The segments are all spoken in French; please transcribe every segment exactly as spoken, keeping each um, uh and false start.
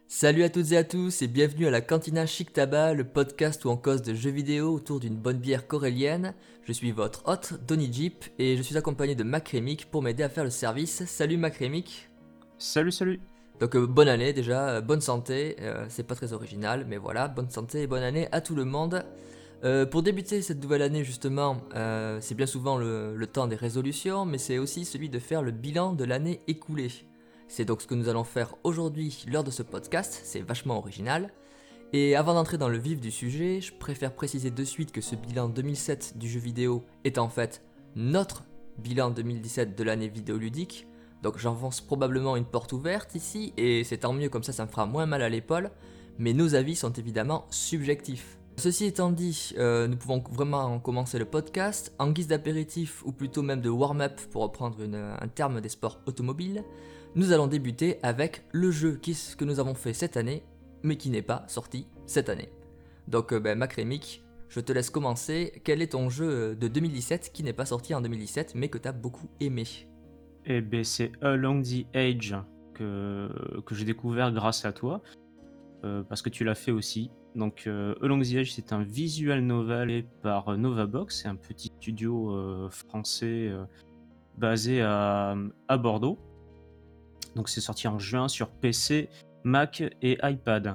Salut à toutes et à tous et bienvenue à la Cantina Chic Tabac, le podcast où on cause de jeux vidéo autour d'une bonne bière corélienne. Je suis votre hôte, Donny Jeep, et je suis accompagné de Macrémic pour m'aider à faire le service. Salut Macrémic. Salut, salut. Donc euh, bonne année déjà, euh, bonne santé, euh, c'est pas très original, mais voilà, bonne santé et bonne année à tout le monde. Euh, pour débuter cette nouvelle année justement, euh, c'est bien souvent le, le temps des résolutions, mais c'est aussi celui de faire le bilan de l'année écoulée. C'est donc ce que nous allons faire aujourd'hui lors de ce podcast, c'est vachement original. Et avant d'entrer dans le vif du sujet, je préfère préciser de suite que ce bilan deux mille sept du jeu vidéo est en fait notre bilan deux mille dix-sept de l'année vidéoludique. Donc j'enfonce probablement une porte ouverte ici, et c'est tant mieux, comme ça ça me fera moins mal à l'épaule, mais nos avis sont évidemment subjectifs. Ceci étant dit, euh, nous pouvons vraiment commencer le podcast. En guise d'apéritif, ou plutôt même de warm-up pour reprendre une- un terme des sports automobiles, nous allons débuter avec le jeu qui- que nous avons fait cette année, mais qui n'est pas sorti cette année. Donc euh, ben, Macrémic, je te laisse commencer. Quel est ton jeu de deux mille dix-sept qui n'est pas sorti en deux mille dix-sept mais que tu as beaucoup aimé? Eh ben, c'est Along the Age que, que j'ai découvert grâce à toi, euh, parce que tu l'as fait aussi. Donc, euh, Along the Age, c'est un visual novel par Novabox, c'est un petit studio euh, français euh, basé à, à Bordeaux. Donc, c'est sorti en juin sur P C, Mac et iPad.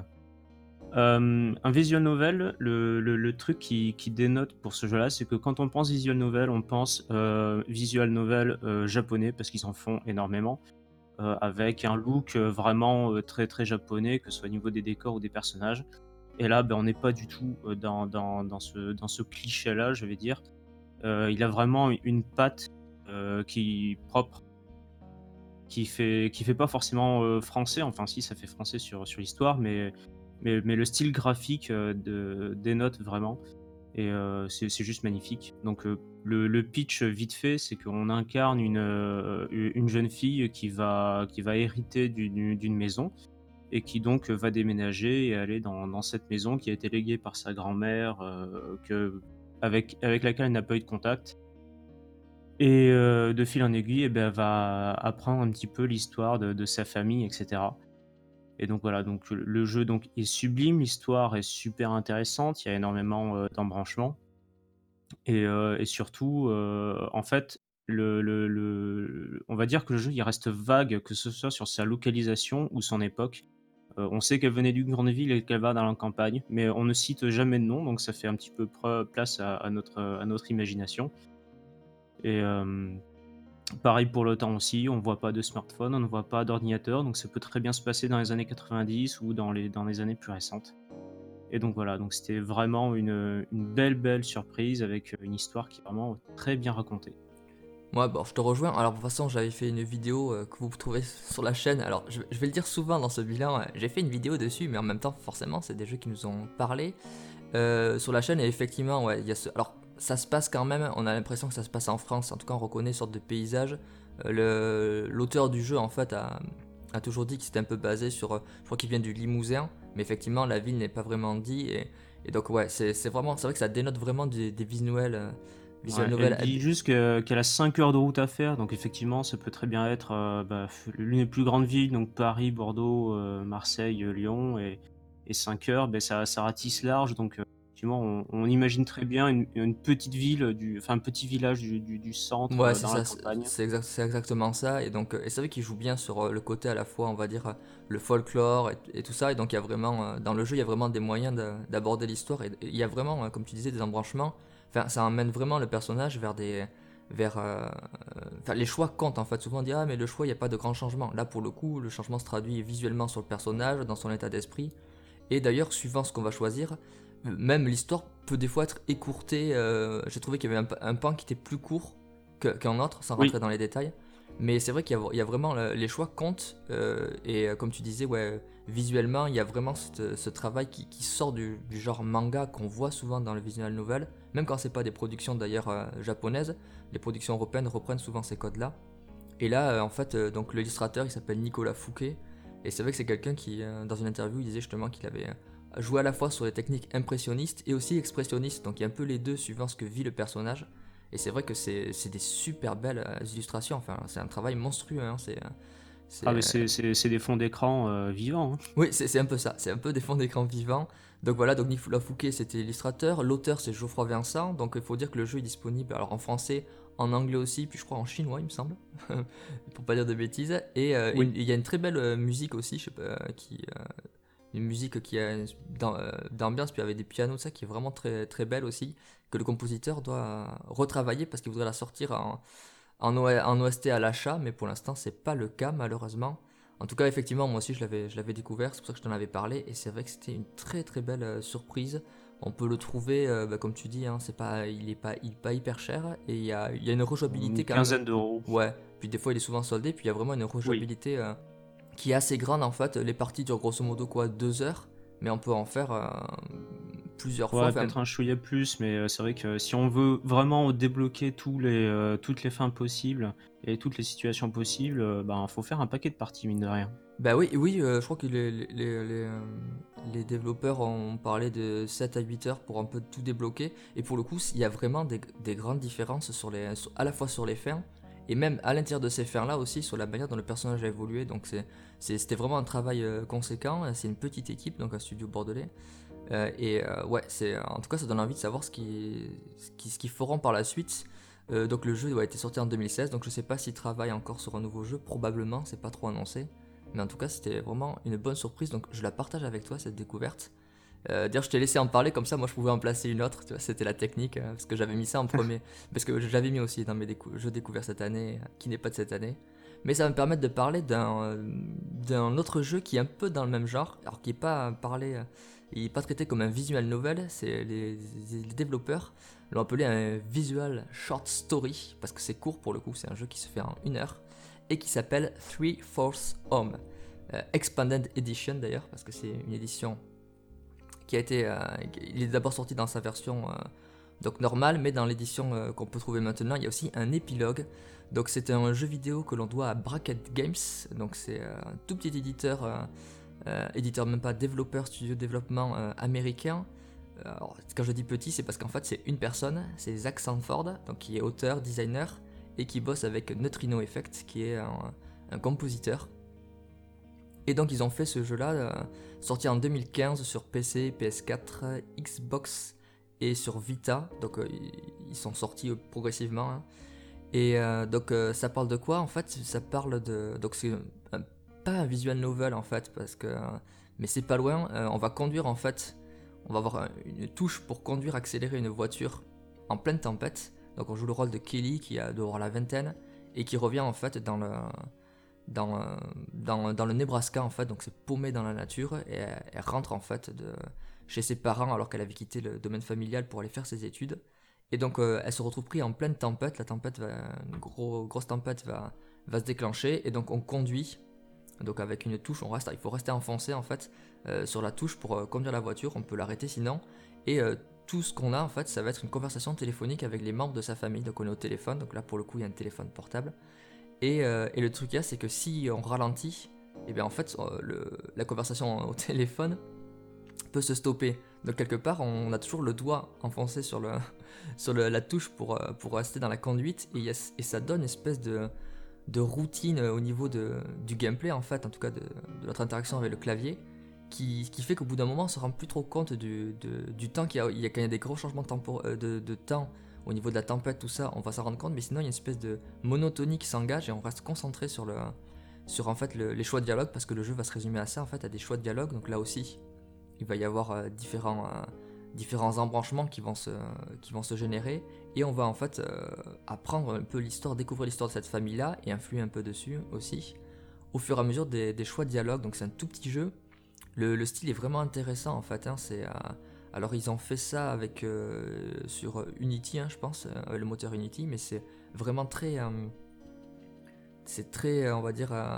Euh, un visual novel, le, le- le truc qui, qui dénote pour ce jeu-là, c'est que quand on pense visual novel, on pense euh, visual novel euh, japonais, parce qu'ils en font énormément, euh, avec un look euh, vraiment euh, très très japonais, que ce soit au niveau des décors ou des personnages. Et là, ben, on n'est pas du tout euh, dans, dans, dans ce, dans ce cliché-là, je vais dire. Euh, il a vraiment une patte euh, qui propre, qui fait qui fait pas forcément euh, français. Enfin, si, ça fait français sur, sur l'histoire, mais, mais, mais le style graphique euh, de, dénote vraiment. Et euh, c'est c'est juste magnifique. Donc, euh, le, le pitch, vite fait, c'est qu'on incarne une, euh, une jeune fille qui va, qui va hériter d'une d'une maison et qui donc va déménager et aller dans, dans cette maison qui a été léguée par sa grand-mère, euh, que, avec, avec laquelle elle n'a pas eu de contact. Et euh, de fil en aiguille, eh ben, elle va apprendre un petit peu l'histoire de, de sa famille, et cetera. Et donc voilà, donc le le jeu donc est sublime, l'histoire est super intéressante, il y a énormément euh, d'embranchements. Et, euh, et surtout, euh, en fait, le, le- le- on va dire que le jeu il reste vague, que ce soit sur sa localisation ou son époque. Euh, on sait qu'elle venait d'une grande ville et qu'elle va dans la campagne, mais on ne cite jamais de nom, donc ça fait un petit peu pre- place à, à notre, à notre imagination. Et euh, pareil pour le temps aussi, on ne voit pas de smartphone, on ne voit pas d'ordinateur, donc ça peut très bien se passer dans les années quatre-vingt-dix ou dans les, dans les années plus récentes. Et donc voilà, donc c'était vraiment une, une belle, belle surprise avec une histoire qui est vraiment très bien racontée. Moi, bon, je te rejoins. Alors, de toute façon, j'avais fait une vidéo euh, que vous trouvez sur la chaîne. Alors, je, je vais le dire souvent dans ce bilan. euh, J'ai fait une vidéo dessus, mais en même temps, forcément, c'est des jeux qui nous ont parlé euh, sur la chaîne. Et effectivement, ouais, il y a ce. Alors, ça se passe quand même. On a l'impression que ça se passe en France. En tout cas, on reconnaît une sorte de paysage. Euh, le- L'auteur du jeu, en fait, a, a toujours dit que c'était un peu basé sur. euh, Je crois qu'il vient du Limousin, mais effectivement, la ville n'est pas vraiment dit. Et, et donc, ouais, c'est c'est vraiment. C'est vrai que ça dénote vraiment des, des visuels. euh, visual Ouais, elle novel. dit juste que- qu'elle a cinq heures de route à faire, donc effectivement, ça peut très bien être euh, bah, f- l'une des plus grandes villes, donc Paris, Bordeaux, euh, Marseille, euh, Lyon, et, et cinq heures, ben, ça, ça ratisse large, donc euh, effectivement, on, on imagine très bien une, une petite ville, du, enfin un petit village du, du- du centre Ouais, euh, c'est dans la ça, c'est campagne. c'est exact- c'est exactement ça. Et donc, euh, et c'est vrai qu'il joue bien sur euh, le côté à la fois, on va dire, euh, le folklore et, et tout ça. Et donc, il y a vraiment, euh, dans le jeu, il y a vraiment des moyens de- d'aborder l'histoire. Et et il y a vraiment, euh, comme tu disais, des embranchements. Enfin, ça emmène vraiment le personnage vers des. Vers, euh, euh, enfin, les choix comptent en fait. Souvent on dit, ah, mais le choix, il n'y a pas de grand changement. Là, pour le coup, le changement se traduit visuellement sur le personnage, dans son état d'esprit. Et d'ailleurs, suivant ce qu'on va choisir, euh, même l'histoire peut des fois être écourtée. euh, J'ai trouvé qu'il y avait un, un pan qui était plus court que- qu'un autre, sans rentrer Oui, dans les détails. Mais c'est vrai qu'il y, a- il y a vraiment le- les choix comptent. euh, et euh, comme tu disais, ouais, visuellement, il y a vraiment cette- ce travail qui, qui sort du, du genre manga qu'on voit souvent dans le visual novel. Même quand c'est pas des productions d'ailleurs euh, japonaises, les productions européennes reprennent souvent ces codes-là. Et là, euh, en fait, euh, donc l'illustrateur, il s'appelle Nicolas Fouquet. Et c'est vrai que c'est quelqu'un qui, euh, dans une interview, il disait justement qu'il avait euh, joué à la fois sur les techniques impressionnistes et aussi expressionnistes. Donc il y a un peu les deux suivant ce que vit le personnage. Et c'est vrai que c'est c'est des super belles euh, illustrations. Enfin, c'est un travail monstrueux. Hein. C'est, euh, C'est, Ah, mais euh, c'est c'est- c'est des fonds d'écran euh, vivants, hein. Oui, c'est c'est un peu ça, c'est un peu des fonds d'écran vivants. Donc voilà, donc Nicolas Fouquet c'était l'illustrateur, l'auteur c'est Geoffroy Vincent, donc il faut dire que le jeu est disponible alors en français, en anglais aussi, puis je crois en chinois il me semble, pour pas dire de bêtises. Et euh, Oui. une- il y a une très belle euh, musique aussi, je sais pas, euh, qui, euh, une musique qui a dans- euh, d'ambiance, puis avec des pianos, ça qui est vraiment très, très belle aussi, que le compositeur doit retravailler parce qu'il voudrait la sortir en, en, O- en O S T à l'achat, mais pour l'instant, c'est pas le cas malheureusement. En tout cas, effectivement, moi aussi, je l'avais, je l'avais découvert, c'est pour ça que je t'en avais parlé, et c'est vrai que c'était une très très belle euh, surprise. On peut le trouver, euh, bah, comme tu dis, hein, c'est pas, il est pas, il est pas hyper cher, et il y a, il y a une rejouabilité Une quand même. quinzaine d'euros. Ouais, puis des fois, il est souvent soldé, puis il y a vraiment une Oui. rejouabilité euh, qui est assez grande en fait. Les parties durent grosso modo quoi, deux heures, mais on peut en faire euh, plusieurs fois. Ouais, Enfin, peut-être un chouïa plus, mais euh, c'est vrai que si on veut vraiment débloquer tous les, euh, toutes les fins possibles et toutes les situations possibles, euh, ben, faut faire un paquet de parties, mine de rien. bah oui, oui, euh, je crois que les, les, les, les, euh, les développeurs ont parlé de sept à huit heures pour un peu tout débloquer. Et pour le coup, il y a vraiment des, des grandes différences sur les, sur- à la fois sur les fins et même à l'intérieur de ces fins-là aussi sur la manière dont le personnage a évolué. Donc c'est, c'est- c'était vraiment un travail euh, conséquent. C'est une petite équipe, donc un studio bordelais. Euh, et euh, ouais, c'est, en tout cas, ça donne envie de savoir ce qu'ils ce qui, ce qu'ils feront par la suite. Euh, donc le jeu a été sorti en deux mille seize, donc je sais pas s'ils travaillent encore sur un nouveau jeu, probablement, c'est pas trop annoncé. Mais en tout cas, c'était vraiment une bonne surprise, donc je la partage avec toi, cette découverte. Euh, D'ailleurs, je t'ai laissé en parler, comme ça, moi je pouvais en placer une autre, tu vois, c'était la technique, euh, parce que j'avais mis ça en premier. Parce que j'avais mis aussi dans mes décou- jeux découverts cette année, euh, qui n'est pas de cette année. Mais ça va me permettre de parler d'un euh, d'un autre jeu qui est un peu dans le même genre, alors qui n'est pas parlé, euh, il n'est pas traité comme un visual novel, c'est les, les développeurs l'ont appelé un visual short story, parce que c'est court pour le coup, c'est un jeu qui se fait en une heure, et qui s'appelle Three Fourths Home. Euh, Expanded Edition d'ailleurs, parce que c'est une édition qui a été. Euh, il est d'abord sorti dans sa version euh, donc normale, mais dans l'édition euh, qu'on peut trouver maintenant, il y a aussi un épilogue. Donc c'est un jeu vidéo que l'on doit à Bracket Games, donc c'est euh, un tout petit éditeur, euh, euh, éditeur même pas développeur, studio de développement euh, américain. Euh, Alors, quand je dis petit, c'est parce qu'en fait c'est une personne, c'est Zach Sanford, donc qui est auteur, designer, et qui bosse avec Neutrino Effect, qui est un, un compositeur. Et donc ils ont fait ce jeu-là, euh, sorti en deux mille quinze sur P C, P S quatre, Xbox et sur Vita. Donc euh, ils sont sortis euh, progressivement, hein. Et euh, donc euh, ça parle de quoi en fait? Ça parle de... Donc c'est un- pas un visual novel en fait, parce que... euh, mais c'est pas loin, euh, on va conduire en fait, on va avoir un- une touche pour conduire, accélérer une voiture en pleine tempête. Donc on joue le rôle de Kelly qui a dehors la vingtaine et qui revient en fait dans le dans, euh, dans, dans le Nebraska en fait, donc c'est paumé dans la nature et elle, elle rentre en fait de, chez ses parents alors qu'elle avait quitté le domaine familial pour aller faire ses études. Et donc euh, elle se retrouve prise en pleine tempête, la tempête va, une gros, grosse tempête va, va se déclencher et donc on conduit, donc avec une touche, on reste, il faut rester enfoncé en fait euh, sur la touche pour euh, conduire la voiture, on peut l'arrêter sinon. Et euh, tout ce qu'on a en fait, ça va être une conversation téléphonique avec les membres de sa famille, donc on est au téléphone, donc là pour le coup il y a un téléphone portable. Et, euh, et le truc là, c'est que si on ralentit, et bien en fait, euh, le- la conversation au téléphone peut se stopper. Donc quelque part, on a toujours le doigt enfoncé sur, le, sur le- la touche pour, euh, pour rester dans la conduite, et, il y a- et ça donne une espèce de, de routine au niveau de, du gameplay, en fait, en tout cas de, de notre interaction avec le clavier, qui, qui fait qu'au bout d'un moment, on se rend plus trop compte du, de- du temps qu'il y a, il y a quand il y a des gros changements de, tempo- euh, de, de temps au niveau de la tempête, tout ça, on va s'en rendre compte, mais sinon il y a une espèce de monotonie qui s'engage et on reste concentré sur, le, sur en fait le- les choix de dialogue, parce que le jeu va se résumer à ça, en fait, à des choix de dialogue. Donc là aussi, il va y avoir euh, différents, euh, différents embranchements qui vont, se, qui vont se générer, et on va en fait euh, apprendre un peu l'histoire, découvrir l'histoire de cette famille-là et influer un peu dessus aussi, au fur et à mesure des, des choix de dialogue. Donc c'est un tout petit jeu. Le, le style est vraiment intéressant en fait, hein. C'est, euh, alors ils ont fait ça avec euh, sur Unity, hein, je pense, euh, le moteur Unity, mais c'est vraiment très, euh, c'est très, euh, on va dire, euh,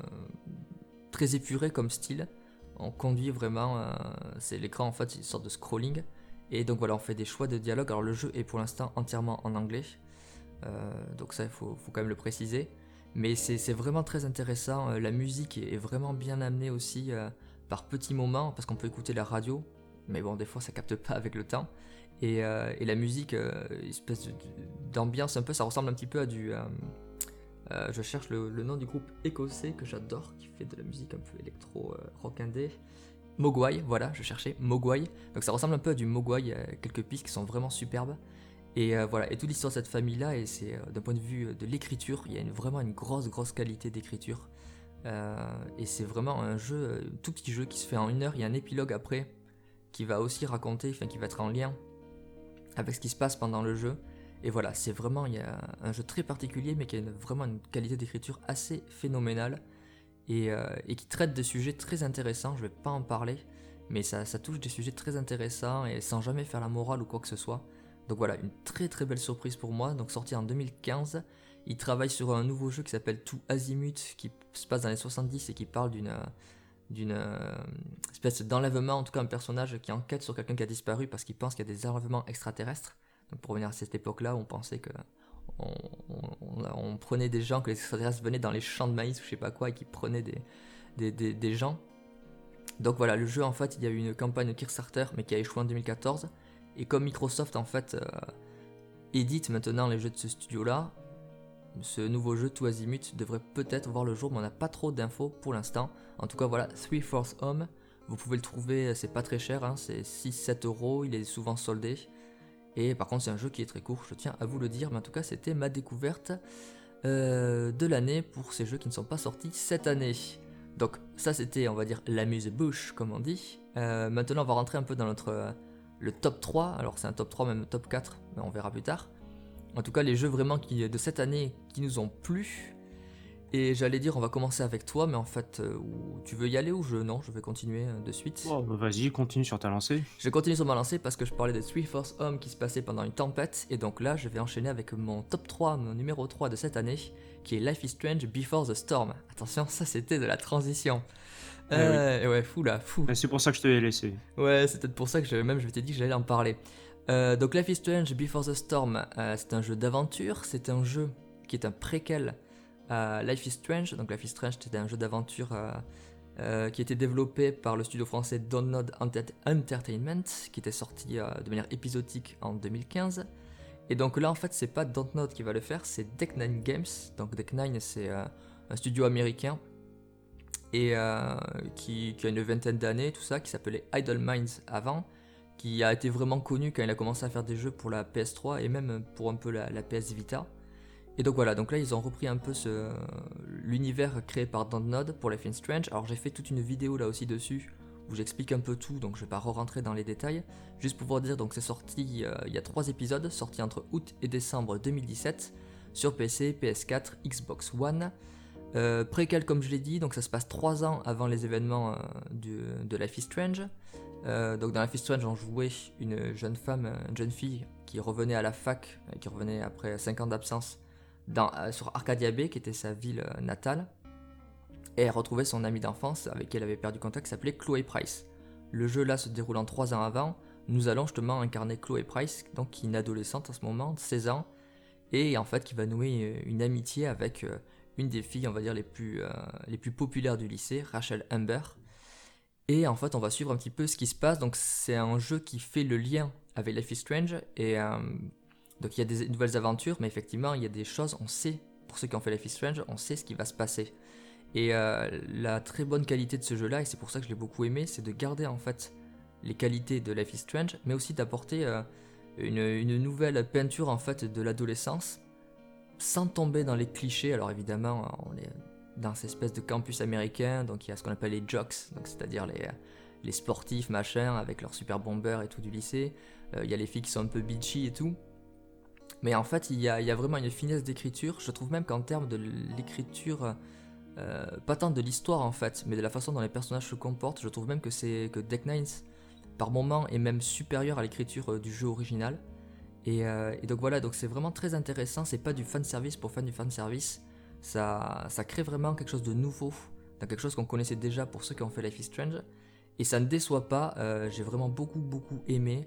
très épuré comme style. On conduit vraiment, euh, c'est l'écran en fait, c'est une sorte de scrolling. Et donc voilà, on fait des choix de dialogue. Alors le jeu est pour l'instant entièrement en anglais, euh, donc ça il faut, faut quand même le préciser. Mais c'est c'est vraiment très intéressant. Euh, La musique est, est vraiment bien amenée aussi euh, par petits moments, parce qu'on peut écouter la radio, mais bon, des fois ça capte pas avec le temps. Et, euh, et la musique, euh, espèce de- de- d'ambiance un peu, ça ressemble un petit peu à du, euh, Euh, je cherche le, le nom du groupe écossais que j'adore, qui fait de la musique un peu électro euh, rock indé. Mogwai, voilà, je cherchais Mogwai. Donc ça ressemble un peu à du Mogwai, il y a quelques pistes qui sont vraiment superbes. Et euh, voilà, et toute l'histoire de cette famille-là, et c'est euh, d'un point de vue de l'écriture, il y a une, vraiment une grosse, grosse qualité d'écriture. Euh, et c'est vraiment un jeu, un tout petit jeu qui se fait en une heure. Il y a un épilogue après qui va aussi raconter, enfin qui va être en lien avec ce qui se passe pendant le jeu. Et voilà, c'est vraiment, il y a un jeu très particulier, mais qui a une, vraiment une qualité d'écriture assez phénoménale. Et, euh, et qui traite des sujets très intéressants, je vais pas en parler, mais ça, ça touche des sujets très intéressants et sans jamais faire la morale ou quoi que ce soit. Donc voilà, une très très belle surprise pour moi, donc sorti en deux mille quinze. Il travaille sur un nouveau jeu qui s'appelle Tout Azimut, qui se passe dans les soixante-dix et qui parle d'une d'une euh, espèce d'enlèvement, en tout cas un personnage qui enquête sur quelqu'un qui a disparu parce qu'il pense qu'il y a des enlèvements extraterrestres. Donc pour revenir à cette époque-là, on pensait que on, on, on prenait des gens, que les extraterrestres venaient dans les champs de maïs ou je sais pas quoi et qui prenaient des, des, des, des gens. Donc voilà, le jeu en fait, il y a eu une campagne Kickstarter mais qui a échoué en deux mille quatorze. Et comme Microsoft en fait euh, édite maintenant les jeux de ce studio-là, ce nouveau jeu Tout Azimut devrait peut-être voir le jour, mais on n'a pas trop d'infos pour l'instant. En tout cas voilà, Three Fourths Home, vous pouvez le trouver, c'est pas très cher, hein, c'est six sept euros, il est souvent soldé. Et par contre c'est un jeu qui est très court, je tiens à vous le dire, mais en tout cas c'était ma découverte euh, de l'année pour ces jeux qui ne sont pas sortis cette année. Donc ça c'était, on va dire, l'amuse-bouche comme on dit. Euh, maintenant on va rentrer un peu dans notre euh, le top trois, alors c'est un top trois, même top quatre, mais on verra plus tard. En tout cas les jeux vraiment qui, de cette année qui nous ont plu. Et j'allais dire on va commencer avec toi, mais en fait, euh, où tu veux y aller ou je... Non, je vais continuer euh, de suite. Oh, bah, vas-y, continue sur ta lancée. Je continue sur ma lancée parce que je parlais de Three Fourths Home qui se passait pendant une tempête, et donc là je vais enchaîner avec mon top trois, mon numéro trois de cette année, qui est Life is Strange Before the Storm. Attention, ça c'était de la transition. Eh Euh, et ouais, fou là, fou. Mais c'est pour ça que je te l'ai laissé. Ouais, c'est peut-être pour ça que je, même je t'ai dit que j'allais en parler. Euh, donc Life is Strange Before the Storm, euh, c'est un jeu d'aventure, c'est un jeu qui est un préquel à Life is Strange. Donc Life is Strange c'était un jeu d'aventure euh, euh, qui était développé par le studio français Dontnod Entertainment, qui était sorti euh, de manière épisodique en deux mille quinze. Et donc là en fait c'est pas Dontnod qui va le faire, c'est Deck Nine Games. Donc Deck Nine c'est euh, un studio américain et euh, qui, qui a une vingtaine d'années, tout ça, qui s'appelait Idle Minds avant, qui a été vraiment connu quand il a commencé à faire des jeux pour la P S trois et même pour un peu la, la P S Vita. Et donc voilà, donc là ils ont repris un peu ce, l'univers créé par Dontnod pour Life is Strange. Alors j'ai fait toute une vidéo là aussi dessus où j'explique un peu tout, donc je vais pas re-rentrer dans les détails. Juste pour vous dire, donc c'est sorti, euh, il y a trois épisodes, sortis entre août et décembre deux mille dix-sept sur P C, P S quatre, Xbox One. Euh, préquel comme je l'ai dit, donc ça se passe trois ans avant les événements euh, du, de Life is Strange. Euh, donc dans Life is Strange on jouait une jeune femme, une jeune fille qui revenait à la fac, qui revenait après cinq ans d'absence dans, euh, sur Arcadia Bay qui était sa ville euh, natale. Et elle retrouvait son amie d'enfance avec qui elle avait perdu contact qui s'appelait Chloé Price. Le jeu là se déroulant trois ans avant, nous allons justement incarner Chloé Price, donc qui est une adolescente en ce moment, seize ans, et en fait qui va nouer une amitié avec... Euh, une des filles, on va dire, les plus, euh, les plus populaires du lycée, Rachel Amber. Et en fait, on va suivre un petit peu ce qui se passe. Donc, c'est un jeu qui fait le lien avec Life is Strange. Et euh, donc, il y a des nouvelles aventures, mais effectivement, il y a des choses, on sait, pour ceux qui ont fait Life is Strange, on sait ce qui va se passer. Et euh, la très bonne qualité de ce jeu-là, et c'est pour ça que je l'ai beaucoup aimé, c'est de garder en fait les qualités de Life is Strange, mais aussi d'apporter euh, une, une nouvelle peinture en fait de l'adolescence, sans tomber dans les clichés. Alors évidemment, on est dans cette espèce de campus américain, donc il y a ce qu'on appelle les jocks, donc c'est-à-dire les, les sportifs, machin, avec leurs super bombers et tout du lycée. Euh, il y a les filles qui sont un peu bitchy et tout. Mais en fait, il y a, il y a vraiment une finesse d'écriture. Je trouve même qu'en termes de l'écriture, euh, pas tant de l'histoire en fait, mais de la façon dont les personnages se comportent, je trouve même que, c'est, que Deck Nine, par moments, est même supérieur à l'écriture euh, du jeu original. Et, euh, et donc voilà, donc c'est vraiment très intéressant, c'est pas du fanservice pour fan du fanservice, ça, ça crée vraiment quelque chose de nouveau, dans quelque chose qu'on connaissait déjà pour ceux qui ont fait Life is Strange, et ça ne déçoit pas, euh, j'ai vraiment beaucoup beaucoup aimé.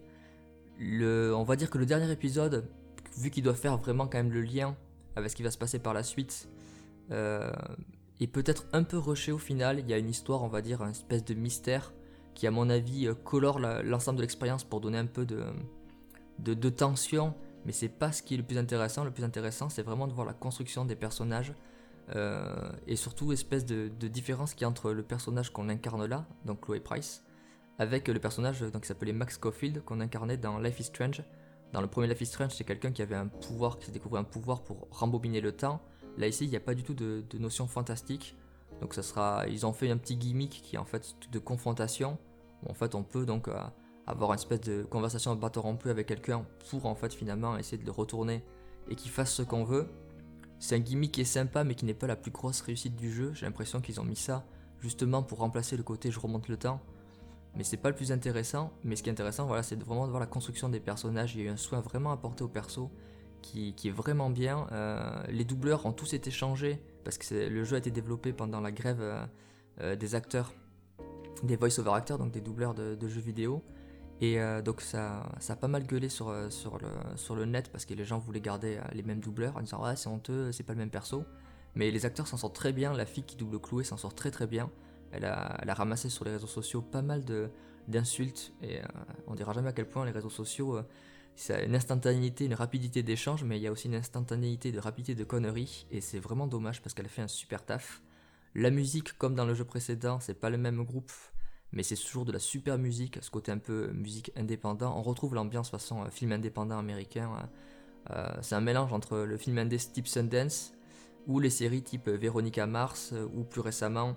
Le, on va dire que le dernier épisode, vu qu'il doit faire vraiment quand même le lien avec ce qui va se passer par la suite, euh, est peut-être un peu rushé au final, il y a une histoire, on va dire, une espèce de mystère, qui à mon avis colore la, l'ensemble de l'expérience pour donner un peu de... De, de tension, mais c'est pas ce qui est le plus intéressant. Le plus intéressant, c'est vraiment de voir la construction des personnages, Euh, et surtout, espèce de, de différence qu'il y a entre le personnage qu'on incarne là, donc Chloé Price, avec le personnage donc, qui s'appelait Max Caulfield, qu'on incarnait dans Life is Strange. Dans le premier Life is Strange, c'est quelqu'un qui avait un pouvoir, qui s'est découvert un pouvoir pour rembobiner le temps. Là, ici, il n'y a pas du tout de, de notion fantastique. Donc, ça sera, ils ont fait un petit gimmick qui est en fait de confrontation. Où en fait, on peut donc euh, avoir une espèce de conversation à bâton rompu avec quelqu'un pour en fait finalement essayer de le retourner et qu'il fasse ce qu'on veut. C'est un gimmick qui est sympa mais qui n'est pas la plus grosse réussite du jeu. J'ai l'impression qu'ils ont mis ça justement pour remplacer le côté je remonte le temps. Mais c'est pas le plus intéressant. Mais ce qui est intéressant, voilà, c'est vraiment de voir la construction des personnages. Il y a eu un soin vraiment apporté au perso qui, qui est vraiment bien. Euh, les doubleurs ont tous été changés parce que c'est- le jeu a été développé pendant la grève euh, euh, des acteurs, des voice-over acteurs, donc des doubleurs de, de jeux vidéo. Et euh, donc ça, ça a pas mal gueulé sur, euh, sur, le, sur le net parce que les gens voulaient garder euh, les mêmes doubleurs en disant ouais c'est honteux, c'est pas le même perso. Mais les acteurs s'en sortent très bien, la fille qui double Chloé s'en sort très très bien. Elle a, elle a ramassé sur les réseaux sociaux pas mal de, d'insultes et euh, on dira jamais à quel point les réseaux sociaux, euh, c'est une instantanéité, une rapidité d'échange, mais il y a aussi une instantanéité de rapidité de conneries et c'est vraiment dommage parce qu'elle a fait un super taf. La musique, comme dans le jeu précédent, c'est pas le même groupe, mais c'est toujours de la super musique, ce côté un peu musique indépendant. On retrouve l'ambiance façon euh, film indépendant américain. Euh, c'est un mélange entre le film indé type Sundance ou les séries type Veronica Mars euh, ou plus récemment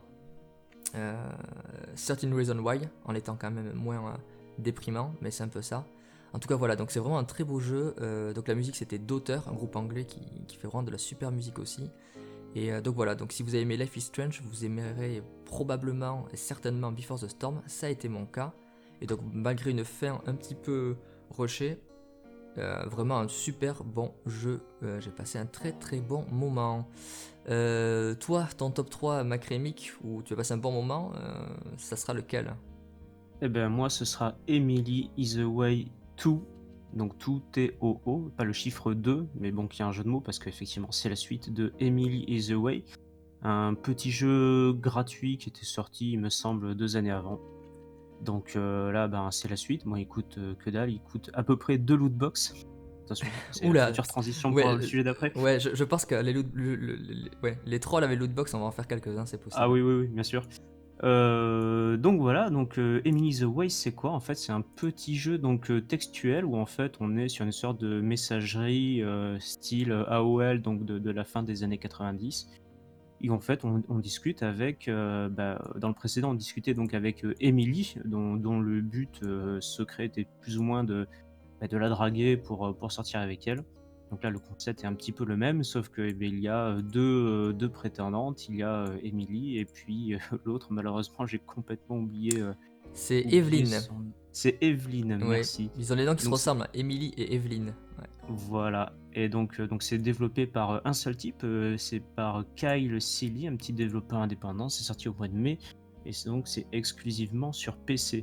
euh, thirteen Reasons Why, en étant quand même moins euh, déprimant, mais c'est un peu ça. En tout cas voilà, donc c'est vraiment un très beau jeu. Euh, donc la musique c'était Daughter, un groupe anglais qui, qui fait vraiment de la super musique aussi. Et euh, donc voilà, donc si vous avez aimé Life is Strange, vous aimerez probablement et certainement Before the Storm, ça a été mon cas. Et donc malgré une fin un petit peu rushée, euh, vraiment un super bon jeu. Euh, j'ai passé un très très bon moment. Euh, toi, ton top trois Macrémique, où tu as passé un bon moment, euh, ça sera lequel? Eh ben moi, ce sera Emily is the Way to, donc tout T O O, pas le chiffre deux, mais bon, qui a un jeu de mots parce qu'effectivement, c'est la suite de Emily is the Way, un petit jeu gratuit qui était sorti, il me semble, deux années avant. Donc euh, là, ben, c'est la suite. Moi, il coûte euh, que dalle, il coûte à peu près deux lootbox. Attention, c'est la Oula, future transition ouais, pour le euh, sujet d'après. ouais je, je pense que les, loot- le- le- le- ouais, les trolls avec lootbox, on va en faire quelques-uns, c'est Ah possible. oui, oui, oui, bien sûr. Euh, donc voilà, donc euh, Emily the Way, c'est quoi? En fait, c'est un petit jeu donc euh, textuel où en fait on est sur une sorte de messagerie euh, style euh, A O L, donc de, de la fin des années quatre-vingt-dix. Et en fait, on, on discute avec, euh, bah, dans le précédent, on discutait donc avec euh, Emily, dont, dont le but euh, secret était plus ou moins de, bah, de la draguer pour, euh, pour sortir avec elle. Donc là, le concept est un petit peu le même, sauf que eh bien, il y a euh, deux, euh, deux prétendantes. Il y a euh, Emily et puis euh, l'autre, malheureusement, j'ai complètement oublié, euh, C'est oublié Evelyne. son... C'est Evelyne, Ouais, merci. ils ont les noms qui se Donc c'est- ressemblent, Emily et Evelyne. Ouais. voilà. Et donc euh, donc c'est développé par euh, un seul type, euh, c'est par Kyle Seeley, un petit développeur indépendant. C'est sorti au mois de mai et c'est donc c'est exclusivement sur P C.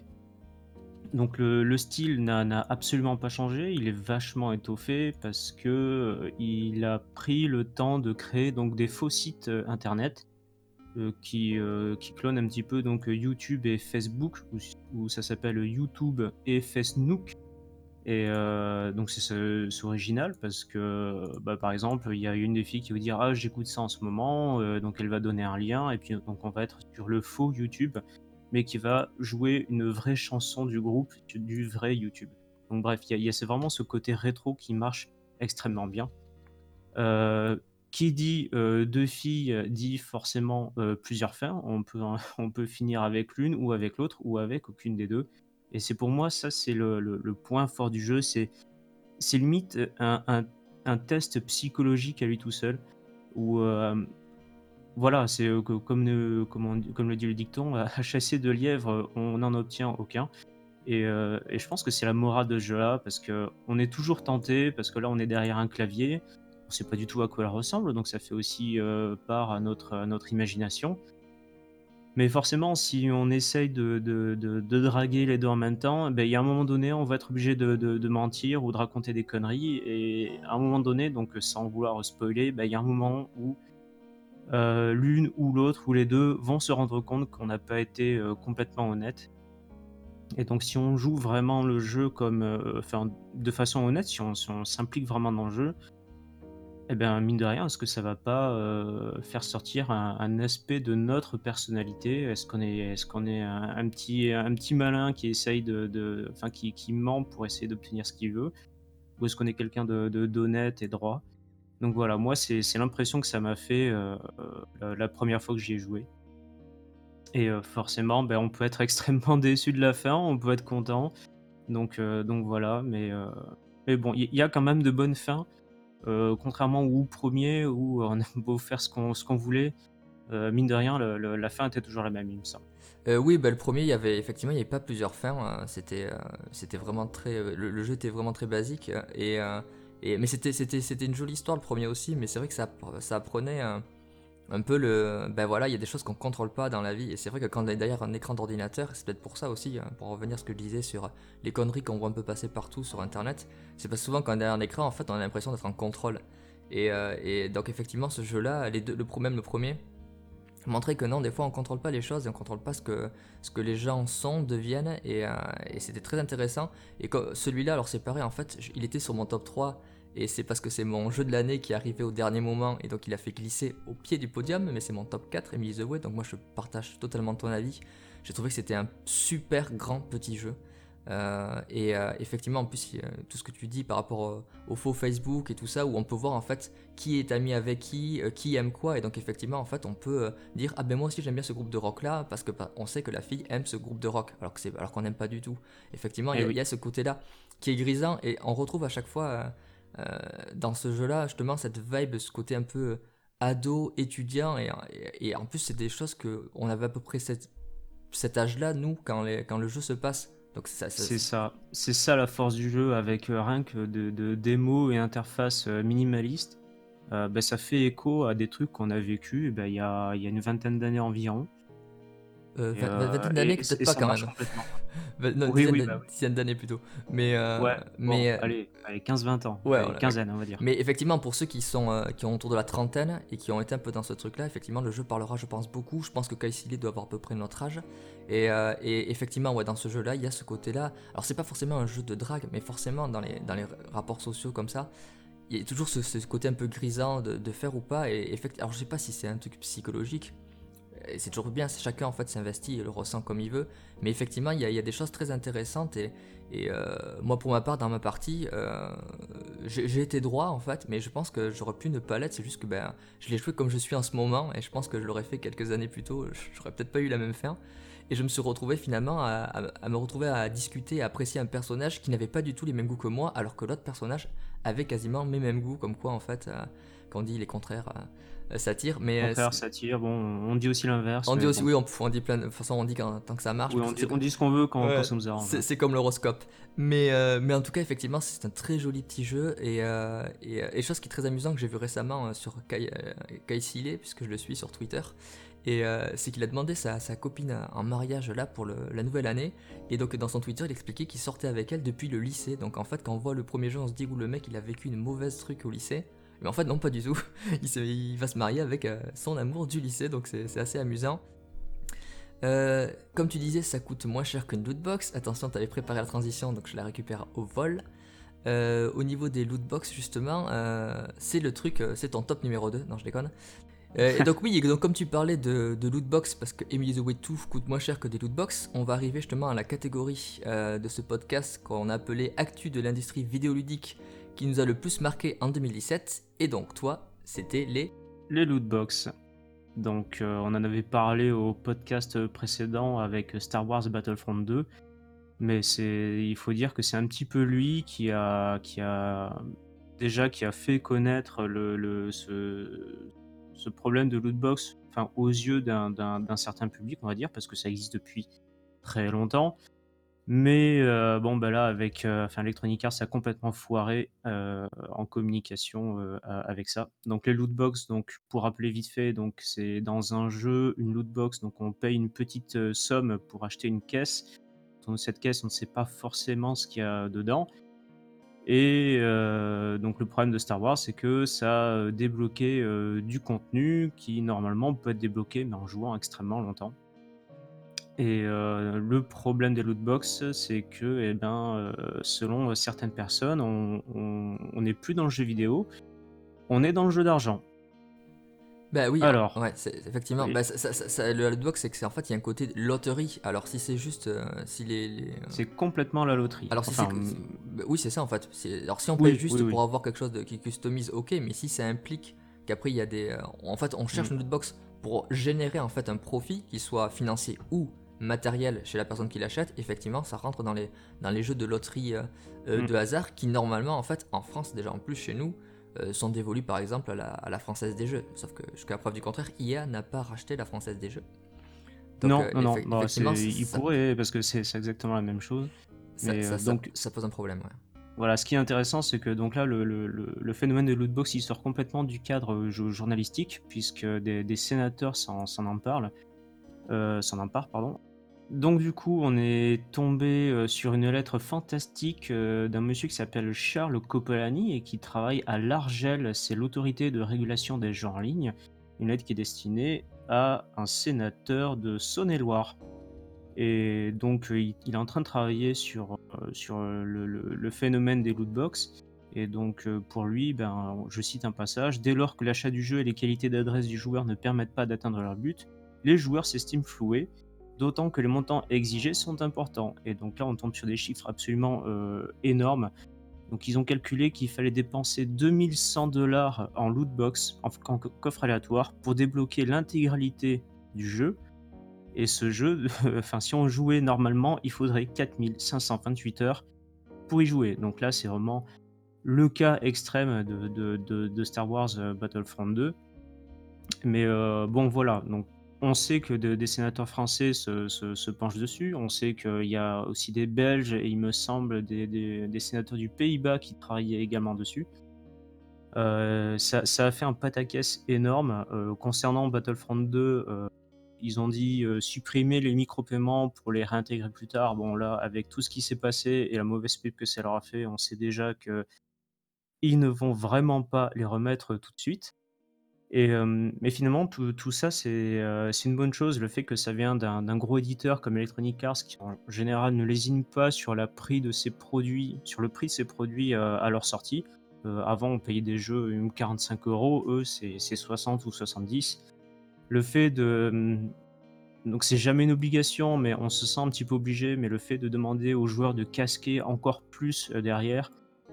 Donc le, le style n'a n'a absolument pas changé, il est vachement étoffé parce que euh, il a pris le temps de créer donc des faux sites euh, internet euh, qui, euh, qui clonent un petit peu donc euh, YouTube et Facebook où, où ça s'appelle YouTube et Facenook. Et euh, donc c'est c'est- c'est original parce que bah, par exemple il y a une des filles qui va dire ah j'écoute ça en ce moment, euh, donc elle va donner un lien et puis donc on va être sur le faux YouTube mais qui va jouer une vraie chanson du groupe du vrai YouTube. Donc bref, il y a, il y a- c'est vraiment ce côté rétro qui marche extrêmement bien. Euh, qui dit euh, deux filles dit forcément euh, plusieurs fins. On peut, on peut finir avec l'une ou avec l'autre ou avec aucune des deux. Et c'est pour moi, ça c'est le, le- le point fort du jeu. C'est, c'est limite un, un- un test psychologique à lui tout seul. Où, euh, voilà, c'est euh, que- comme, euh, comme, on dit- comme le dit le dicton, à chasser de lièvres, on n'en obtient aucun. Et, euh, et je pense que c'est la morale de ce jeu-là, parce que on est toujours tenté, parce que là on est derrière un clavier, on sait pas du tout à quoi elle ressemble, donc ça fait aussi euh, part à notre, à notre imagination. Mais forcément, si on essaye de, de, de, de draguer les deux en même temps, ben, il y a un moment donné, on va être obligé de, de, de mentir ou de raconter des conneries. Et à un moment donné, donc sans vouloir spoiler, ben, il y a un moment où euh, l'une ou l'autre ou les deux vont se rendre compte qu'on n'a pas été euh, complètement honnête. Et donc, si on joue vraiment le jeu comme, euh, enfin, de façon honnête, si on, si on s'implique vraiment dans le jeu, Eh ben, mine de rien, est-ce que ça va pas, heu, faire sortir un un aspect de notre personnalité? Est-ce qu'on est est-ce qu'on est un un petit un petit malin qui essaye de de enfin qui qui ment pour essayer d'obtenir ce qu'il veut? Ou est-ce qu'on est quelqu'un de de d'honnête et droit? Donc voilà, moi c'est c'est l'impression que ça m'a fait, heu heu, la première fois que j'y ai joué et heu, forcément, ben, on peut être extrêmement déçu de la fin, on peut être content donc heu, donc voilà mais heu, mais bon, il y il y a quand même de bonnes fins. Heu, contrairement au premier où on a beau faire ce qu'on ce qu'on voulait, heu, mine de rien le le la fin était toujours la même, il me semble. Heu, oui, bah, le premier il y avait effectivement, il y avait pas plusieurs fins, heu, c'était, heu, c'était vraiment très, heu, le le jeu était vraiment très basique, heu et heu et mais c'était c'était c'était une jolie histoire le premier aussi, mais c'est vrai que ça appr ça apprenait, heu, un peu le ben, voilà, il y a des choses qu'on contrôle pas dans la vie et c'est vrai que quand on est derrière un écran d'ordinateur, c'est peut-être pour ça aussi, hein, pour revenir à ce que je disais sur les conneries qu'on voit un peu passer partout sur internet, c'est parce que souvent quand on est derrière un écran, en fait, on a l'impression d'être en contrôle et heu et donc effectivement ce jeu-là, les deux le pro même le premier montrer que non, des fois on contrôle pas les choses et on contrôle pas ce que, ce que les gens sont, deviennent, et, euh, et c'était très intéressant. Et co- celui-là, alors c'est pareil, en fait, il était sur mon top trois et c'est parce que c'est mon jeu de l'année qui est arrivé au dernier moment, et donc il a fait glisser au pied du podium, mais c'est mon top quatre, Emily the Way, donc moi je partage totalement ton avis. J'ai trouvé que c'était un super grand petit jeu. Euh, et euh, effectivement, en plus, euh, tout ce que tu dis par rapport au, au faux Facebook et tout ça, où on peut voir en fait qui est ami avec qui, euh, qui aime quoi, et donc effectivement, en fait, on peut euh, dire ah ben moi aussi j'aime bien ce groupe de rock là parce que bah, on sait que la fille aime ce groupe de rock, alors que c'est alors qu'on n'aime pas du tout. Effectivement, il Eh y, a- il oui, y a ce côté-là qui est grisant, et on retrouve à chaque fois euh, euh, dans ce jeu-là justement cette vibe, ce côté un peu euh, ado, étudiant, et, et- et en plus c'est des choses que on avait à peu près cet, cet âge-là nous quand, les- quand le jeu se passe. Donc ça, ça- c'est ça. C'est ça la force du jeu avec, heu, rien que de de démos et interface, heu, minimaliste, heu, bah, ça fait écho à des trucs qu'on a vécu, bah, il y a il y a une vingtaine d'années environ euh, et vingt- heu vingtaine d'années et et ç peut-être et pas ça quand marche même. complètement. Vingt- non, Oui, dizaine oui, d'an- bah, oui. dizaine d'années plutôt. Mais, euh, Ouais, bon, mais, euh, allez allez quinze vingt ans, ouais, allez voilà, d'accord. quinzaine on va dire. Mais effectivement, pour ceux qui sont euh, qui ont autour de la trentaine et qui ont été un peu dans ce truc-là, effectivement, le jeu parlera, je pense, beaucoup. Je pense que Kai Siley doit avoir à peu près notre âge. Et, euh, et effectivement, ouais, dans ce jeu-là, il y a ce côté-là. Alors, c'est pas forcément un jeu de drague, mais forcément, dans les, dans les rapports sociaux comme ça, il y a toujours ce, ce côté un peu grisant de, de faire ou pas. Et effectivement, alors, je sais pas si c'est un truc psychologique, et c'est toujours bien, chacun en fait s'investit et le ressent comme il veut. Mais effectivement, il y a, il y a des choses très intéressantes. Et, et euh, moi, pour ma part, dans ma partie, euh, j'ai j'ai été droit en fait, mais je pense que j'aurais pu ne pas l'être. C'est juste que ben, je l'ai joué comme je suis en ce moment, et je pense que je l'aurais fait quelques années plus tôt, j'aurais peut-être pas eu la même fin. Et je me suis retrouvé finalement à, à- à me retrouver à discuter, à apprécier un personnage qui n'avait pas du tout les mêmes goûts que moi, alors que l'autre personnage avait quasiment mes mêmes goûts, comme quoi en fait, euh, quand on dit les contraires, euh, s'attirent. Mais euh, Contraire, satire, bon, on dit aussi l'inverse, on dit mais aussi, bon. oui, on, on dit plein de, de toute façon, on dit quand, tant que ça marche, Oui, mais on ça, dit c'est on comme, dit ce qu'on veut quand quand ouais, ça nous arrange, c'est ouais. c'est comme l'horoscope. Mais, euh, mais en tout cas, effectivement, c'est un très joli petit jeu. Et, euh, et, euh, et chose qui est très amusant que j'ai vu récemment euh, sur Kai, euh, Kai Siley, puisque je le suis sur Twitter, et euh, c'est qu'il a demandé sa, sa copine en mariage là pour le- la nouvelle année. Et donc dans son Twitter, il expliquait qu'il sortait avec elle depuis le lycée. Donc en fait, quand on voit le premier jeu, on se dit où le mec il a vécu une mauvaise truc au lycée. Mais en fait, non, pas du tout. Il, se- il va se marier avec euh, son amour du lycée, donc c'est c'est assez amusant. Euh, comme tu disais, ça coûte moins cher qu'une lootbox. Attention, tu avais préparé la transition, donc je la récupère au vol. Euh, au niveau des lootbox, justement, euh, c'est le truc, euh, c'est ton top numéro deux. Non, je déconne. Euh, et donc, oui, et donc, comme tu parlais de, de lootbox, parce que Emily the Way deux coûte moins cher que des lootbox, on va arriver justement à la catégorie euh, de ce podcast qu'on a appelé Actu de l'industrie vidéoludique qui nous a le plus marqué en deux mille dix-sept. Et donc, toi, c'était les. Les loot box. Donc, euh, on en avait parlé au podcast précédent avec Star Wars Battlefront deux, mais c'est, il faut dire que c'est un petit peu lui qui a, qui a déjà qui a fait connaître le, le- ce, ce problème de lootbox, enfin aux yeux d'un d'un- d'un certain public, on va dire, parce que ça existe depuis très longtemps. Mais heu, bon, bah, là, avec, heu, enfin, Electronic Arts a complètement foiré, heu, en communication, heu, a avec ça. Donc les loot box, donc pour rappeler vite fait, donc c'est dans un jeu, une loot box, donc on paye une petite, heu, somme pour acheter une caisse. Dans cette caisse, on ne sait pas forcément ce qu'il y a dedans et heu, donc le problème de Star Wars, c'est que ça, heu, débloquait, heu, du contenu qui normalement peut être débloqué, mais en jouant extrêmement longtemps. Et heu, le problème des loot box, c'est que, eh ben, heu, selon certaines personnes, on on on n'est plus dans le jeu vidéo On est dans le jeu d'argent. Bah oui, Alors, ouais, c'est effectivement. oui, Bah, ça, ça- ça- ça- le lootbox, c'est que c'est en fait il y a un côté loterie. Alors si c'est juste, euh, si les, les, euh, c'est complètement la loterie. alors si c'est, Enfin, que- si- mm, bah oui c'est ça en fait. C'est- Alors si on paye oui, oui, juste pour oui. avoir quelque chose de, qui customise, ok. Mais si ça implique qu'après il y a des, euh, en fait on cherche Mm, une lootbox pour générer en fait un profit qui soit financier ou matériel chez la personne qui l'achète. Effectivement, ça rentre dans les dans les jeux de loterie euh, euh, mm. de hasard qui normalement en fait en France déjà en plus chez nous euh, sont dévolus par exemple à la, à la Française des Jeux. Sauf que jusqu'à la preuve du contraire, I A n'a pas racheté la Française des Jeux. Donc Non, euh, non, non. effe- Bah, effectivement, c'est, ça, il ça, pourrait, parce que c'est c'est exactement la même chose. ça, Mais ça- euh, ça- donc, ça pose un problème. Ouais. voilà, ce qui est intéressant, c'est que donc là, le, le- le- le phénomène de lootbox, il sort complètement du cadre euh, jo- journalistique, puisque des, des sénateurs s'en s'en en parlent, euh, s'en emparent, pardon. Donc du coup, on est tombé euh, sur une lettre fantastique euh, d'un monsieur qui s'appelle Charles Copolani et qui travaille à l'Argel, c'est l'autorité de régulation des jeux en ligne. Une lettre qui est destinée à un sénateur de Saône-et-Loire. Et donc, euh, il, il est en train de travailler sur, euh, sur euh, le, le- le phénomène des lootbox. Et donc, euh, pour lui, ben, je cite un passage, dès lors que l'achat du jeu et les qualités d'adresse du joueur ne permettent pas d'atteindre leur but, les joueurs s'estiment floués, d'autant que les montants exigés sont importants. Et donc là, on tombe sur des chiffres absolument euh, énormes. Donc, ils ont calculé qu'il fallait dépenser deux mille cent dollars en lootbox, en, en coffre aléatoire, pour débloquer l'intégralité du jeu. Et ce jeu, enfin, si on jouait normalement, il faudrait quatre mille cinq cent vingt-huit heures pour y jouer. Donc là, c'est vraiment le cas extrême de, de- de- de Star Wars euh, Battlefront deux. Mais euh, bon, voilà. Donc, on sait que de- des sénateurs français se, se- se penchent dessus. On sait qu'il y a aussi des Belges et il me semble des, des- des sénateurs du Pays-Bas qui travaillaient également dessus. Euh, ça, ça a fait un pataquès énorme. Euh, concernant Battlefront deux, euh, ils ont dit euh, supprimer les micro-paiements pour les réintégrer plus tard. Bon, là, avec tout ce qui s'est passé et la mauvaise pub que ça leur a fait, on sait déjà que ils ne vont vraiment pas les remettre tout de suite. Et, euh, mais finalement, tout, tout ça, c'est euh, c'est une bonne chose. Le fait que ça vient d'un d'un gros éditeur comme Electronic Arts, qui en général ne lésine pas sur, la prix de ses produits, sur le prix de ses produits euh, à leur sortie. Euh, avant, on payait des jeux euh, quarante-cinq euros, eux, c'est c'est soixante ou soixante-dix. Le fait de, hum, donc c'est jamais une obligation, mais on se sent un petit peu obligé, mais le fait de demander aux joueurs de casquer encore plus euh, derrière,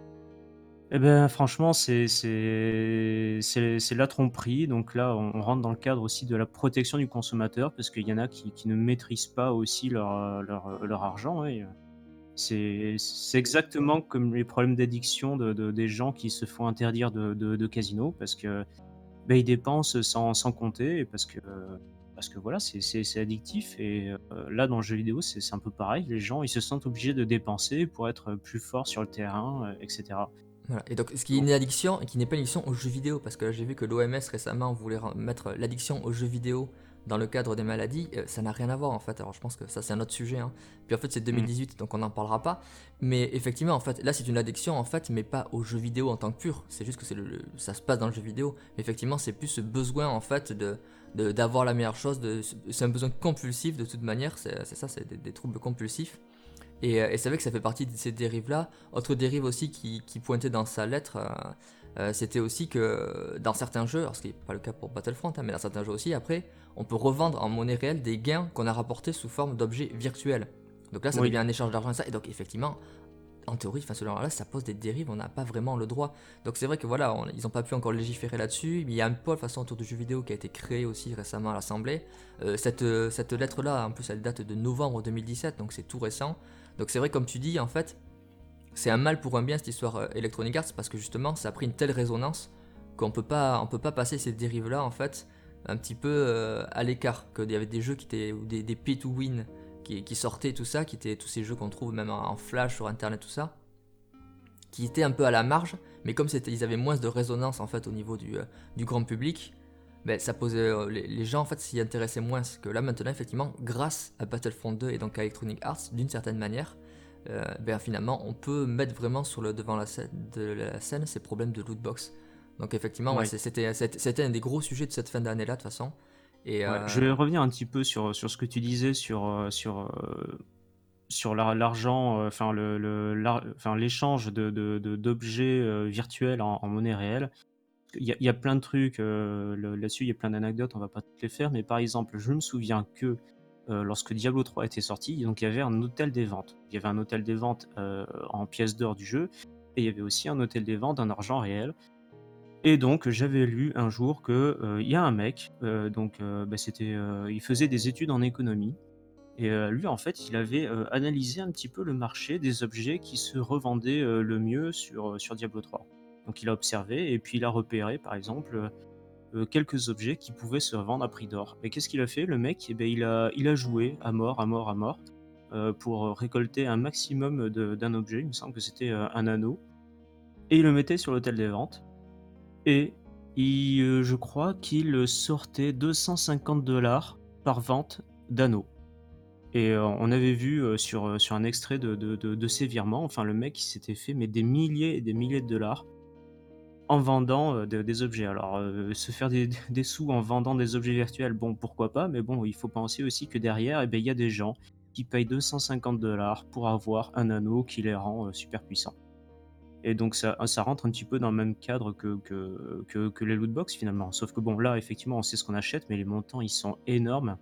eh ben franchement, c'est c'est c'est c'est la tromperie. Donc là, on on rentre dans le cadre aussi de la protection du consommateur, parce qu'il y en a qui qui ne maîtrisent pas aussi leur, heu, leur, heu, leur argent, ouais, heu. C'est c'est exactement comme les problèmes d'addiction de de des gens qui se font interdire de de de casino parce que, beh, ils dépensent sans sans compter et parce que, parce que voilà, c'est c'est c'est addictif. Et heu, là, dans le jeu vidéo, c'est c'est un peu pareil. Les gens, ils se sentent obligés de dépenser pour être plus forts sur le terrain, heu, et cetera. Voilà. Et donc, ce qui est Donc une addiction et qui n'est pas une addiction aux jeux vidéo, parce que là, j'ai vu que l'O M S récemment voulait ren- mettre l'addiction aux jeux vidéo dans le cadre des maladies, euh, ça n'a rien à voir en fait. Alors, je pense que ça, c'est un autre sujet. Hein. Puis en fait, c'est mmh, deux mille dix-huit, donc on n'en parlera pas. Mais effectivement, en fait, là, c'est une addiction en fait, mais pas aux jeux vidéo en tant que pur. C'est juste que c'est le, le- ça se passe dans le jeu vidéo. Mais effectivement, c'est plus ce besoin en fait de de- d'avoir la meilleure chose. De, c'est un besoin compulsif de toute manière. C'est c'est ça, c'est des, des troubles compulsifs. Et, euh, et c'est vrai que ça fait partie de ces dérives-là. Autre dérive aussi qui, qui pointait dans sa lettre, euh, euh, c'était aussi que dans certains jeux, alors ce qui n'est pas le cas pour Battlefront, hein, mais dans certains jeux aussi, après, on peut revendre en monnaie réelle des gains qu'on a rapportés sous forme d'objets virtuels. Donc là, ça devient oui, un échange d'argent et ça. Et donc effectivement, en théorie, enfin, selon là, ça pose des dérives, on n'a pas vraiment le droit. Donc c'est vrai que voilà, on- ils n'ont pas pu encore légiférer là-dessus. Il y a un pôle façon autour du jeu vidéo qui a été créé aussi récemment à l'Assemblée. Euh, cette euh, cette lettre-là, en plus, elle date de novembre deux mille dix-sept, donc c'est tout récent. Donc c'est vrai, comme tu dis, en fait, c'est un mal pour un bien cette histoire euh, Electronic Arts parce que justement, ça a pris une telle résonance qu'on peut pas, on peut pas passer ces dérives-là en fait un petit peu euh, à l'écart. Qu'il y avait des jeux qui étaient ou des, des pay to win qui, qui sortaient, tout ça, qui étaient tous ces jeux qu'on trouve même en, en flash sur internet, tout ça, qui étaient un peu à la marge, mais comme c'était, ils avaient moins de résonance en fait au niveau du, euh, du grand public, ben, ça posait, euh, les, les gens en fait s'y intéressaient moins. Que là maintenant effectivement, grâce à Battlefront deux et donc à Electronic Arts, d'une certaine manière, euh, ben, finalement on peut mettre vraiment sur le devant la scène, de la scène ces problèmes de lootbox. Donc effectivement, ouais, oui. c'est- c'était, c'était, c'était un des gros sujets de cette fin d'année là de toute façon. Et Ouais, euh, je vais revenir un petit peu sur, sur ce que tu disais sur, euh, sur, euh, sur la- l'argent, euh, enfin le, le- l'ar- enfin, l'échange de, de- de- d'objets euh, virtuels en, en monnaie réelle. Il y a il y a plein de trucs, heu, le là-dessus, il y a plein d'anecdotes, on va pas toutes les faire, mais par exemple, je me souviens que, heu, lorsque Diablo trois était sorti, donc il y avait un hôtel des ventes. Il y avait un hôtel des ventes, heu, en pièces d'or du jeu et il y avait aussi un hôtel des ventes en argent réel et donc j'avais lu un jour que, heu, il y a un mec, heu, donc heu, bah, c'était, heu, il faisait des études en économie et heu, lui, en fait, il avait, heu, analysé un petit peu le marché des objets qui se revendaient, heu, le mieux sur, heu, sur Diablo trois. Donc il a observé et puis il a repéré, par exemple, heu heu, quelques objets qui pouvaient se revendre à prix d'or. Et qu'est-ce qu'il a fait le mec? Et beh, il a il a joué à mort, à mort, à mort, heu, pour, heu, récolter un maximum de d'un objet. Il me semble que c'était, heu, un anneau et il le mettait sur l'autel des ventes et il, heu, je crois qu'il, sortait deux cent cinquante dollars par vente d'anneaux. Et heu, on avait vu, heu, sur, heu, sur un extrait de de de de ses virements, enfin le mec il s'était fait mais des milliers et des milliers de dollars en vendant, heu, de des objets. Alors, heu, se faire des des sous en vendant des objets virtuels, bon pourquoi pas, mais bon, il faut penser aussi que derrière, et beh, il y a des gens qui payent deux cent cinquante dollars pour avoir un anneau qui les rend, heu, super puissants. Et donc ça ça rentre un petit peu dans le même cadre que que que que les loot box finalement. Sauf que bon là, effectivement, on sait ce qu'on achète, mais les montants ils sont énormes.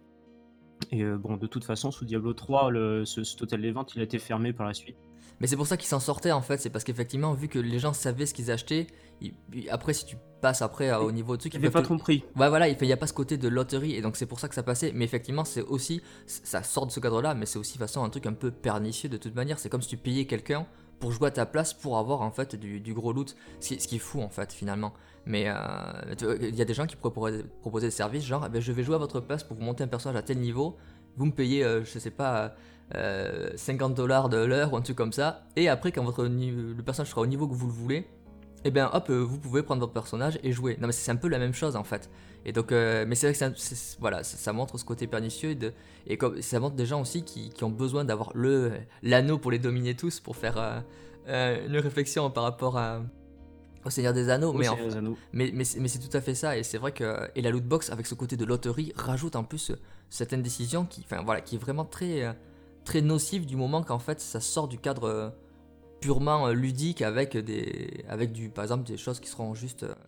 Et heu, bon, de toute façon, sous Diablo trois, le ce cet hôtel des ventes, il a été fermé par la suite. Mais c'est pour ça qu'ils s'en sortaient en fait, c'est parce qu'effectivement, vu que les gens savaient ce qu'ils achetaient, ils- ils- après si tu passes après à- Et au niveau de truc, il ils avait peuvent pas te... trop compris. Ouais voilà, il n'y a pas ce côté de loterie et donc c'est pour ça que ça passait. Mais effectivement, c'est aussi, ça sort de ce cadre-là, mais c'est aussi de toute façon un truc un peu pernicieux de toute manière. C'est comme si tu payais quelqu'un pour jouer à ta place pour avoir en fait du, du gros loot, ce qui, ce qui est fou en fait finalement. Mais euh, tu vois, il y a des gens qui pourraient proposer, proposer des services genre, eh ben, je vais jouer à votre place pour vous monter un personnage à tel niveau, vous me payez, euh, je sais pas, euh, cinquante dollars de l'heure ou un truc comme ça. Et après, quand votre le personnage sera au niveau que vous le voulez, et bien hop, euh, vous pouvez prendre votre personnage et jouer. Non mais c'est un peu la même chose en fait. Et donc, euh, mais c'est vrai que ça, c'est- voilà, ça, ça montre ce côté pernicieux et, de, et comme, ça montre des gens aussi qui, qui ont besoin d'avoir le l'anneau pour les dominer tous, pour faire euh, euh, une réflexion par rapport à, au Seigneur des Anneaux. Au Mais, Seigneur enfin, des Anneaux. mais, mais, c'est mais c'est tout à fait ça. Et c'est vrai que et la loot box avec ce côté de loterie rajoute en plus euh, cette indécision qui, enfin, voilà, qui est vraiment très, euh, très nocive du moment qu'en fait ça sort du cadre euh, purement euh, ludique avec des avec du par exemple des choses qui seront juste euh,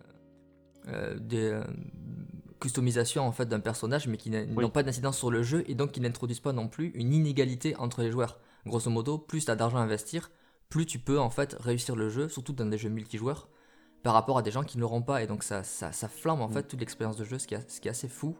euh, des euh, customisations en fait d'un personnage mais qui n'a- n'ont Oui. pas d'incidence sur le jeu et donc qui n'introduisent pas non plus une inégalité entre les joueurs. Grosso modo, plus tu as d'argent à investir, plus tu peux en fait réussir le jeu, surtout dans des jeux multijoueurs, par rapport à des gens qui ne l'auront pas et donc ça, ça, ça flamme en Mmh. fait toute l'expérience de jeu, ce qui, est- ce qui est assez fou.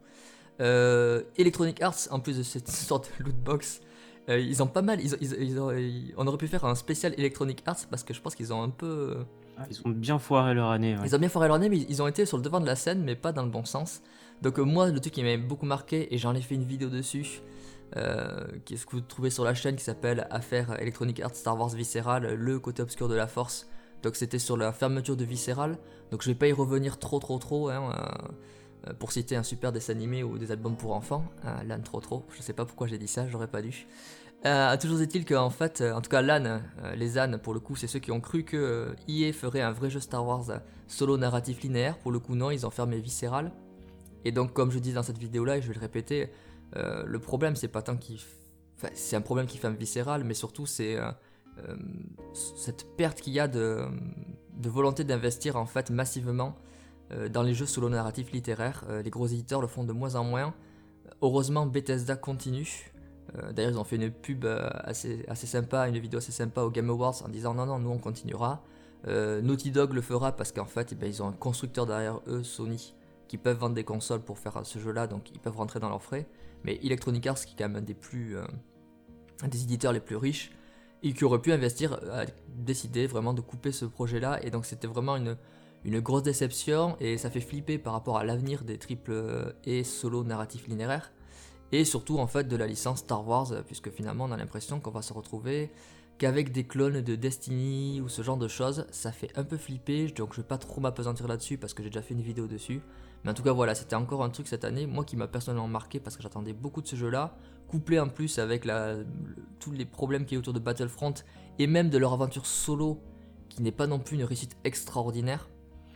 Euh, Electronic Arts, en plus de cette sorte de loot box, euh, ils ont pas mal. Ils, ont- ils- ils ont- ils- on aurait pu faire un spécial Electronic Arts parce que je pense qu'ils ont un peu. Ah, ils ont bien foiré leur année, ouais. Ils ont bien foiré leur nez, mais ils ont été sur le devant de la scène, mais pas dans le bon sens. Donc, euh, moi, le truc qui m'avait beaucoup marqué, et j'en ai fait une vidéo dessus, euh, qui est ce que vous trouvez sur la chaîne, qui s'appelle Affaire Electronic Arts Star Wars Visceral, le côté obscur de la force. Donc, c'était sur la fermeture de Visceral. Donc, je vais pas y revenir trop, trop, trop. Hein, euh, pour citer un super dessin animé ou des albums pour enfants, euh, Lan trop trop, je sais pas pourquoi j'ai dit ça, j'aurais pas dû. Euh, toujours est-il qu'en fait, euh, en tout cas Lan, euh, les ânes pour le coup, c'est ceux qui ont cru que euh, E A ferait un vrai jeu Star Wars euh, solo narratif linéaire. Pour le coup non, ils ont fermé Visceral. Et donc comme je dis dans cette vidéo là, et je vais le répéter, euh, le problème c'est pas tant qu'il... f- Enfin, c'est un problème qui ferme Visceral, mais surtout c'est euh, euh, cette perte qu'il y a de, de volonté d'investir en fait massivement euh, dans les jeux solo narratifs littéraires. Euh, les gros éditeurs le font de moins en moins. Heureusement, Bethesda continue. Euh, D'ailleurs, ils ont fait une pub euh, assez, assez sympa, une vidéo assez sympa au Game Awards en disant non, non, nous on continuera. Euh, Naughty Dog le fera parce qu'en fait, eh ben, ils ont un constructeur derrière eux, Sony, qui peuvent vendre des consoles pour faire ce jeu-là, donc ils peuvent rentrer dans leurs frais. Mais Electronic Arts, qui est quand même un des plus, euh, un des éditeurs les plus riches, et qui aurait pu investir, a décidé vraiment de couper ce projet-là. Et donc c'était vraiment une, une grosse déception et ça fait flipper par rapport à l'avenir des triple et solo narratifs linéaires. Et surtout en fait de la licence Star Wars, puisque finalement on a l'impression qu'on va se retrouver qu'avec des clones de Destiny ou ce genre de choses. Ça fait un peu flipper, donc je vais pas trop m'apesantir là-dessus parce que j'ai déjà fait une vidéo dessus. Mais en tout cas voilà, c'était encore un truc cette année, moi qui m'a personnellement marqué parce que j'attendais beaucoup de ce jeu-là, couplé en plus avec la, le- tous les problèmes qu'il y a autour de Battlefront et même de leur aventure solo, qui n'est pas non plus une réussite extraordinaire.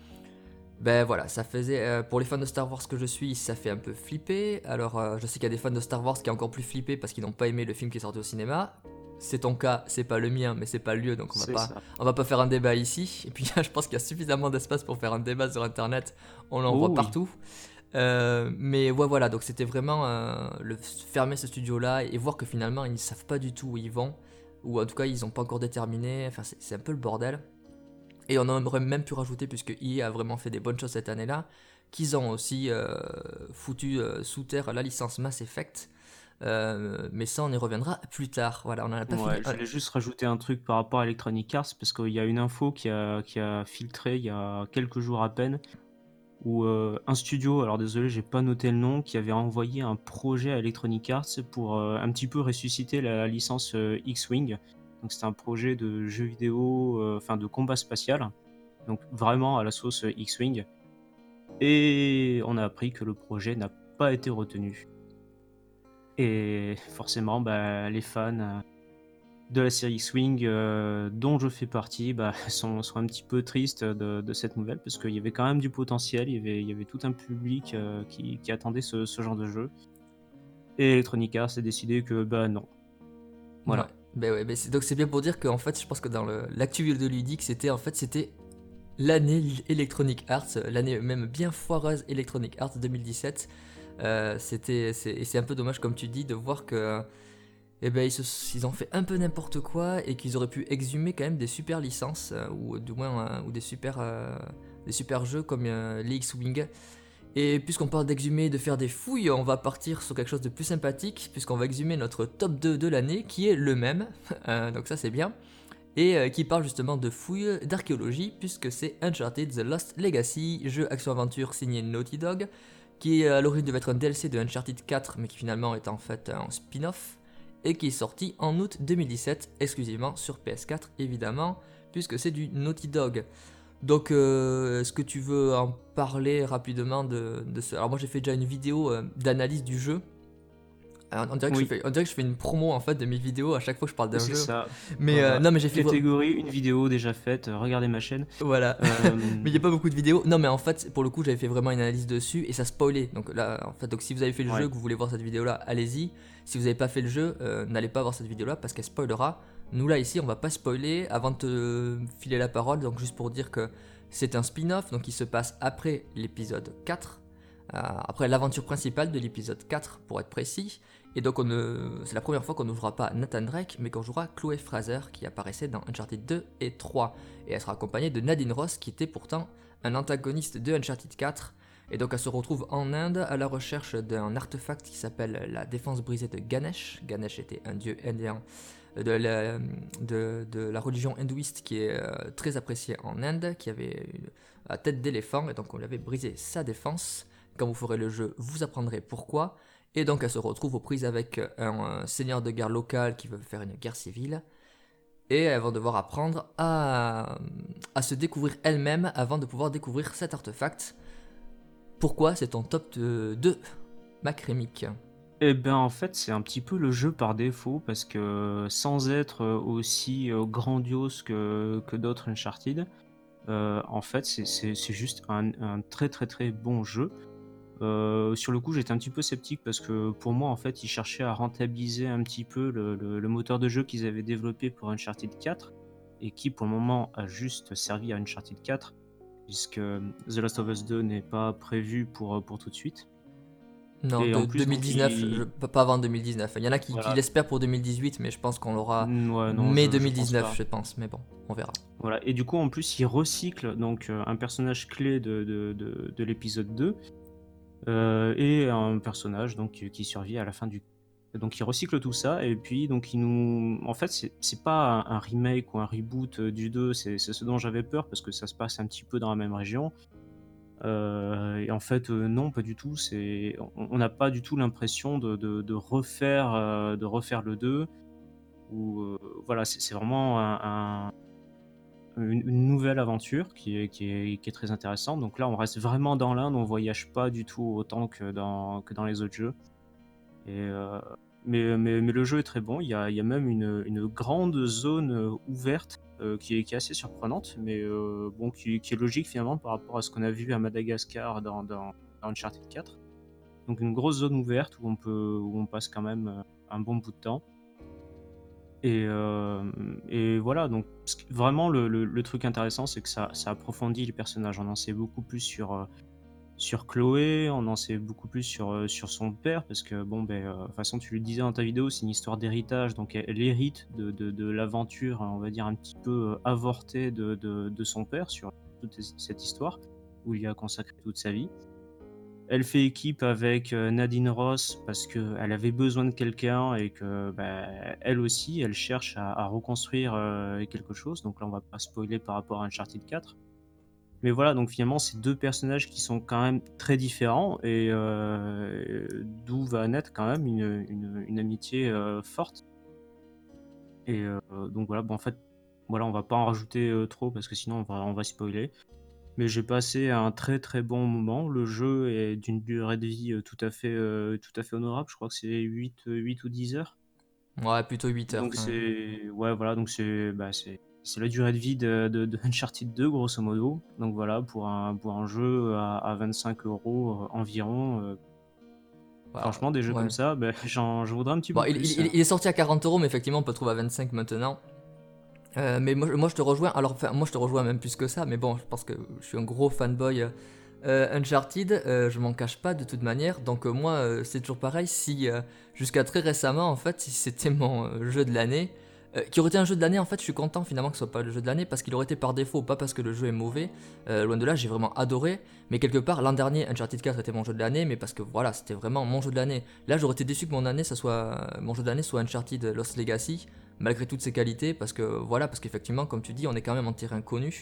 Ben voilà, ça faisait, euh, pour les fans de Star Wars que je suis, ça fait un peu flipper. Alors euh, je sais qu'il y a des fans de Star Wars qui ont encore plus flippé parce qu'ils n'ont pas aimé le film qui est sorti au cinéma. c'est ton cas, c'est pas le mien, mais c'est pas le lieu, donc on va C'est pas, ça. on va pas faire un débat ici. Et puis je pense qu'il y a suffisamment d'espace pour faire un débat sur Internet, on l'en Oh voit oui. partout. Euh, mais ouais, voilà, donc c'était vraiment euh, le fermer ce studio-là et voir que finalement ils ne savent pas du tout où ils vont, ou en tout cas ils n'ont pas encore déterminé, enfin c'est c'est un peu le bordel. Et on aurait même pu rajouter, puisque E A a vraiment fait des bonnes choses cette année-là, qu'ils ont aussi euh, foutu euh, sous terre la licence Mass Effect. Euh, mais ça, on y reviendra plus tard. Voilà, on en a pas fini. Ouais, je Ah, voulais juste rajouter un truc par rapport à Electronic Arts, parce qu'il y a une info qui a, qui a filtré il y a quelques jours à peine, où euh, un studio, alors désolé, j'ai pas noté le nom, qui avait envoyé un projet à Electronic Arts pour euh, un petit peu ressusciter la licence euh, X-Wing. Donc c'était un projet de jeu vidéo, euh, enfin de combat spatial, donc vraiment à la sauce euh, X-Wing. Et on a appris que le projet n'a pas été retenu. Et forcément, bah, les fans euh, de la série X-Wing, euh, dont je fais partie, bah, sont, sont un petit peu tristes de, de cette nouvelle, parce qu'il y avait quand même du potentiel, il y avait, il y avait tout un public euh, qui, qui attendait ce, ce genre de jeu. Et Electronic Arts a décidé que bah non. ouais. Voilà. Ben ouais, ben c'est- donc c'est bien pour dire qu'en fait, je pense que dans le- l'actu vidéoludique, c'était en fait c'était l'année Electronic Arts, l'année même bien foireuse Electronic Arts deux mille dix-sept. Euh, c'était, c'est, et c'est un peu dommage, comme tu dis, de voir que eh ben, ils, se- ils ont fait un peu n'importe quoi et qu'ils auraient pu exhumer quand même des super licences, euh, ou du moins euh, ou des super, euh, des super jeux comme euh, les X-Wing. Et puisqu'on parle d'exhumer, de faire des fouilles, on va partir sur quelque chose de plus sympathique, puisqu'on va exhumer notre top deux de l'année, qui est le même, Euh, donc ça c'est bien, et euh, qui parle justement de fouilles d'archéologie, puisque c'est Uncharted The Lost Legacy, jeu action-aventure signé Naughty Dog, qui à l'origine devait être un D L C de Uncharted quatre, mais qui finalement est en fait un spin-off, et qui est sorti en août deux mille dix-sept, exclusivement sur P S quatre évidemment, puisque c'est du Naughty Dog. Donc, euh, est-ce que tu veux en parler rapidement de, de ce... Alors moi j'ai fait déjà une vidéo euh, d'analyse du jeu. Alors, on, dirait que je Oui, fais, on dirait que je fais une promo en fait de mes vidéos à chaque fois que je parle d'un c'est jeu. ça. Mais euh, Voilà. non, mais j'ai fait... Catégorie, une vidéo déjà faite, euh, regardez ma chaîne. Voilà. Euh, Mais il n'y a pas beaucoup de vidéos. Non, mais en fait, pour le coup, j'avais fait vraiment une analyse dessus et ça spoilait. Donc là, en fait, donc si vous avez fait le jeu, ouais. que vous voulez voir cette vidéo-là, allez-y. Si vous n'avez pas fait le jeu, euh, n'allez pas voir cette vidéo-là parce qu'elle spoilera. Nous là ici, on va pas spoiler avant de te filer la parole. Donc juste pour dire que c'est un spin-off, donc il se passe après l'épisode quatre, euh, après l'aventure principale de l'épisode quatre pour être précis. Et donc on ne... c'est la première fois qu'on ne jouera pas Nathan Drake, mais qu'on jouera Chloé Fraser qui apparaissait dans Uncharted deux et trois. Et elle sera accompagnée de Nadine Ross qui était pourtant un antagoniste de Uncharted quatre. Et donc elle se retrouve en Inde à la recherche d'un artefact qui s'appelle la défense brisée de Ganesh. Ganesh était un dieu indien de la, de, de la religion hindouiste qui est euh, très appréciée en Inde, qui avait une, la tête d'éléphant, et donc on lui avait brisé sa défense. Quand vous ferez le jeu, vous apprendrez pourquoi. Et donc elle se retrouve aux prises avec un, un seigneur de guerre local qui veut faire une guerre civile. Et elles vont devoir apprendre à, à se découvrir elles-mêmes avant de pouvoir découvrir cet artefact. Pourquoi c'est ton top deux, Macrémique? Eh ben, en fait, c'est un petit peu le jeu par défaut parce que sans être euh, aussi euh, grandiose que, que d'autres Uncharted, euh, en fait, c'est c'est- c'est juste un, un très très très bon jeu. Euh, sur le coup, j'étais un petit peu sceptique parce que pour moi, en fait, ils cherchaient à rentabiliser un petit peu le, le- le moteur de jeu qu'ils avaient développé pour Uncharted quatre et qui, pour le moment, a juste servi à Uncharted quatre puisque The Last of Us deux n'est pas prévu pour, pour tout de suite. Non, Et de en plus, donc, deux mille dix-neuf, je, ils... pas avant deux mille dix-neuf. Il y en a qui, qui Voilà. l'espèrent pour deux mille dix-huit, mais je pense qu'on l'aura Mm, ouais, non, mai je, je pense deux mille dix-neuf, pas. je pense. Mais bon, on verra. Voilà. Et du coup, en plus, ils recyclent donc, euh, un personnage clé de, de, de, de l'épisode deux euh, et un personnage donc, qui survit à la fin du. Donc, ils recyclent tout ça et puis donc ils nous. En fait, c'est c'est pas un, un remake ou un reboot euh, du deux, c'est c'est ce dont j'avais peur parce que ça se passe un petit peu dans la même région. Euh, et en fait, euh, non, pas du tout. C'est, on on n'a pas du tout l'impression de, de, de refaire, euh, de refaire le deux. Ou euh, voilà, c'est c'est vraiment un, un- une, une nouvelle aventure qui est, qui, est, qui est très intéressante. Donc là, on reste vraiment dans l'Inde, on voyage pas du tout autant que dans, que dans les autres jeux. Et, euh, mais, mais, mais le jeu est très bon. Il y a, il y a même une, une grande zone euh, ouverte euh, qui, est, qui est assez surprenante, mais euh, bon, qui, qui est logique finalement par rapport à ce qu'on a vu à Madagascar dans, dans, dans Uncharted quatre. Donc une grosse zone ouverte où on, peut, où on passe quand même euh, un bon bout de temps. Et, euh, et voilà, donc ce qui- vraiment le, le- le truc intéressant, c'est que ça, ça approfondit les personnages. On en sait beaucoup plus sur, euh, sur Chloé, on en sait beaucoup plus sur, euh, sur son père, parce que, bon, ben, euh, de toute façon, tu le disais dans ta vidéo, c'est une histoire d'héritage, donc elle, elle hérite de, de, de l'aventure, hein, on va dire, un petit peu euh, avortée de, de, de son père sur toute cette histoire, où il y a consacré toute sa vie. Elle fait équipe avec euh, Nadine Ross parce qu'elle avait besoin de quelqu'un et que bah, elle aussi, elle cherche à, à reconstruire euh, quelque chose. Donc là, on va pas spoiler par rapport à Uncharted quatre. Mais voilà, donc finalement, c'est deux personnages qui sont quand même très différents et euh, d'où va naître quand même une, une- une amitié euh, forte. Et euh, donc voilà, bon, en fait, voilà, on va pas en rajouter euh, trop parce que sinon on va, on va spoiler. Mais j'ai passé un très très bon moment. Le jeu est d'une durée de vie euh, tout à fait, euh, tout à fait honorable. Je crois que c'est huit euh, huit ou dix heures. Ouais, plutôt huit heures Donc quand même. c'est ouais voilà, donc c'est bah, c'est c'est la durée de vie de, de, de Uncharted deux grosso modo. Donc voilà, pour un, pour un jeu à, à vingt-cinq euros euh, environ, euh, Voilà, franchement des jeux comme ouais. ça, bah, j'en je voudrais un petit Bon, peu il, il- plus. il- il est sorti à quarante euros, mais effectivement, on peut le trouver à vingt-cinq maintenant. Euh, mais moi, moi, je te rejoins. Alors, enfin, moi, je te rejoins même plus que ça. Mais bon, je pense que je suis un gros fanboy euh, euh, Uncharted. Euh, je m'en cache pas de toute manière. Donc, euh, moi, euh, c'est toujours pareil. Si euh, jusqu'à très récemment, en fait, si c'était mon euh, jeu de l'année, euh, qui aurait été un jeu de l'année, en fait, je suis content finalement que ce soit pas le jeu de l'année parce qu'il aurait été par défaut, pas parce que le jeu est mauvais. Euh, loin de là, j'ai vraiment adoré. Mais quelque part, l'an dernier, Uncharted quatre était mon jeu de l'année, mais parce que voilà, c'était vraiment mon jeu de l'année. Là, j'aurais été déçu que mon année, ça soit mon jeu de l'année soit Uncharted Lost Legacy malgré toutes ses qualités, parce que voilà, parce qu'effectivement, comme tu dis, on est quand même en terrain connu.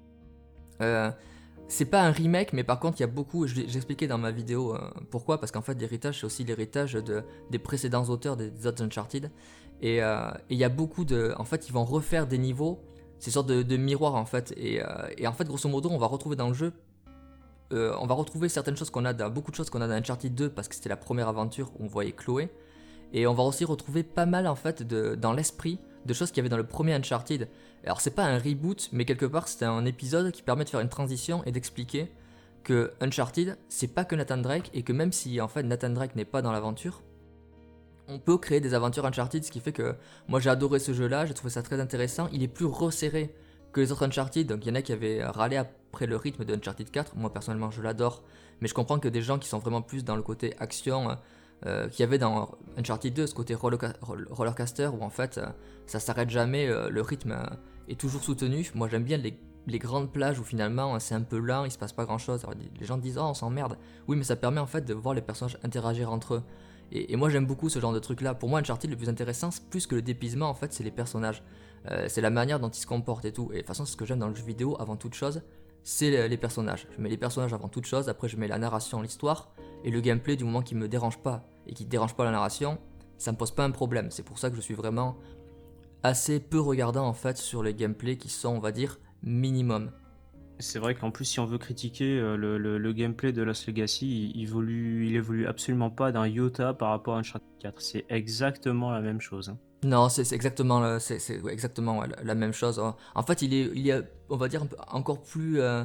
Euh, c'est pas un remake, mais par contre, il y a beaucoup, je l'ai- j'expliquais dans ma vidéo euh, pourquoi, parce qu'en fait, l'héritage, c'est aussi l'héritage de, des précédents auteurs des, des autres Uncharted. Et euh, et il y a beaucoup de. En fait, ils vont refaire des niveaux, c'est une sorte de, de miroir en fait. Et, euh, et en fait, grosso modo, on va retrouver dans le jeu. Euh, on va retrouver certaines choses qu'on a dans beaucoup de choses qu'on a dans Uncharted deux parce que c'était la première aventure où on voyait Chloé. Et on va aussi retrouver pas mal en fait de, dans l'esprit de choses qu'il y avait dans le premier Uncharted. Alors c'est pas un reboot, mais quelque part c'est un épisode qui permet de faire une transition et d'expliquer que Uncharted c'est pas que Nathan Drake et que même si en fait Nathan Drake n'est pas dans l'aventure, on peut créer des aventures Uncharted, ce qui fait que moi j'ai adoré ce jeu-là, j'ai trouvé ça très intéressant. Il est plus resserré que les autres Uncharted, donc il y en a qui avaient râlé après le rythme de Uncharted quatre. Moi personnellement je l'adore, mais je comprends que des gens qui sont vraiment plus dans le côté action, euh, qu'il y avait dans Uncharted deux, ce côté roller, roller coaster où en fait euh, ça s'arrête jamais, euh, le rythme euh, est toujours soutenu. Moi j'aime bien les, les grandes plages où finalement c'est un peu lent, il se passe pas grand chose. Alors, les gens disent oh on s'emmerde. Oui mais ça permet en fait de voir les personnages interagir entre eux. Et, et moi j'aime beaucoup ce genre de truc là. Pour moi Uncharted le plus intéressant, plus que le dépaysement en fait, c'est les personnages. Euh, c'est la manière dont ils se comportent et tout. Et de toute façon c'est ce que j'aime dans le jeu vidéo avant toute chose, c'est les personnages. Je mets les personnages avant toute chose, après je mets la narration, l'histoire, et le gameplay du moment qui me dérange pas et qui dérange pas la narration, ça me pose pas un problème. C'est pour ça que je suis vraiment assez peu regardant en fait sur les gameplays qui sont on va dire minimum. C'est vrai qu'en plus, si on veut critiquer euh, le, le- le gameplay de Lost Legacy, il, il évolue, il évolue absolument pas d'un iota par rapport à Uncharted quatre. C'est exactement la même chose, hein. Non, c'est c'est exactement, le- c'est c'est ouais, exactement ouais, la, la même chose. En fait, il est, il est, on va dire, un peu- encore plus. Euh,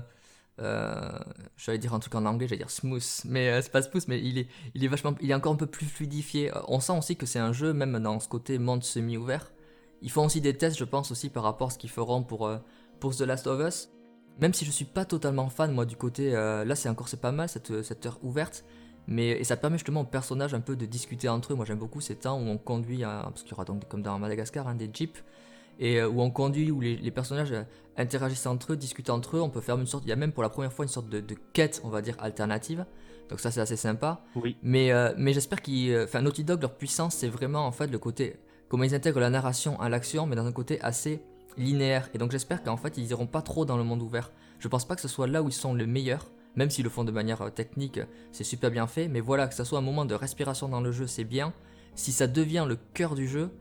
euh, j'allais dire un truc en anglais, j'allais dire smooth, mais euh, c'est pas smooth, mais il est, il est vachement, il est encore un peu plus fluidifié. Euh, On sent aussi que c'est un jeu, même dans ce côté monde semi-ouvert. Ils font aussi des tests, je pense aussi par rapport à ce qu'ils feront pour, euh, pour The Last of Us. Même si je suis pas totalement fan, moi, du côté, euh, là, c'est encore c'est pas mal cette, cette heure ouverte. Mais, et ça permet justement aux personnages un peu de discuter entre eux. Moi j'aime beaucoup ces temps où on conduit, à- parce qu'il y aura donc comme dans Madagascar hein, des jeeps, et euh, où on conduit, où les, les personnages euh, interagissent entre eux, discutent entre eux. On peut faire une sorte, il y a même pour la première fois une sorte de, de quête, on va dire, alternative. Donc ça c'est assez sympa. Oui. Mais, euh, mais j'espère qu'ils, euh, enfin Naughty Dog, leur puissance c'est vraiment en fait le côté, comment ils intègrent la narration à l'action, mais dans un côté assez linéaire. Et donc j'espère qu'en fait ils iront pas trop dans le monde ouvert. Je pense pas que ce soit là où ils sont les meilleurs. Même s'ils le font de manière euh, technique, c'est super bien fait, mais voilà, que ça soit un moment de respiration dans le jeu, c'est bien. Si ça devient le cœur du jeu,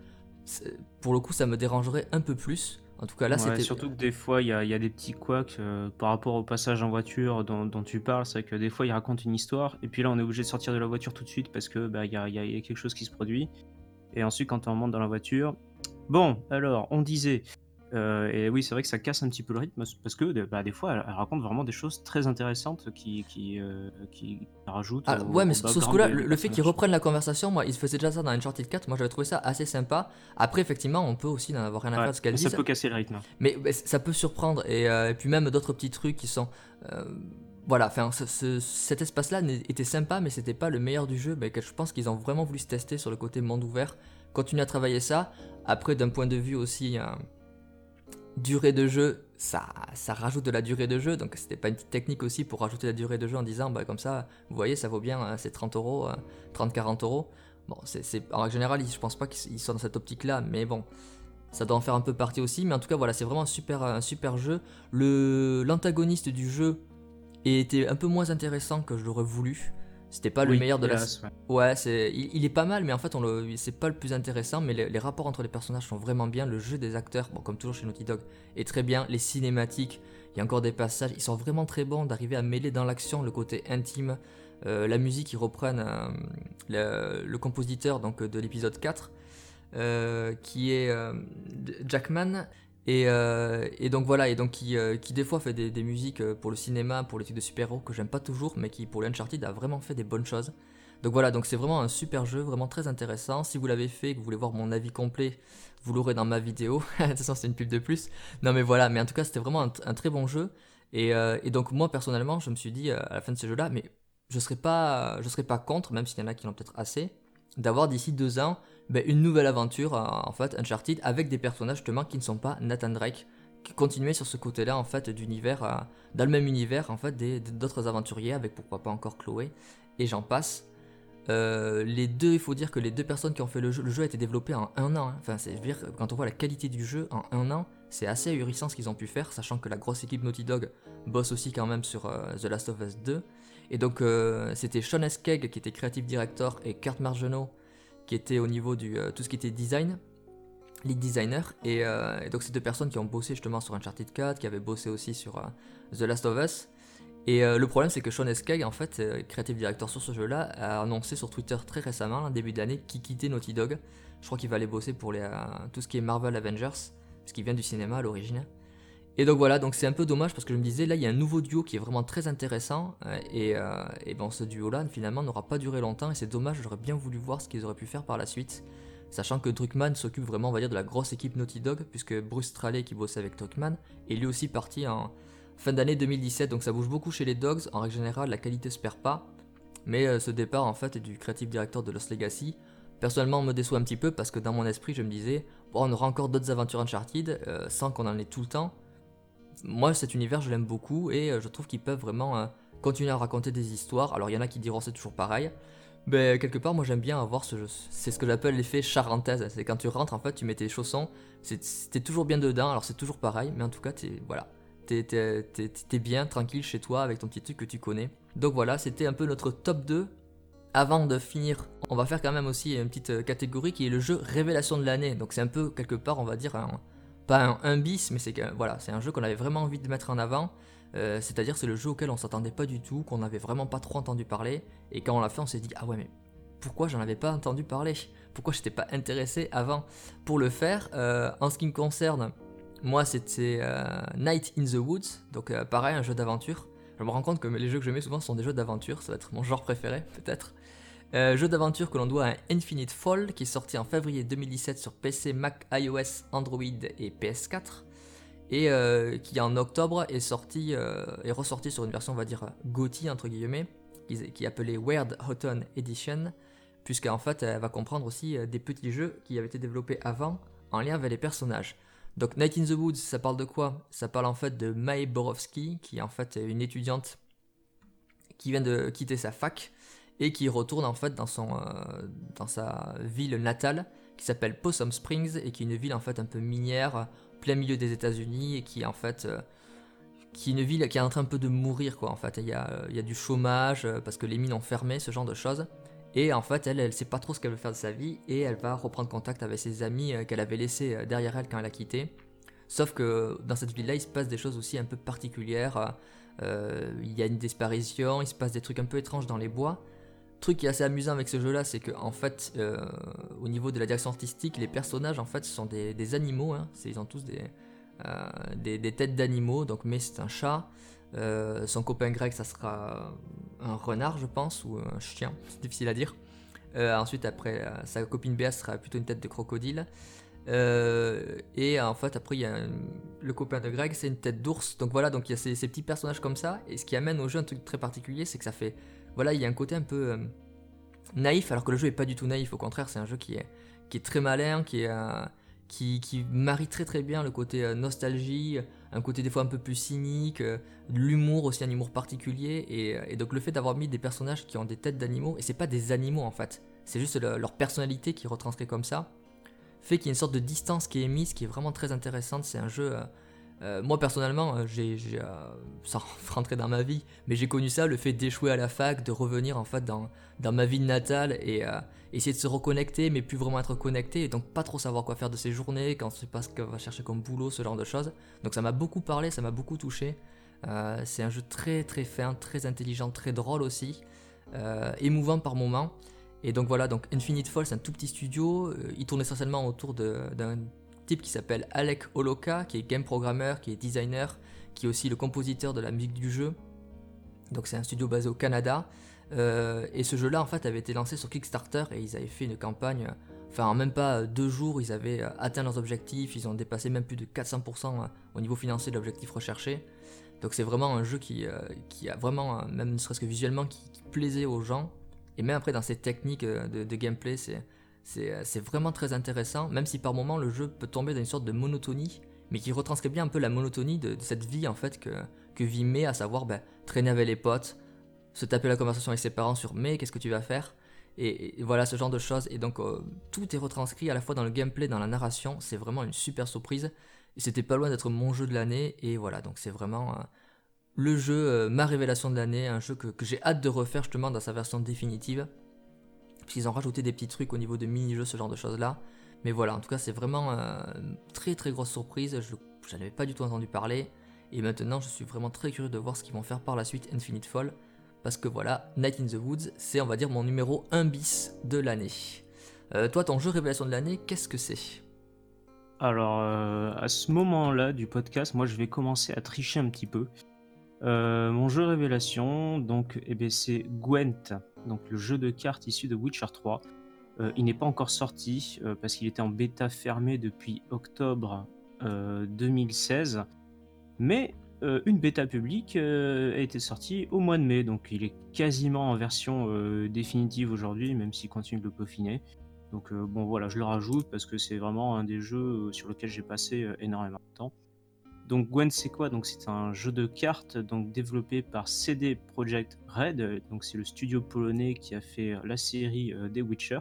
pour le coup, ça me dérangerait un peu plus. En tout cas, là, Ouais, c'était. surtout que des fois, il y a, il y a des petits couacs euh, par rapport au passage en voiture dont, dont tu parles. C'est que des fois, il raconte une histoire, et puis là, on est obligé de sortir de la voiture tout de suite parce que bah, il y a, il y a- il y a quelque chose qui se produit. Et ensuite, quand on monte dans la voiture, bon, alors, on disait. Heu et oui, c'est vrai que ça casse un petit peu le rythme parce parce que, de bah, des fois, elle elle raconte vraiment des choses très intéressantes qui qui, heu, qui rajoutent Ah, ouais, au mais au sur sur ce background coup-là, des le, des le fait qu'ils personnages. reprennent la conversation, moi, ils faisaient déjà ça dans Uncharted quatre, moi j'avais trouvé ça assez sympa. Après, effectivement, on peut aussi n'en avoir rien à Ouais, faire de ce qu'elles mais ça disent, peut casser le rythme. mais, mais ça peut surprendre. Et, euh, et puis même d'autres petits trucs qui sont. euh, voilà, enfin, ce- ce- cet espace-là n'est- était sympa, mais c'était pas le meilleur du jeu. Mais que je pense qu'ils ont vraiment voulu se tester sur le côté monde ouvert, continuer à travailler ça. Après, d'un point de vue aussi. euh, durée de jeu, ça, ça rajoute de la durée de jeu, donc c'était pas une petite technique aussi pour rajouter la durée de jeu en disant, bah comme ça, vous voyez, ça vaut bien, euh, c'est trente euros, euh, trente quarante euros. Bon, c'est, c'est- en règle générale, je pense pas qu'ils soient dans cette optique-là, mais bon, ça doit en faire un peu partie aussi. Mais en tout cas, voilà, c'est vraiment un super, un super jeu. Le, l'antagoniste du jeu était un peu moins intéressant que je l'aurais voulu. C'était pas le Oui, meilleur de la. hélas, ouais. Ouais, c'est, il, il est pas mal, mais en fait, on le, c'est pas le plus intéressant. Mais les, les rapports entre les personnages sont vraiment bien. Le jeu des acteurs, bon, comme toujours chez Naughty Dog, est très bien. Les cinématiques, il y a encore des passages, ils sont vraiment très bons d'arriver à mêler dans l'action le côté intime. Euh, la musique, ils reprennent euh, le, le compositeur donc, de l'épisode quatre, euh, qui est euh, Jackman. Et, euh, et donc voilà, et donc qui, euh, qui des fois fait des, des musiques euh, pour le cinéma, pour les trucs de super-héros que j'aime pas toujours, mais qui pour l'Uncharted a vraiment fait des bonnes choses. Donc voilà, donc c'est vraiment un super jeu, vraiment très intéressant. Si vous l'avez fait et que vous voulez voir mon avis complet, vous l'aurez dans ma vidéo. De toute façon, c'est une pub de plus. Non mais voilà, mais en tout cas, c'était vraiment un, un très bon jeu. Et, euh, et donc moi, personnellement, je me suis dit euh, à la fin de ce jeu-là, mais je serais pas, je serais pas contre, même s'il y en a qui l'ont peut-être assez, d'avoir d'ici deux ans ben, une nouvelle aventure, euh, en fait, Uncharted, avec des personnages justement qui ne sont pas Nathan Drake, qui continuaient sur ce côté-là, en fait, d'univers, euh, dans le même univers, en fait, des- d'autres aventuriers, avec pourquoi pas encore Chloé, et j'en passe. Euh, les deux, il faut dire que les deux personnes qui ont fait le jeu, le jeu a été développé en un an, hein. Enfin, c'est, je veux dire, quand on voit la qualité du jeu en un an, c'est assez ahurissant ce qu'ils ont pu faire, sachant que la grosse équipe Naughty Dog bosse aussi quand même sur euh, The Last of Us deux. Et donc, euh, c'était Sean Eskeg qui était creative director et Kurt Margenau qui était au niveau du euh, tout ce qui était design, lead designer. Et, euh, et donc, ces deux personnes qui ont bossé justement sur Uncharted quatre, qui avaient bossé aussi sur euh, The Last of Us. Et euh, le problème, c'est que Sean Eskeg, en fait, euh, creative director sur ce jeu-là, a annoncé sur Twitter très récemment, en début d'année, qu'il quittait Naughty Dog. Je crois qu'il va aller bosser pour les, euh, tout ce qui est Marvel Avengers, parce qu'il vient du cinéma à l'origine. Et donc voilà, donc c'est un peu dommage parce que je me disais, là, il y a un nouveau duo qui est vraiment très intéressant. euh, et, euh, et bon, ce duo-là, finalement, n'aura pas duré longtemps. Et c'est dommage, j'aurais bien voulu voir ce qu'ils auraient pu faire par la suite. Sachant que Druckmann s'occupe vraiment, on va dire, de la grosse équipe Naughty Dog, puisque Bruce Straley, qui bossait avec Druckmann, est lui aussi parti en fin d'année deux mille dix-sept. Donc ça bouge beaucoup chez les Dogs. En règle générale, la qualité se perd pas. Mais euh, ce départ, en fait, du creative director de Lost Legacy, personnellement, me déçoit un petit peu parce que dans mon esprit, je me disais, bon, on aura encore d'autres aventures Uncharted, euh, sans qu'on en ait tout le temps. Moi, cet univers, je l'aime beaucoup et euh, je trouve qu'ils peuvent vraiment euh, continuer à raconter des histoires. Alors, il y en a qui diront c'est toujours pareil. Mais quelque part, moi, j'aime bien avoir ce jeu. C'est ce que j'appelle l'effet charentaise. C'est quand tu rentres, en fait, tu mets tes chaussons, c'est- t'es toujours bien dedans. Alors, c'est toujours pareil, mais en tout cas, t'es voilà, t'es, t'es- t'es- t'es bien tranquille chez toi avec ton petit truc que tu connais. Donc voilà, c'était un peu notre top deux. Avant de finir, on va faire quand même aussi une petite euh, catégorie qui est le jeu révélation de l'année. Donc c'est un peu quelque part, on va dire, un- pas un, un bis, mais c'est que, voilà, c'est un jeu qu'on avait vraiment envie de mettre en avant. Euh, c'est-à-dire c'est le jeu auquel on s'attendait pas du tout, qu'on avait vraiment pas trop entendu parler. Et quand on l'a fait, on s'est dit ah ouais mais pourquoi j'en avais pas entendu parler? Pourquoi j'étais pas intéressé avant pour le faire? Euh, En ce qui me concerne, moi c'était euh, Night in the Woods, donc euh, pareil un jeu d'aventure. Je me rends compte que les jeux que je mets souvent sont des jeux d'aventure, ça va être mon genre préféré peut-être. Euh, jeu d'aventure que l'on doit à Infinite Fall, qui est sorti en février deux mille dix-sept sur P C, Mac, iOS, Android et P S quatre, et euh, qui en octobre est sorti, euh, est ressorti sur une version on va dire GOTY entre guillemets, qui, qui est appelée Weird Autumn Edition, puisqu'en fait elle va comprendre aussi euh, des petits jeux qui avaient été développés avant en lien avec les personnages. Donc Night in the Woods, ça parle de quoi? Ça parle en fait de Mae Borowski, qui est en fait une étudiante qui vient de quitter sa fac et qui retourne en fait dans, son, euh, dans sa ville natale qui s'appelle Possum Springs et qui est une ville en fait un peu minière, plein milieu des États-Unis et qui est en fait euh, qui est une ville qui est en train un peu de mourir quoi en fait. Il y a, euh, il y a du chômage euh, parce que les mines ont fermé, ce genre de choses. Et en fait, elle, elle sait pas trop ce qu'elle veut faire de sa vie et elle va reprendre contact avec ses amis euh, qu'elle avait laissés euh, derrière elle quand elle a quitté. Sauf que dans cette ville-là, il se passe des choses aussi un peu particulières. Euh, il y a une disparition, il se passe des trucs un peu étranges dans les bois. Truc qui est assez amusant avec ce jeu-là, c'est que en fait, euh, au niveau de la direction artistique, les personnages en fait sont des, des animaux. Hein. C'est- ils ont tous des, euh, des, des têtes d'animaux. Donc May c'est un chat, euh, son copain Greg ça sera un renard je pense, ou un chien, c'est difficile à dire. Euh, ensuite après euh, sa copine Béa sera plutôt une tête de crocodile. Euh, et en fait après il y a un- le copain de Greg c'est une tête d'ours. Donc voilà, donc il y a ces, ces petits personnages comme ça. Et ce qui amène au jeu un truc très particulier, c'est que ça fait... Voilà, il y a un côté un peu... euh, naïf, alors que le jeu est pas du tout naïf, au contraire, c'est un jeu qui est, qui est très malin, qui, est, euh, qui, qui marie très très bien le côté euh, nostalgie, un côté des fois un peu plus cynique, euh, l'humour aussi, un humour particulier, et, euh, et donc le fait d'avoir mis des personnages qui ont des têtes d'animaux, et c'est pas des animaux en fait, c'est juste le- leur personnalité qui est retranscrite comme ça, fait qu'il y a une sorte de distance qui est mise, qui est vraiment très intéressante. C'est un jeu. Euh, euh, moi personnellement, euh, j'ai, j'ai, euh, sans rentrer dans ma vie, mais j'ai connu ça, le fait d'échouer à la fac, de revenir en fait dans, dans ma ville natale et euh, essayer de se reconnecter, mais plus vraiment être connecté, et donc pas trop savoir quoi faire de ses journées, quand on sait pas ce qu'on va chercher comme boulot, ce genre de choses. Donc ça m'a beaucoup parlé, ça m'a beaucoup touché. Euh, c'est un jeu très très fin, très intelligent, très drôle aussi, euh, émouvant par moments. Et donc voilà, donc Infinite Fall, c'est un tout petit studio. Euh, il tourne essentiellement autour de- d'un type qui s'appelle Alec Holoka, qui est game programmeur, qui est designer, qui est aussi le compositeur de la musique du jeu. Donc c'est un studio basé au Canada. Euh, et ce jeu-là, en fait, avait été lancé sur Kickstarter et ils avaient fait une campagne. euh, Enfin, en même pas euh, deux jours, ils avaient euh, atteint leurs objectifs. Ils ont dépassé même plus de quatre cents pour cent euh, au niveau financier de l'objectif recherché. Donc c'est vraiment un jeu qui, euh, qui a vraiment, euh, même ne serait-ce que visuellement, qui, qui plaisait aux gens. Et même après dans ses techniques euh, de, de gameplay, c'est, c'est, euh, c'est vraiment très intéressant, même si par moments le jeu peut tomber dans une sorte de monotonie, mais qui retranscrit bien un peu la monotonie de, de cette vie en fait que, que vit May, à savoir ben, traîner avec les potes, se taper la conversation avec ses parents sur mais qu'est-ce que tu vas faire, et, et voilà ce genre de choses. Et donc euh, tout est retranscrit à la fois dans le gameplay, dans la narration. C'est vraiment une super surprise. Et c'était pas loin d'être mon jeu de l'année. Et voilà, donc c'est vraiment euh, le jeu, euh, ma révélation de l'année, un jeu que, que j'ai hâte de refaire justement dans sa version définitive. Puisqu'ils ont rajouté des petits trucs au niveau de mini-jeux, ce genre de choses là. Mais voilà, en tout cas c'est vraiment euh, une très très grosse surprise. Je n'en avais pas du tout entendu parler. Et maintenant je suis vraiment très curieux de voir ce qu'ils vont faire par la suite Infinite Fall. Parce que voilà, Night in the Woods, c'est on va dire mon numéro un bis de l'année. Euh, toi, ton jeu révélation de l'année, qu'est-ce que c'est? Alors, euh, à ce moment-là du podcast, moi, je vais commencer à tricher un petit peu. Euh, mon jeu révélation, donc, eh ben, c'est Gwent, donc le jeu de cartes issu de Witcher trois. Euh, il n'est pas encore sorti euh, parce qu'il était en bêta fermée depuis octobre euh, deux mille seize, mais euh, une bêta publique euh, a été sortie au mois de mai, donc il est quasiment en version euh, définitive aujourd'hui, même s'il continue de le peaufiner. Donc euh, bon voilà, je le rajoute parce que c'est vraiment un des jeux euh, sur lequel j'ai passé euh, énormément de temps. Donc Gwent c'est quoi? Donc c'est un jeu de cartes donc développé par C D Projekt Red, donc c'est le studio polonais qui a fait la série euh, des Witcher.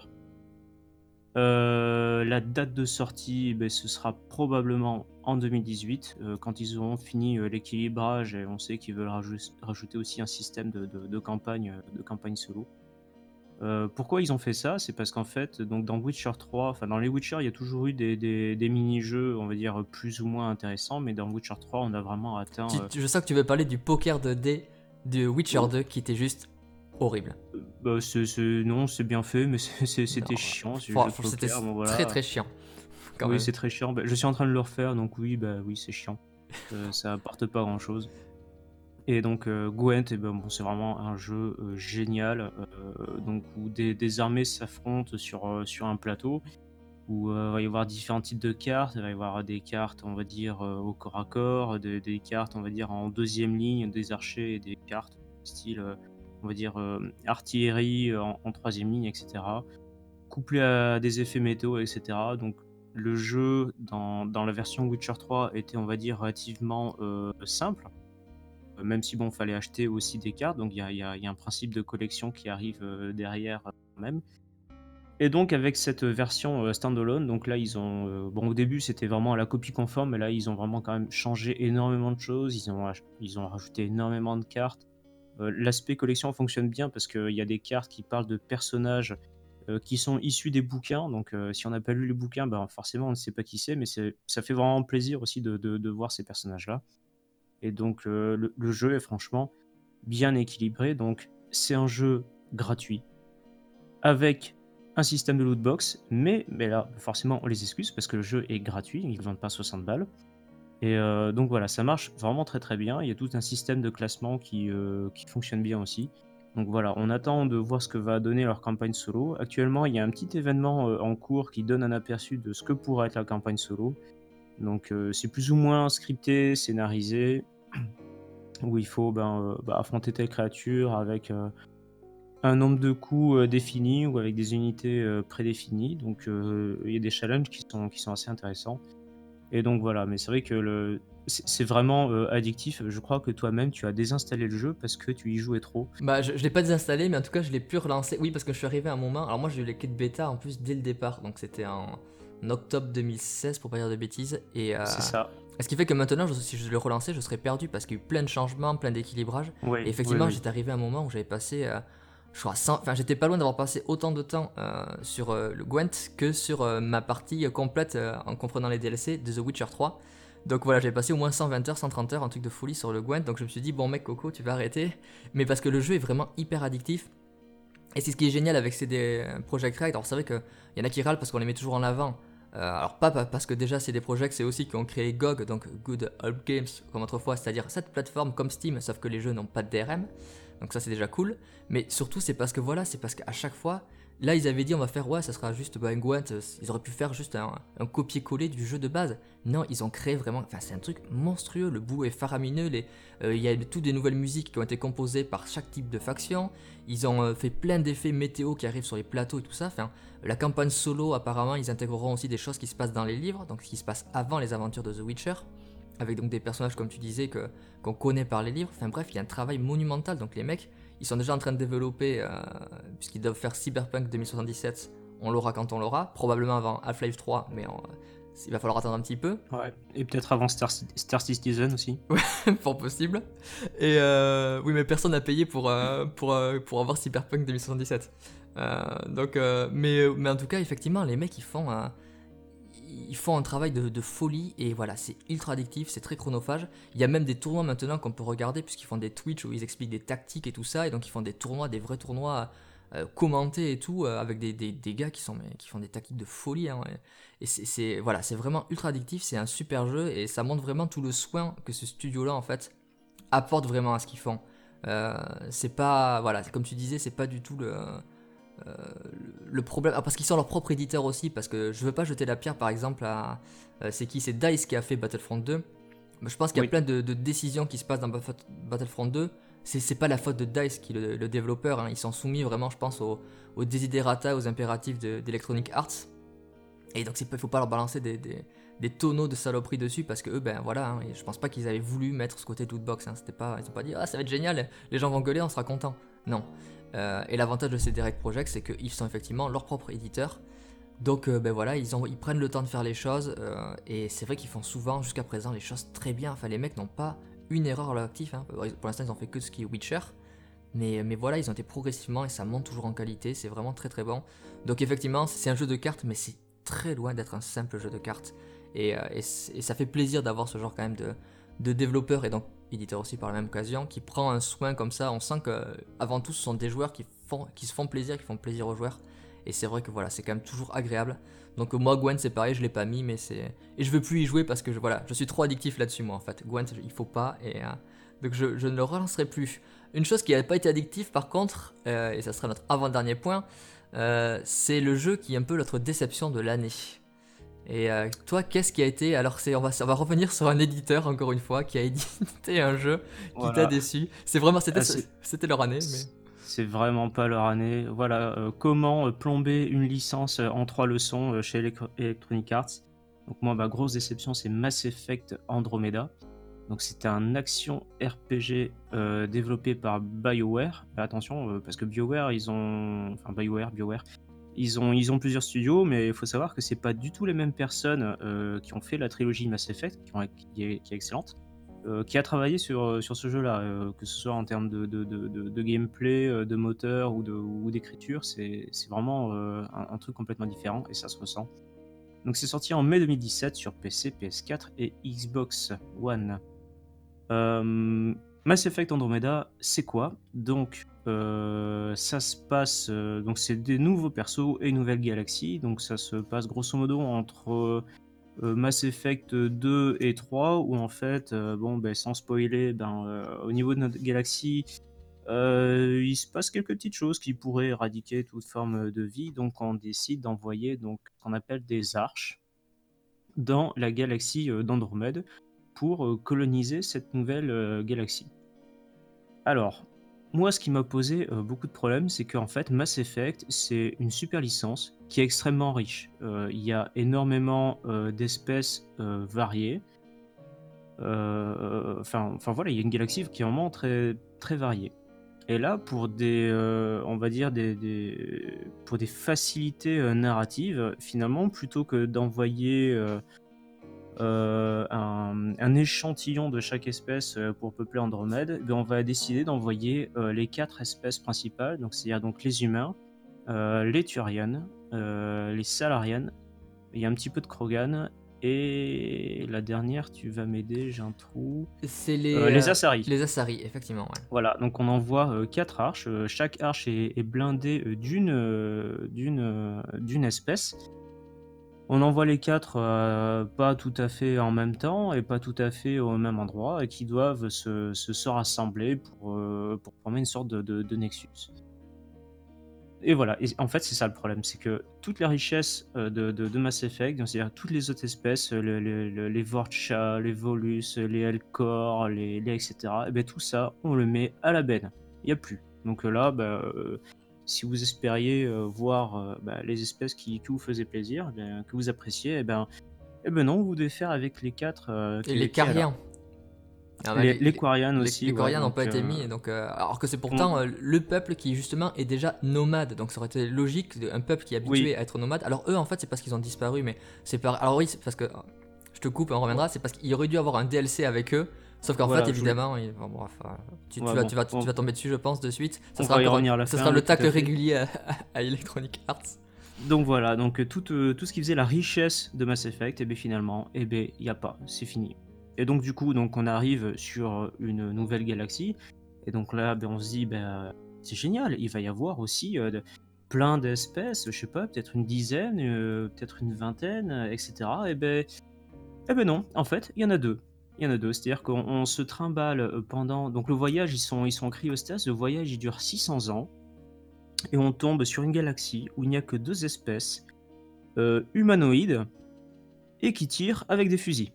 Euh, la date de sortie, ben, ce sera probablement en deux mille dix-huit, euh, quand ils auront fini euh, l'équilibrage, et on sait qu'ils veulent rajou- rajouter aussi un système de, de- de campagne, euh, de campagne solo. Euh, pourquoi ils ont fait ça? C'est parce qu'en fait, donc dans Witcher trois, enfin dans les Witcher, il y a toujours eu des, des- des mini-jeux, on va dire plus ou moins intéressants, mais dans Witcher trois, on a vraiment atteint. Tu- euh, tu- je sens que tu veux parler du poker de dés de Witcher oh, deux qui était juste horrible. euh, bah, c'est- c'est- non, c'est bien fait, mais c'est- c'est- Non, c'était chiant, c'est le jeu de franchement, c'était poker, bon très voilà. très chiant quand Oui, même. c'est très chiant. Bah, je suis en train de le refaire, donc oui, bah oui, c'est chiant. Euh, ça apporte pas grand-chose. Et donc euh, Gwent, eh ben, bon, c'est vraiment un jeu euh, génial, euh, donc où des, des armées s'affrontent sur, euh, sur un plateau, où euh, il va y avoir différents types de cartes. Il va y avoir des cartes, on va dire, euh, au corps à corps, des, des cartes, on va dire, en deuxième ligne, des archers, et des cartes style, euh, on va dire, euh, artillerie euh, en, en troisième ligne, et cetera. Couplé à des effets météo, et cetera. Donc le jeu dans, dans la version Witcher trois était, on va dire, relativement euh, simple, euh, même si bon, fallait acheter aussi des cartes, donc il y a, il y a- il y a un principe de collection qui arrive euh, derrière euh, quand même. Et donc avec cette version euh, standalone, donc là ils ont, euh, bon au début c'était vraiment à la copie conforme, mais là ils ont vraiment quand même changé énormément de choses, ils ont, ach- ils ont rajouté énormément de cartes. Euh, L'aspect collection fonctionne bien parce qu'il y a des cartes qui parlent de personnages euh, qui sont issus des bouquins. Donc, euh, si on n'a pas lu les bouquins, ben, forcément, on ne sait pas qui c'est, mais c'est, ça fait vraiment plaisir aussi de, de- de voir ces personnages-là. Et donc, euh, le, le jeu est franchement bien équilibré. Donc, c'est un jeu gratuit avec un système de loot box, mais, mais là, forcément, on les excuse parce que le jeu est gratuit, ils ne vendent pas soixante balles. Et heu, donc voilà, ça marche vraiment très, très bien. Il y a tout un système de classement qui, heu, qui fonctionne bien aussi. Donc voilà, on attend de voir ce que va donner leur campagne solo. Actuellement, il y a un petit événement, heu, en cours qui donne un aperçu de ce que pourra être la campagne solo. Donc heu, c'est plus ou moins scripté, scénarisé, où il faut, ben, heu, bah, affronter telle créature avec, heu, un nombre de coups, heu, défini ou avec des unités, heu, prédéfinies. Donc heu, il y a des challenges qui sont qui sont assez intéressants. Et donc voilà, mais c'est vrai que le c'est c'est vraiment, heu, addictif. Je crois que toi-même, tu as désinstallé le jeu parce que tu y jouais trop. Bah, je, je l'ai pas désinstallé, mais en tout cas, je l'ai pu relancer. Oui, parce que je suis arrivé à un moment. Alors, moi, j'ai eu les quêtes bêta en plus dès le départ. Donc, c'était en, en octobre deux mille seize, pour pas dire de bêtises. Et euh, C'est ça. ce qui fait que maintenant, je- si je le relançais, je serais perdu parce qu'il y a eu plein de changements, plein d'équilibrages. Et Oui, oui, effectivement, oui. j'étais arrivé à un moment où j'avais passé. Euh, je crois, cent enfin, j'étais pas loin d'avoir passé autant de temps euh, sur euh, le Gwent que sur euh, ma partie euh, complète euh, en comprenant les D L C de The Witcher trois. Donc voilà, j'ai passé au moins cent vingt heures, cent trente heures, un truc de folie sur le Gwent. Donc je me suis dit, bon mec, Coco, tu vas arrêter. Mais parce que le jeu est vraiment hyper addictif. Et c'est ce qui est génial avec C D Projekt Red. Alors c'est vrai qu'il y en a qui râlent parce qu'on les met toujours en avant. Euh, alors pas parce que déjà C D Projekt c'est aussi qui ont créé G O G, donc Good Old Games comme autrefois, c'est-à-dire cette plateforme comme Steam, sauf que les jeux n'ont pas de D R M. Donc ça c'est déjà cool. Mais surtout c'est parce que voilà, c'est parce qu'à chaque fois, là ils avaient dit on va faire ouais ça sera juste bah, un Gwent, ils auraient pu faire juste un, un copier-coller du jeu de base. Non, ils ont créé vraiment, enfin c'est un truc monstrueux, le bout est faramineux, les, euh, il y a toutes des nouvelles musiques qui ont été composées par chaque type de faction. Ils ont euh, fait plein d'effets météo qui arrivent sur les plateaux et tout ça. Enfin, la campagne solo, apparemment, ils intégreront aussi des choses qui se passent dans les livres, donc ce qui se passe avant les aventures de The Witcher, avec donc des personnages, comme tu disais, que, qu'on connaît par les livres. Enfin bref, il y a un travail monumental. Donc les mecs, ils sont déjà en train de développer, euh, puisqu'ils doivent faire Cyberpunk deux mille soixante-dix-sept. On l'aura quand on l'aura, probablement avant Half-Life trois, mais on- il va falloir attendre un petit peu. Ouais. Et peut-être avant Star, Ci- Star Citizen aussi. Fort possible. Et euh, oui, mais personne n'a payé pour, euh, pour, euh, pour avoir Cyberpunk deux mille soixante-dix-sept. Euh, donc, euh, mais, mais en tout cas, effectivement, les mecs, ils font, un- ils font un travail de, de folie et voilà, c'est ultra addictif, c'est très chronophage. Il y a même des tournois maintenant qu'on peut regarder puisqu'ils font des Twitch où ils expliquent des tactiques et tout ça. Et donc, ils font des tournois, des vrais tournois euh, commentés et tout, euh, avec des, des, des gars qui, sont, mais, qui font des tactiques de folie. Hein, et et c'est, c'est- voilà, c'est vraiment ultra addictif, c'est un super jeu et ça montre vraiment tout le soin que ce studio-là, en fait, apportent vraiment à ce qu'ils font. Euh, c'est pas, voilà, comme tu disais, c'est pas du tout le, euh, le problème. Ah, parce qu'ils sont leur propre éditeur aussi, parce que je veux pas jeter la pierre par exemple à. Euh, c'est qui? C'est DICE qui a fait Battlefront deux. Mais je pense qu'il y a Oui. plein de, de décisions qui se passent dans Battlefront deux. C'est, c'est pas la faute de DICE qui est le, le développeur, hein. Ils sont soumis vraiment, je pense, aux, aux desiderata, aux impératifs de- d'Electronic Arts. Et donc, il faut pas leur balancer des, des, des tonneaux de saloperie dessus parce que eux, ben voilà, hein, et je pense pas qu'ils avaient voulu mettre ce côté lootbox. Hein, c'était pas, ils ont pas dit ah ça va être génial, les gens vont gueuler, on sera content. Non. Euh, et l'avantage de ces Direct Project, c'est qu'ils sont effectivement leur propre éditeur. Donc euh, ben voilà, ils, ont, ils prennent le temps de faire les choses euh, et c'est vrai qu'ils font souvent jusqu'à présent les choses très bien. Enfin, les mecs n'ont pas une erreur à leur actif. Hein. Pour l'instant, ils ont fait que ce qui est Witcher. Mais, mais voilà, ils ont été progressivement et ça monte toujours en qualité, c'est vraiment très très bon. Donc effectivement, c'est un jeu de cartes, mais c'est très loin d'être un simple jeu de cartes. Et, euh, et, et ça fait plaisir d'avoir ce genre quand même de, de développeur et donc éditeur aussi par la même occasion, qui prend un soin comme ça. On sent que avant tout, ce sont des joueurs qui, font, qui se font plaisir, qui font plaisir aux joueurs. Et c'est vrai que voilà, c'est quand même toujours agréable. Donc moi, Gwent, c'est pareil, je l'ai pas mis, mais c'est... Et je veux plus y jouer parce que je, voilà, je suis trop addictif là-dessus, moi, en fait. Gwent, il faut pas, et... Euh, donc je, je ne le relancerai plus. Une chose qui n'a pas été addictive par contre, euh, et ça sera notre avant-dernier point, euh, c'est le jeu qui est un peu notre déception de l'année. Et euh, toi, qu'est-ce qui a été... Alors c'est, on, va, on va revenir sur un éditeur encore une fois qui a édité un jeu qui t'a Voilà. déçu. C'est vraiment, c'était, Ah, c'est c'était leur année, mais... c'est vraiment pas leur année. Voilà, euh, comment euh, plomber une licence euh, en trois leçons euh, chez Electro- Electronic Arts. Donc moi, ma grosse déception, c'est Mass Effect Andromeda. Donc c'était un action R P G euh, développé par BioWare. Mais attention, euh, parce que BioWare, ils ont... Enfin, BioWare, BioWare, ils ont, ils ont plusieurs studios, mais il faut savoir que c'est pas du tout les mêmes personnes euh, qui ont fait la trilogie Mass Effect, qui, ont- qui est, qui est excellente, euh, qui a travaillé sur, euh, sur ce jeu-là, euh, que ce soit en termes de, de, de, de- de gameplay, euh, de moteur ou de- ou d'écriture, c'est c'est vraiment euh, un, un truc complètement différent et ça se ressent. Donc c'est sorti en mai deux mille dix-sept sur P C, P S quatre et Xbox One. Euh, Mass Effect Andromeda, c'est quoi? Donc, euh, ça se passe. euh, donc, c'est des nouveaux persos et une nouvelle galaxie. Donc, ça se passe grosso modo entre heu, Mass Effect deux et trois où en fait, heu, bon, beh, sans spoiler, ben, heu, au niveau de notre galaxie, heu, il se passe quelques petites choses qui pourraient éradiquer toute forme, de vie. Donc on décide d'envoyer donc ce qu'on appelle des arches dans la galaxie, heu, d'Andromède pour, heu, coloniser cette nouvelle, heu, galaxie. Alors, moi, ce qui m'a posé, heu, beaucoup de problèmes, c'est qu'en fait, Mass Effect, c'est une super licence qui est extrêmement riche. Heu, il y a énormément, heu, d'espèces, heu, variées. Heu, enfin enfin voilà, il y a une galaxie qui est vraiment très très variée. Et là, pour des, heu, on va dire des des pour des facilités, heu, narratives, finalement, plutôt que d'envoyer, heu heu, un un échantillon de chaque espèce, heu, pour peupler Andromède, ben, on va décider d'envoyer, heu, les quatre espèces principales, donc c'est-à-dire donc les humains, heu, les Turians, heu, les Salarians, il y a un petit peu de Krogan et la dernière, tu vas m'aider, j'ai un trou, C'est heu, les, les heu, Asari. les Asari, effectivement, ouais. Voilà, donc on envoie, heu, quatre arches, heu, chaque arche est est blindée, heu, d'une, heu, d'une, heu, d'une espèce. On envoie les quatre, heu, pas tout à fait en même temps et pas tout à fait au même endroit et qui doivent se se se rassembler pour, heu, pour former une sorte de de de nexus. Et voilà, et en fait, c'est ça le problème, c'est que toute la richesse, heu, de de de Mass Effect, donc c'est-à-dire toutes les autres espèces, heu, le le le les Vorcha, les Volus, les Elcor, les les et cetera, et beh, tout ça, on le met à la benne. Il y a plus. Donc heu, là, bah, heu, si vous espériez, heu, voir, heu, bah, les espèces qui qui vous faisaient plaisir, eh bien, que vous appréciez, et ben et ben non, vous devez faire avec les quatre heu, Et que les qu'il y a là. Cariens. Ah ouais, Les les les les Quarians les aussi, les ouais, Corians n'ont pas donc été heu, mis, donc, heu, alors que c'est pourtant, on heu, le peuple qui justement est déjà nomade, donc ça aurait été logique de un peuple qui est oui, habitué à être nomade. Alors eux, en fait, c'est parce qu'ils ont disparu, mais c'est par alors oui, c'est parce que je te coupe, on ouais, reviendra, c'est parce qu'il aurait dû avoir un D L C avec eux, sauf qu'en fait, voilà, je voulais évidemment, ils bon bref, heu, tu tu ouais, vas bon, tu vas tu on vas tomber dessus, je pense, de suite. Ça on sera va y encore un revenir à la ça sera fin, le oui, tout tacle à fait. régulier à à Electronic Arts. Donc voilà, donc heu, tout, heu, tout ce qui faisait la richesse de Mass Effect, et beh, finalement, et beh, il y a pas, c'est fini. Et donc du coup, donc on arrive sur une nouvelle galaxie et donc là, beh, on se dit: «Bah, c'est génial, il va y avoir aussi, heu, de plein d'espèces, je sais pas, peut-être une dizaine, heu, peut-être une vingtaine, heu, et cetera», et beh et beh, non, en fait, il y en a deux. Il y en a deux, c'est-à-dire qu'on on se trimballe, heu, pendant donc le voyage, ils sont ils sont en cryostase, le voyage, il dure six cents ans et on tombe sur une galaxie où il n'y a que deux espèces, heu, humanoïdes et qui tirent avec des fusils.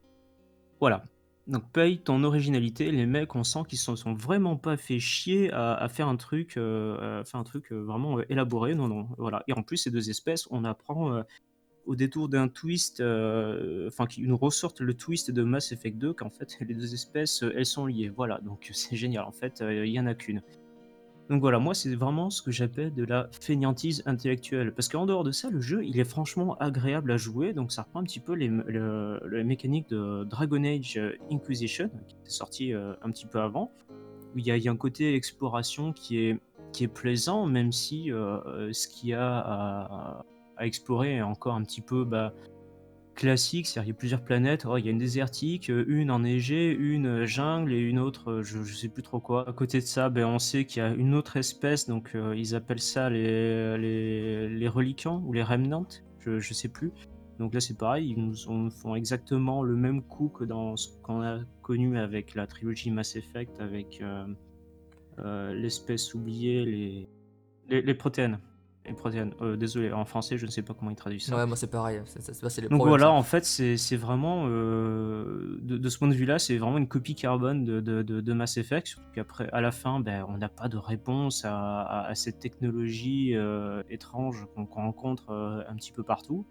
Voilà. Donc paye ton originalité, les mecs, on sent qu'ils se sont vraiment pas fait chier à à faire un truc, heu, à faire un truc, heu, vraiment, heu, élaboré. Non, non, voilà, et en plus ces deux espèces, on apprend, heu, au détour d'un twist, heu, enfin qui nous ressortent le twist de Mass Effect deux qu'en fait les deux espèces, heu, elles sont liées. Voilà, donc c'est génial en fait, heu, il y en a qu'une. Donc voilà, moi, c'est vraiment ce que j'appelle de la fainéantise intellectuelle. Parce qu'en dehors de ça, le jeu, il est franchement agréable à jouer. Donc ça reprend un petit peu les, m- le, le mécanique de Dragon Age euh, Inquisition, qui était sorti euh, un petit peu avant, où il y a, il y a un côté exploration qui est, qui est plaisant, même si euh, euh, ce qu'il y a à, à explorer est encore un petit peu bah, classique, c'est-à-dire il y a plusieurs planètes. Oh, il y a une désertique, heu, une enneigée, une, heu, jungle et une autre, heu, je je sais plus trop quoi. À côté de ça, ben, on sait qu'il y a une autre espèce, donc heu, ils appellent ça les les les reliquants ou les remnants, je je sais plus. Donc là, c'est pareil, ils nous ont font exactement le même coup que dans ce qu'on a connu avec la trilogie Mass Effect avec, hem, heu, l'espèce oubliée, les les les protéines. Les protéines, heu, désolé, en français, je ne sais pas comment ils traduisent ça. Ouais, moi c'est pareil, c'est c'est c'est les Donc problèmes voilà, ça. en fait, c'est c'est vraiment, heu, de de ce point de vue-là, c'est vraiment une copie carbone de de de de Mass Effect, surtout qu'après à la fin, ben, on n'a pas de réponse à à à cette technologie, heu, étrange qu'on qu'on rencontre, heu, un petit peu partout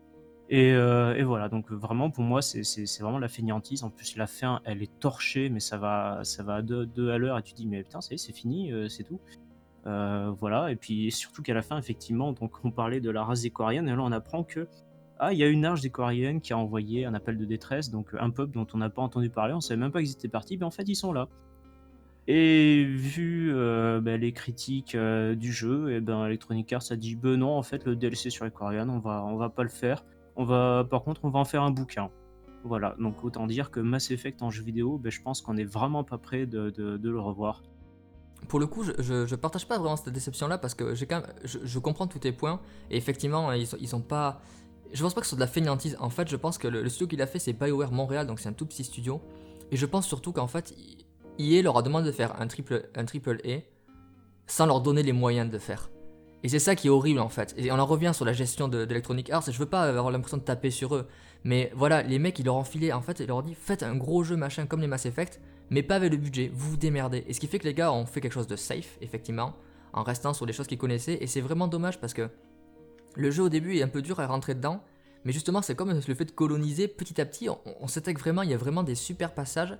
et heu et voilà, donc vraiment pour moi, c'est c'est c'est vraiment la fainéantise. En plus, la fin, elle est torchée, mais ça va ça va à deux 2 à l'heure et tu te dis: «Mais putain, ça y est, c'est fini, heu, c'est tout?» Heu, voilà, et puis surtout qu'à la fin, effectivement, donc on parlait de la race des Quariens et là, on apprend que ah, il y a une arche des Quariennes qui a envoyé un appel de détresse, donc un peuple dont on n'a pas entendu parler, on savait même pas qu'ils étaient partis, mais en fait ils sont là. Et vu, heu, bah, les critiques, heu, du jeu, et ben Electronic Arts a dit: «Beh, non, en fait, le D L C sur les Quariennes, on va on va pas le faire. On va par contre, on va en faire un bouquin». Voilà, donc autant dire que Mass Effect en jeu vidéo, beh, je pense qu'on est vraiment pas prêt de de de le revoir. Pour le coup, je, je, je partage pas vraiment cette déception là parce que j'ai quand même, je, je comprends tous tes points et effectivement, ils sont, ils sont pas. je pense pas que ce soit de la fainéantise. En fait, je pense que le, le studio qu'il a fait, c'est BioWare Montréal, donc c'est un tout petit studio. Et je pense surtout qu'en fait, E A leur a demandé de faire un triple, un triple A sans leur donner les moyens de le faire. Et c'est ça qui est horrible en fait. Et on en revient sur la gestion de- d'Electronic Arts, et je veux pas avoir l'impression de taper sur eux. Mais voilà, les mecs, ils leur ont filé, en fait, ils leur ont dit, faites un gros jeu machin comme les Mass Effect, mais pas avec le budget, vous vous démerdez. Et ce qui fait que les gars ont fait quelque chose de safe, effectivement, en restant sur les choses qu'ils connaissaient. Et c'est vraiment dommage parce que le jeu au début est un peu dur à rentrer dedans. Mais justement, c'est comme le fait de coloniser petit à petit, on, on s'attaque vraiment, il y a vraiment des super passages.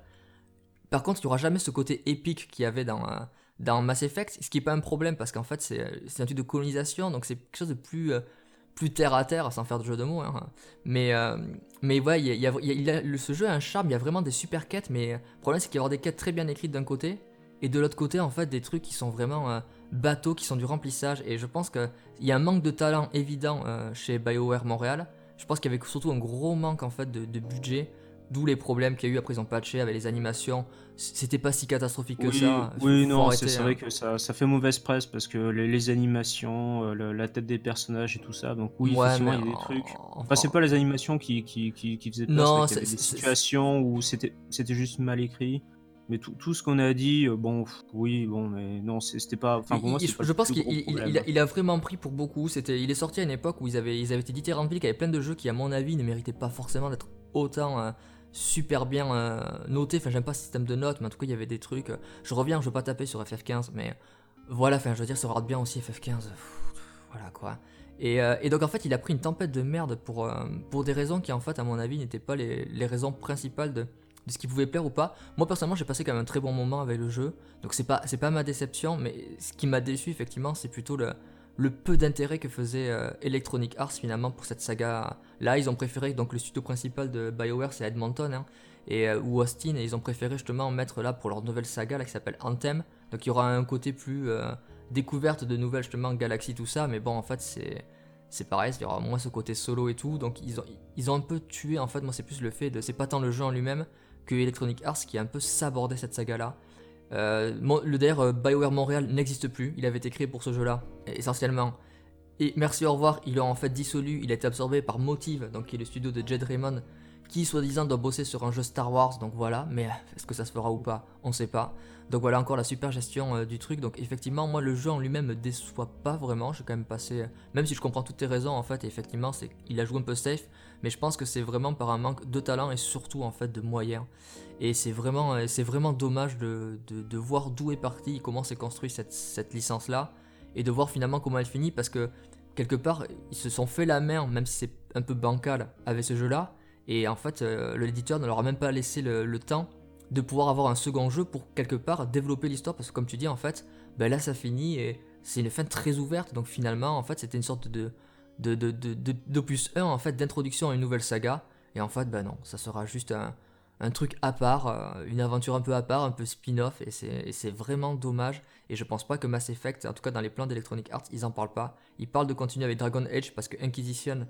Par contre, il n'y aura jamais ce côté épique qu'il y avait dans, euh, dans Mass Effect, ce qui n'est pas un problème parce qu'en fait, c'est euh, c'est un truc de colonisation, donc c'est quelque chose de plus, euh, plus terre à terre, sans faire de jeu de mots. Hein. Mais, euh, mais ouais, il y a, il y a- il y a- il a- le- ce jeu a un charme, il y a vraiment des super quêtes, mais euh, le problème, c'est qu'il y a des quêtes très bien écrites d'un côté, et de l'autre côté, en fait, des trucs qui sont vraiment euh, bateaux, qui sont du remplissage. Et je pense qu'il y a un manque de talent évident euh, chez BioWare Montréal. Je pense qu'il y avait surtout un gros manque en fait de, de budget. D'où les problèmes qu'il y a eu après ils ont patché avec les animations. C'était pas si catastrophique que Oui, ça. Faut, oui, faut non, c'est arrêter. c'est vrai Hein. que ça, ça fait mauvaise presse parce que les, les animations, euh, le- la tête des personnages et tout ça. Donc oui, Ouais, effectivement, mais il y a des trucs. en- Enfin, c'est en- pas les animations qui, qui, qui, qui faisaient peur, c'est vrai non, qu'il y c'est, avait des c'est- c'est- situations où c'était c'était juste mal écrit. Mais tout, tout ce qu'on a dit, euh, bon, pff, oui, bon, mais non, c'est- c'était pas. Enfin, il- pour moi, il- c'est pas le je pense plus qu'il gros il- il- il a, problème. il a vraiment pris pour beaucoup. C'était, il est sorti à une époque où ils avaient, ils avaient été dithyrambiques, il y avait plein de jeux qui, à mon avis, ne méritaient pas forcément d'être autant euh, super bien euh, notés. Enfin, j'aime pas ce système de notes, mais en tout cas, il y avait des trucs. euh, Je reviens, je veux pas taper sur F F quinze, mais voilà, enfin, je veux dire, ça regarde bien aussi F F quinze. Pff, voilà quoi. Et, euh, et donc, en fait, il a pris une tempête de merde pour, euh, pour des raisons qui, en fait, à mon avis, n'étaient pas les, les raisons principales de, de ce qui pouvait plaire ou pas. Moi, personnellement, j'ai passé quand même un très bon moment avec le jeu. Donc, c'est pas, c'est pas ma déception, mais ce qui m'a déçu, effectivement, c'est plutôt le, le peu d'intérêt que faisait euh, Electronic Arts, finalement, pour cette saga. Là, ils ont préféré, donc, le studio principal de BioWare, c'est Edmonton, hein, et, euh, ou Austin, et ils ont préféré justement mettre là pour leur nouvelle saga, là, qui s'appelle Anthem. Donc, il y aura un côté plus. Euh, découverte de nouvelles justement galaxies tout ça mais bon en fait c'est c'est pareil il y aura moins ce côté solo et tout donc ils ont ils ont un peu tué en fait moi c'est plus le fait de c'est pas tant le jeu en lui-même que Electronic Arts qui a un peu sabordé cette saga là euh, le d'ailleurs euh, BioWare Montréal n'existe plus il avait été créé pour ce jeu là essentiellement et merci au revoir ils l'ont en fait dissolu il a été absorbé par Motive donc qui est le studio de Jed Raymond qui soi-disant doit bosser sur un jeu Star Wars, donc voilà, mais est-ce que ça se fera ou pas, on sait pas. Donc voilà encore la super gestion euh, du truc, donc effectivement moi le jeu en lui-même me déçoit pas vraiment, j'ai quand même passé, même si je comprends toutes tes raisons en fait, et effectivement c'est, il a joué un peu safe, mais je pense que c'est vraiment par un manque de talent et surtout en fait de moyens. Et c'est vraiment, euh, c'est vraiment dommage de, de, de voir d'où est parti, comment s'est construit cette, cette licence là, et de voir finalement comment elle finit, parce que quelque part ils se sont fait la main, même si c'est un peu bancal avec ce jeu là, et en fait, euh, l'éditeur ne leur a même pas laissé le, le temps de pouvoir avoir un second jeu pour quelque part développer l'histoire. Parce que comme tu dis, en fait, ben là ça finit et c'est une fin très ouverte. Donc finalement, en fait, c'était une sorte de, de, de, de- de- d'opus un en fait, d'introduction à une nouvelle saga. Et en fait, ben non, ça sera juste un, un truc à part, euh, une aventure un peu à part, un peu spin-off. Et c'est, et c'est vraiment dommage. Et je pense pas que Mass Effect, en tout cas dans les plans d'Electronic Arts, ils en parlent pas. Ils parlent de continuer avec Dragon Age parce que Inquisition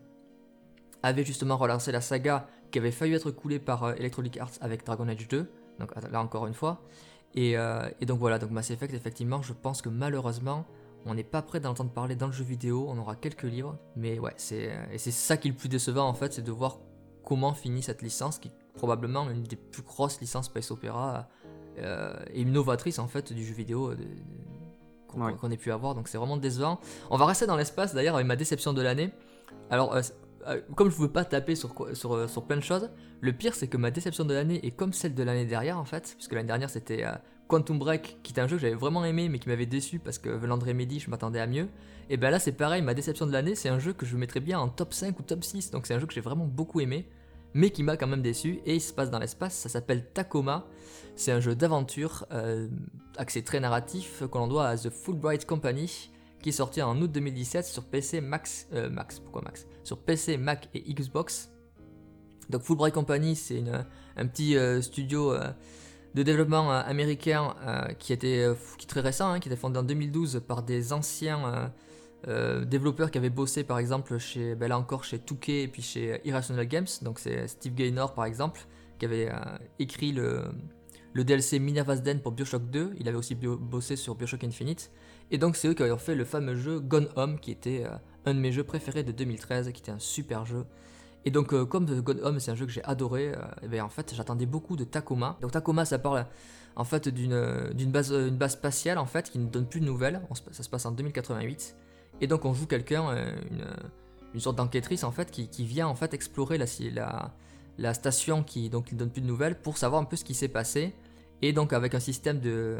avait justement relancé la saga qui avait failli être coulée par euh, Electronic Arts avec Dragon Age deux, donc là encore une fois. Et, euh, et donc voilà, donc Mass Effect, effectivement, je pense que malheureusement, on n'est pas prêt d'en entendre parler dans le jeu vidéo, on aura quelques livres, mais ouais, c'est, et c'est ça qui est le plus décevant en fait, c'est de voir comment finit cette licence, qui est probablement une des plus grosses licences space opéra, euh, et une novatrice en fait du jeu vidéo de- de- qu'on Ouais. qu'on ait pu avoir, donc c'est vraiment décevant. On va rester dans l'espace d'ailleurs avec ma déception de l'année. Alors, euh, euh, comme je ne veux pas taper sur, quoi- sur, euh, sur plein de choses, le pire c'est que ma déception de l'année est comme celle de l'année dernière en fait, puisque l'année dernière c'était euh, Quantum Break, qui était un jeu que j'avais vraiment aimé mais qui m'avait déçu parce que venant de Remedy je m'attendais à mieux. Et ben là c'est pareil, ma déception de l'année c'est un jeu que je mettrais bien en top cinq ou top six, donc c'est un jeu que j'ai vraiment beaucoup aimé, mais qui m'a quand même déçu, et il se passe dans l'espace, ça s'appelle Tacoma, c'est un jeu d'aventure, euh, axé très narratif, que l'on doit à The Fulbright Company, qui est sorti en août deux mille dix-sept sur P C, Max, euh, Max, pourquoi Max Sur P C, Mac et Xbox. Donc Fulbright Company, c'est une, un petit euh, studio euh, de développement euh, américain euh, qui était euh, qui est très récent, hein, qui était fondé en deux mille douze par des anciens euh, euh, développeurs qui avaient bossé par exemple chez, ben là encore chez deux K et puis chez Irrational Games. Donc c'est Steve Gaynor par exemple qui avait euh, écrit le le D L C Minerva's Den pour Bioshock deux, il avait aussi bio- bossé sur Bioshock Infinite, et donc c'est eux qui ont fait le fameux jeu Gone Home, qui était euh, un de mes jeux préférés de deux mille treize, qui était un super jeu. Et donc euh, comme Gone Home c'est un jeu que j'ai adoré, euh, et bien, en fait j'attendais beaucoup de Tacoma. Donc Tacoma ça parle en fait d'une d'une base, une base spatiale en fait qui ne donne plus de nouvelles, on se- ça se passe en deux mille quatre-vingt-huit, et donc on joue quelqu'un, euh, une, une sorte d'enquêtrice en fait qui, qui vient en fait explorer la, la, la station qui donc ne donne plus de nouvelles pour savoir un peu ce qui s'est passé, et donc avec un système de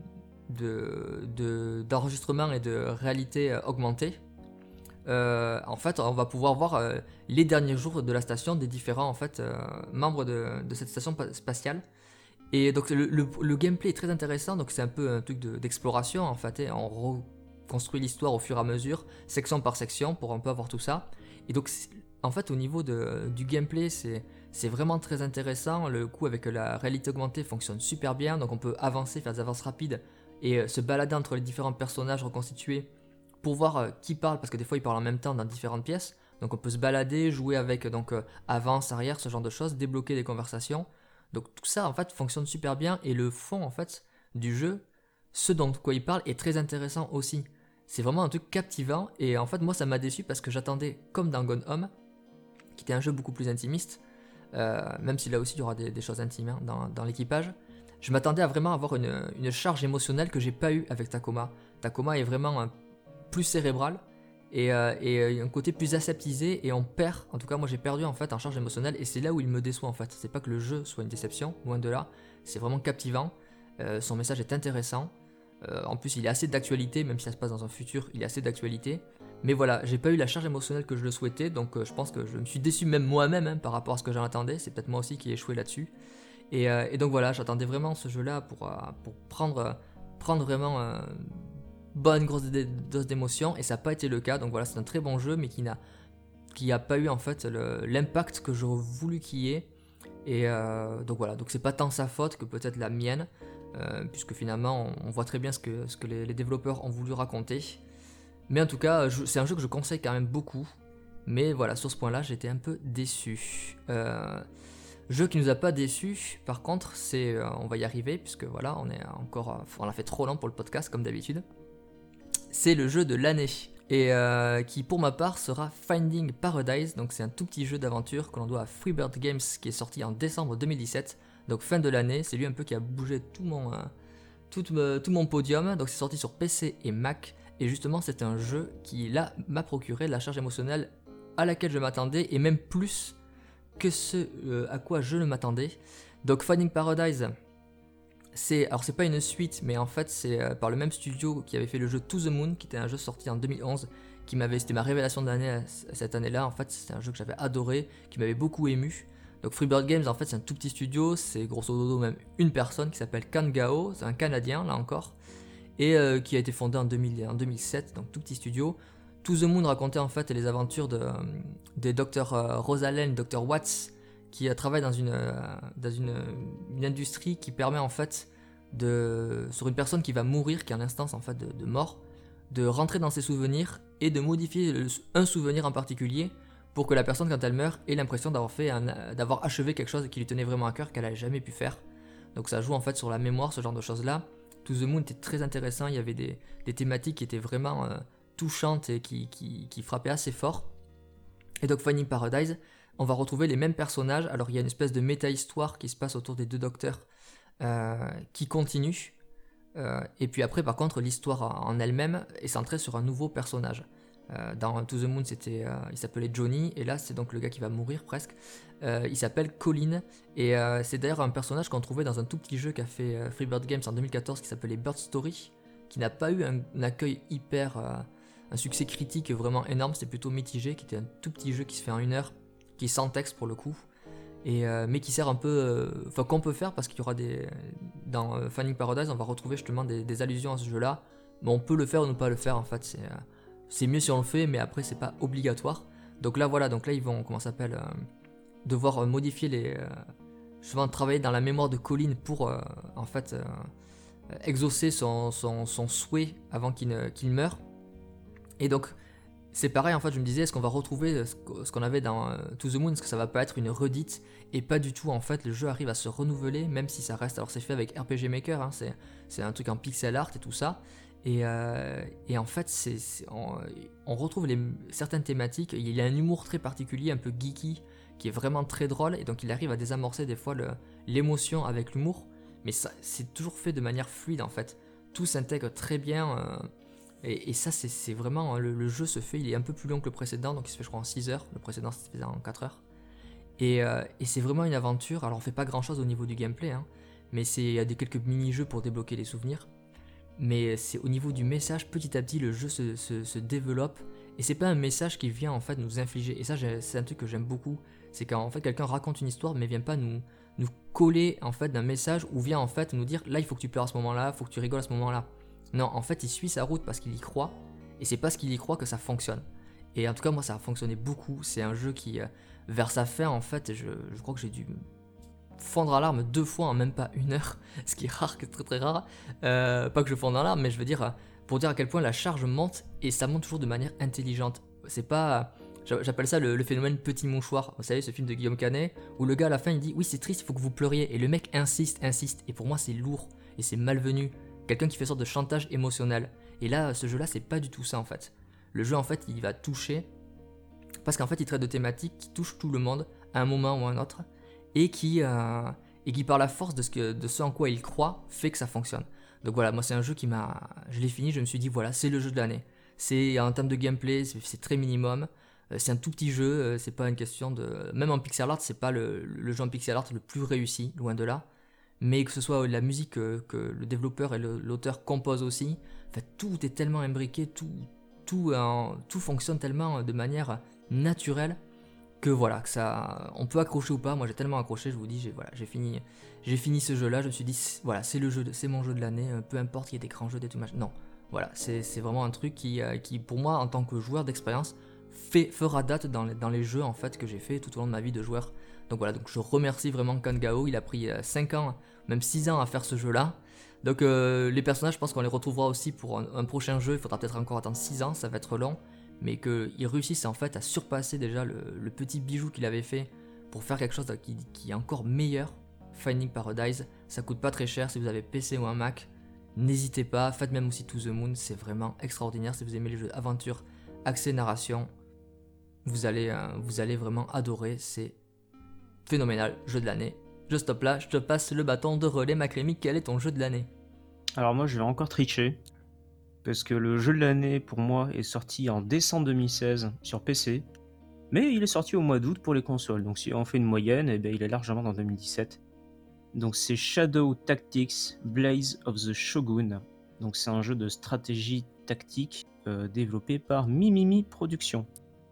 de- de- d'enregistrement et de réalité euh, augmentée. Euh, en fait, on va pouvoir voir euh, les derniers jours de la station des différents en fait euh, membres de, de cette station pa- spatiale. Et donc le, le- le gameplay est très intéressant. Donc c'est un peu un truc de- d'exploration en fait. Et on reconstruit l'histoire au fur et à mesure, section par section, pour un peu avoir tout ça. Et donc c'est- en fait au niveau de- du gameplay, c'est c'est vraiment très intéressant. Le coup avec la réalité augmentée fonctionne super bien. Donc on peut avancer, faire des avances rapides et euh, se balader entre les différents personnages reconstitués pour voir euh, qui parle, parce que des fois ils parlent en même temps dans différentes pièces. Donc on peut se balader, jouer avec donc euh, avance, arrière, ce genre de choses, débloquer des conversations. Donc tout ça en fait fonctionne super bien, et le fond en fait du jeu, ce dont quoi il parle est très intéressant aussi. C'est vraiment un truc captivant, et en fait moi ça m'a déçu parce que j'attendais, comme dans Gone Home, qui était un jeu beaucoup plus intimiste, euh, même si là aussi il y aura des, des choses intimes hein, dans, dans l'équipage. Je m'attendais à vraiment avoir une, une charge émotionnelle que j'ai pas eu avec Tacoma. Tacoma est vraiment un plus cérébral, et, euh, et euh, un côté plus aseptisé, et on perd, en tout cas moi j'ai perdu en fait en charge émotionnelle, et c'est là où il me déçoit en fait. C'est pas que le jeu soit une déception, loin de là, c'est vraiment captivant. Euh, son message est intéressant. Euh, en plus il est assez d'actualité, même si ça se passe dans un futur, il est assez d'actualité. Mais voilà, j'ai pas eu la charge émotionnelle que je le souhaitais, donc euh, je pense que je me suis déçu même moi-même hein, par rapport à ce que j'en attendais. C'est peut-être moi aussi qui ai échoué là-dessus. Et, euh, et donc voilà, j'attendais vraiment ce jeu-là pour, euh, pour prendre, euh, prendre vraiment euh, bonne grosse dé- dose d'émotion, et ça n'a pas été le cas. Donc voilà, c'est un très bon jeu, mais qui n'a qui a pas eu en fait le- l'impact que j'aurais voulu qu'il y ait. Et euh, donc voilà, donc c'est pas tant sa faute que peut-être la mienne, euh, puisque finalement on, on voit très bien ce que, ce que les, les développeurs ont voulu raconter. Mais en tout cas, je- c'est un jeu que je conseille quand même beaucoup. Mais voilà, sur ce point-là, j'étais un peu déçu. Euh, Jeu qui nous a pas déçu, par contre, c'est, euh, on va y arriver, puisque voilà, on est encore, euh, on a fait trop long pour le podcast comme d'habitude. C'est le jeu de l'année, et euh, qui pour ma part sera Finding Paradise. Donc c'est un tout petit jeu d'aventure que l'on doit à Freebird Games, qui est sorti en décembre deux mille dix-sept. Donc fin de l'année, c'est lui un peu qui a bougé tout mon, euh, tout, me- tout mon podium. Donc c'est sorti sur P C et Mac, et justement c'est un jeu qui là m'a procuré la charge émotionnelle à laquelle je m'attendais, et même plus que ce euh, à quoi je ne m'attendais. Donc Finding Paradise, c'est alors c'est pas une suite, mais en fait c'est euh, par le même studio qui avait fait le jeu To the Moon, qui était un jeu sorti en deux mille onze, qui m'avait, c'était ma révélation de l'année euh, cette année-là. En fait, c'était un jeu que j'avais adoré, qui m'avait beaucoup ému. Donc Freebird Games, en fait, c'est un tout petit studio, c'est grosso modo même une personne qui s'appelle Kangao, c'est un Canadien là encore, et euh, qui a été fondé en, deux mille, en deux mille sept, donc tout petit studio. To the Moon racontait en fait les aventures de, euh, des docteurs euh, Rosalen, docteur Watts, qui euh, travaille dans, une, euh, dans une, une industrie qui permet en fait de, sur une personne qui va mourir, qui est en instance en fait de, de mort, de rentrer dans ses souvenirs et de modifier le- un souvenir en particulier pour que la personne, quand elle meurt, ait l'impression d'avoir fait un- d'avoir achevé quelque chose qui lui tenait vraiment à cœur, qu'elle n'avait jamais pu faire. Donc ça joue en fait sur la mémoire, ce genre de choses là. To the Moon était très intéressant, il y avait des, des thématiques qui étaient vraiment euh, touchantes et qui, qui, qui frappaient assez fort. Et donc Finding Paradise, on va retrouver les mêmes personnages. Alors il y a une espèce de méta-histoire qui se passe autour des deux docteurs euh, qui continue. Euh, et puis après, par contre, l'histoire en elle-même est centrée sur un nouveau personnage. Euh, dans To the Moon, c'était, euh, il s'appelait Johnny, et là, c'est donc le gars qui va mourir presque. Euh, il s'appelle Colin, et euh, c'est d'ailleurs un personnage qu'on trouvait dans un tout petit jeu qu'a fait euh, Freebird Games en deux mille quatorze qui s'appelait Bird Story, qui n'a pas eu un, un accueil hyper, euh, un succès critique vraiment énorme, c'était plutôt mitigé, qui était un tout petit jeu qui se fait en une heure, qui est sans texte pour le coup. Et, euh, mais qui sert un peu, enfin euh, qu'on peut faire parce qu'il y aura des, dans euh, Finding Paradise, on va retrouver justement des, des allusions à ce jeu-là, mais on peut le faire ou ne pas le faire en fait, c'est, euh, c'est mieux si on le fait, mais après c'est pas obligatoire. Donc là voilà, donc là ils vont, comment ça s'appelle, euh, devoir euh, modifier les, euh, justement travailler dans la mémoire de Colin pour euh, en fait euh, exaucer son, son, son souhait avant qu'il, ne, qu'il meure. Et donc c'est pareil, en fait, je me disais, est-ce qu'on va retrouver euh, ce qu- ce qu'on avait dans euh, To the Moon, est-ce que ça va pas être une redite? Et pas du tout, en fait, le jeu arrive à se renouveler, même si ça reste. Alors, c'est fait avec R P G Maker, hein, c'est, c'est un truc en pixel art et tout ça. Et, euh, et en fait, c'est, c'est- on, on retrouve les, certaines thématiques. Il y a un humour très particulier, un peu geeky, qui est vraiment très drôle, et donc il arrive à désamorcer des fois le- l'émotion avec l'humour. Mais ça, c'est toujours fait de manière fluide, en fait. Tout s'intègre très bien. euh, et, et ça, c'est c'est vraiment. Le, le jeu se fait, il est un peu plus long que le précédent, donc il se fait, je crois, en six heures. Le précédent, se faisait en quatre heures. Et, euh, et c'est vraiment une aventure. Alors, on fait pas grand chose au niveau du gameplay, hein, mais c'est- il y a des, quelques mini-jeux pour débloquer les souvenirs. Mais c'est au niveau du message, petit à petit, le jeu se, se- se développe. Et c'est pas un message qui vient en fait nous infliger. Et ça, j'ai- c'est un truc que j'aime beaucoup. C'est quand en fait quelqu'un raconte une histoire, mais vient pas nous, nous coller en fait d'un message ou vient en fait nous dire là, il faut que tu pleures à ce moment-là, il faut que tu rigoles à ce moment-là. Non, en fait, il suit sa route parce qu'il y croit. Et c'est parce qu'il y croit que ça fonctionne. Et en tout cas, moi, ça a fonctionné beaucoup. C'est un jeu qui, euh, vers sa fin, en fait, je, je crois que j'ai dû fondre à larmes deux fois en même pas une heure, ce qui est rare, que très très rare. Euh, pas que je fonde en larmes, mais je veux dire, euh, pour dire à quel point la charge monte, et ça monte toujours de manière intelligente. C'est pas. j'a- J'appelle ça le, le phénomène petit mouchoir. Vous savez, ce film de Guillaume Canet, où le gars à la fin il dit oui, c'est triste, il faut que vous pleuriez. Et le mec insiste, insiste. Et pour moi, c'est lourd et c'est malvenu. Quelqu'un qui fait sorte de chantage émotionnel. Et là, ce jeu-là, c'est pas du tout ça en fait. Le jeu, en fait, il va toucher parce qu'en fait il traite de thématiques qui touchent tout le monde à un moment ou à un autre et qui, euh, et qui par la force de ce, que, de ce en quoi il croit fait que ça fonctionne. Donc voilà, moi c'est un jeu qui m'a... Je l'ai fini, je me suis dit voilà, c'est le jeu de l'année. C'est en termes de gameplay, c'est c'est très minimum. Euh, C'est un tout petit jeu, euh, c'est pas une question de... Même en pixel art, c'est pas le, le jeu en pixel art le plus réussi, loin de là. Mais que ce soit la musique que, que le développeur et le- l'auteur composent aussi, en fait, tout est tellement imbriqué, tout, tout, euh, tout fonctionne tellement de manière naturelle que voilà, que ça, on peut accrocher ou pas. Moi, j'ai tellement accroché, je vous dis, j'ai voilà, j'ai fini, j'ai fini ce jeu-là. Je me suis dit, c'est- voilà, c'est le jeu, de- c'est mon jeu de l'année. euh, Peu importe qu'il y ait des grands jeux, des tout machin. Non, voilà, c'est c'est vraiment un truc qui, euh, qui, pour moi, en tant que joueur d'expérience, fait fera date dans les, dans les jeux en fait que j'ai fait tout au long de ma vie de joueur. Donc voilà, donc je remercie vraiment Kangao. Il a pris euh, cinq ans, même six ans à faire ce jeu-là. Donc euh, les personnages, je pense qu'on les retrouvera aussi pour un, un prochain jeu. Il faudra peut-être encore attendre six ans, ça va être long mais qu'ils réussissent en fait à surpasser déjà le, le petit bijou qu'il avait fait pour faire quelque chose qui, qui est encore meilleur. Finding Paradise, ça coûte pas très cher si vous avez P C ou un Mac. N'hésitez pas, faites même aussi To the Moon, c'est vraiment extraordinaire. Si vous aimez les jeux d'aventure, accès narration, vous allez, euh, vous allez vraiment adorer, c'est phénoménal, jeu de l'année. Je stoppe là, je te passe le bâton de relais, Macrémy, quel est ton jeu de l'année? Alors moi, je vais encore tricher, parce que le jeu de l'année, pour moi, est sorti en décembre deux mille seize sur P C, mais il est sorti au mois d'août pour les consoles. Donc si on fait une moyenne, eh ben, il est largement dans deux mille dix-sept. Donc c'est Shadow Tactics Blaze of the Shogun. Donc c'est un jeu de stratégie tactique euh, développé par Mimimi Productions.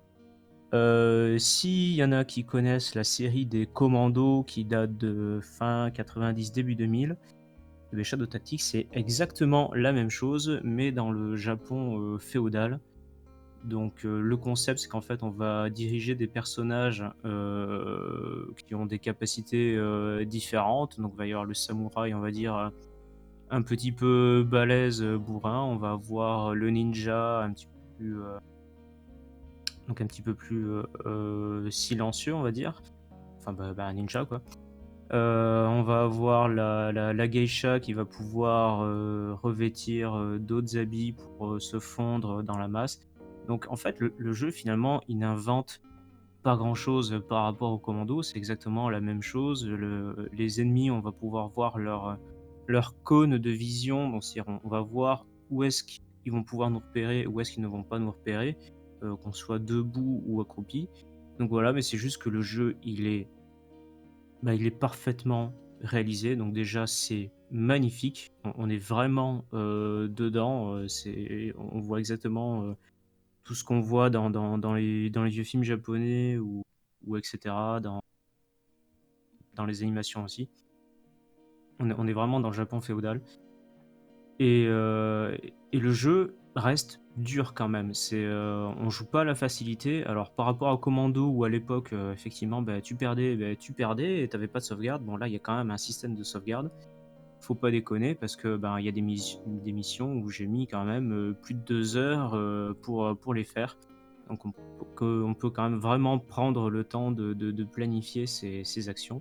Euh, S'il y en a qui connaissent la série des Commandos qui date de fin quatre-vingt-dix, début deux mille, eh bien, Shadow Tactics c'est exactement la même chose, mais dans le Japon euh, féodal. Donc euh, le concept, c'est qu'en fait, on va diriger des personnages euh, qui ont des capacités euh, différentes. Donc il va y avoir le samouraï, on va dire, euh, un petit peu balèze, euh, bourrin. On va avoir le ninja, un petit peu plus, euh, donc un petit peu plus euh, euh, silencieux, on va dire. Enfin, bah, bah, un ninja, quoi. Euh, on va avoir la, la, la geisha qui va pouvoir euh, revêtir euh, d'autres habits pour euh, se fondre dans la masse. Donc en fait, le, le jeu finalement, il n'invente pas grand-chose par rapport au commando, c'est exactement la même chose. Le- les ennemis, on va pouvoir voir leur, leur cône de vision, donc c'est-à-dire on, on va voir où est-ce qu'ils vont pouvoir nous repérer, où est-ce qu'ils ne vont pas nous repérer, euh, qu'on soit debout ou accroupi. Donc voilà, mais c'est juste que le jeu, il est bah, il est parfaitement réalisé, donc déjà c'est magnifique. On, on est vraiment euh, dedans. euh, c'est, on voit exactement euh, tout ce qu'on voit dans, dans, dans les, dans les vieux films japonais ou, ou et cetera. Dans, dans les animations aussi. On est, on est vraiment dans le Japon féodal. Et, euh, et le jeu reste dur quand même. C'est, euh, on joue pas à la facilité. Alors par rapport à Commando où à l'époque, euh, effectivement, bah, tu perdais, bah, tu perdais et t'avais pas de sauvegarde. Bon là, il y a quand même un système de sauvegarde. Faut pas déconner parce que ben il y a des, mis- des missions où j'ai mis quand même euh, plus de deux heures euh, pour, euh, pour les faire. Donc on, que- on peut quand même vraiment prendre le temps de, de- de planifier ses, ses actions.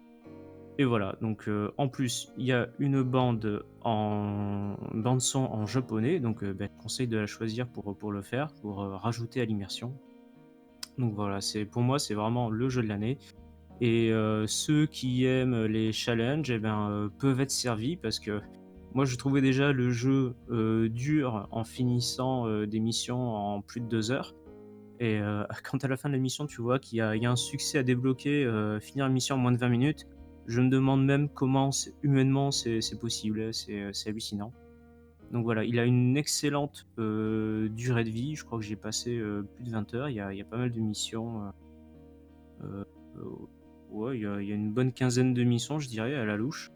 Et voilà, donc euh, en plus, il y a une bande en bande son en japonais, donc euh, ben, je conseille de la choisir pour, pour le faire, pour euh, rajouter à l'immersion. Donc voilà, c'est pour moi, c'est vraiment le jeu de l'année. Et euh, ceux qui aiment les challenges, eh ben, euh, peuvent être servis parce que moi, je trouvais déjà le jeu euh, dur en finissant euh, des missions en plus de deux heures. Et euh, quand à la fin de la mission, tu vois qu'il y a, il y a un succès à débloquer, euh, finir une mission en moins de vingt minutes, je me demande même comment c'est- humainement c'est c'est possible, hein, c'est euh, c'est hallucinant. Donc voilà, il a une excellente euh, durée de vie, je crois que j'ai passé euh, plus de vingt heures, il y a, il y a pas mal de missions. euh, euh, euh, ouais, il y a, il y a une bonne quinzaine de missions, je dirais, à la louche,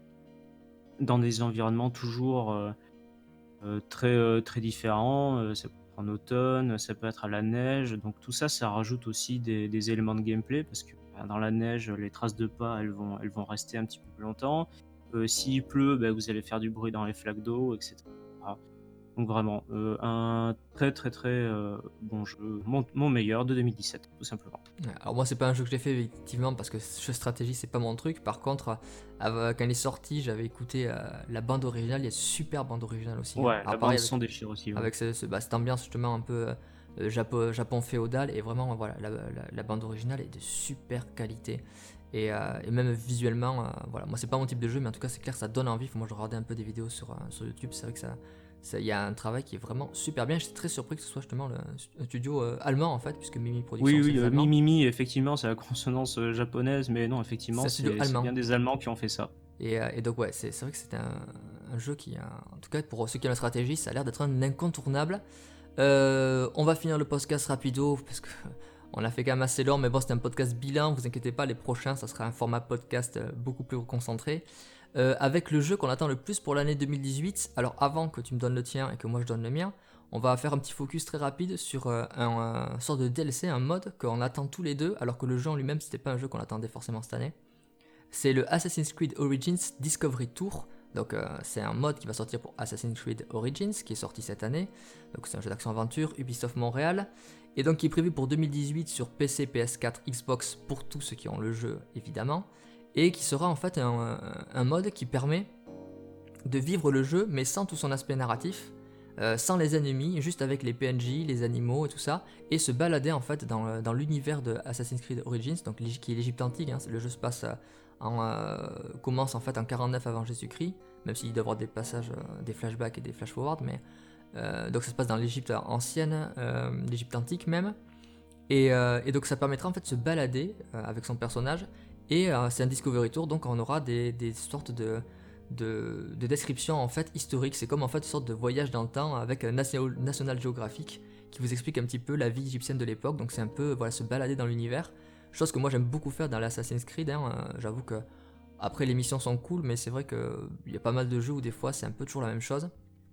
dans des environnements toujours euh, euh, très, euh, très différents. Euh, ça peut être en automne, ça peut être à la neige. Donc tout ça, ça rajoute aussi des, des éléments de gameplay parce que bah, dans la neige, les traces de pas, elles vont, elles vont rester un petit peu plus longtemps. Euh, s'il pleut, bah, vous allez faire du bruit dans les flaques d'eau, et cetera. Donc vraiment, euh, un très très très euh, bon jeu, mon, mon meilleur de deux mille dix-sept, tout simplement. Ouais, alors moi c'est pas un jeu que j'ai fait effectivement parce que jeu stratégie c'est pas mon truc. Par contre, euh, quand il est sorti, j'avais écouté euh, la bande originale. Il y a une super bande originale aussi, hein. Ouais, Alors la pareil bande avec son déchire aussi, ouais. avec ce- ce- bah, cette ambiance justement un peu euh, Japon, Japon féodal et vraiment voilà la, la- la bande originale est de super qualité et, euh, et même visuellement euh, voilà, moi c'est pas mon type de jeu mais en tout cas c'est clair, ça donne envie. Moi je regardais un peu des vidéos sur, euh, sur YouTube, c'est vrai que ça ça- il y a un travail qui est vraiment super bien. J'étais très surpris que ce soit justement le, un studio euh, allemand en fait, puisque Mimi Oui, Productions c'est oui, des euh, Allemands. Mimimi, effectivement, c'est la consonance euh, japonaise, mais non, effectivement, C'est un studio c'est c'est allemand. bien des Allemands qui ont fait ça. Et, euh, et donc ouais, c'est c'est vrai que c'est un, un jeu qui, euh, en tout cas pour ceux qui aiment la stratégie, ça a l'air d'être un incontournable. Euh, on va finir le podcast rapido parce que on a fait quand même assez long, mais bon, c'était un podcast bilan. Vous inquiétez pas, les prochains, ça sera un format podcast euh, beaucoup plus concentré. Euh, avec le jeu qu'on attend le plus pour l'année deux mille dix-huit. Alors, avant que tu me donnes le tien et que moi je donne le mien, on va faire un petit focus très rapide sur euh, un, un sorte de D L C, un mode qu'on attend tous les deux, alors que le jeu en lui-même, c'était pas un jeu qu'on attendait forcément cette année. C'est le Assassin's Creed Origins Discovery Tour. Donc euh, c'est un mode qui va sortir pour Assassin's Creed Origins, qui est sorti cette année. Donc c'est un jeu d'action-aventure, Ubisoft Montréal. Et donc qui est prévu pour deux mille dix-huit sur P C, P S quatre, Xbox, pour tous ceux qui ont le jeu évidemment. Et qui sera en fait un, un mode qui permet de vivre le jeu, mais sans tout son aspect narratif, euh, sans les ennemis, juste avec les P N J, les animaux et tout ça, et se balader en fait dans, euh, dans l'univers de Assassin's Creed Origins, donc l'Égy- qui est l'Égypte antique. Hein. Le jeu se passe euh, en, euh, commence en fait en quarante-neuf avant Jésus-Christ, même s'il doit y avoir des passages, euh, des flashbacks et des flash-forward, mais euh, donc ça se passe dans l'Égypte ancienne, euh, l'Égypte antique même, et, euh, et donc ça permettra en fait de se balader euh, avec son personnage. Et euh, c'est un Discovery Tour, donc on aura des, des sortes de, de, de descriptions en fait historiques. C'est comme en fait une sorte de voyage dans le temps avec un National, National Geographic qui vous explique un petit peu la vie égyptienne de l'époque. Donc c'est un peu voilà, se balader dans l'univers. Chose que moi j'aime beaucoup faire dans l'Assassin's Creed. Hein. Euh, J'avoue que après les missions sont cool, mais c'est vrai qu'il y a pas mal de jeux où des fois c'est un peu toujours la même chose.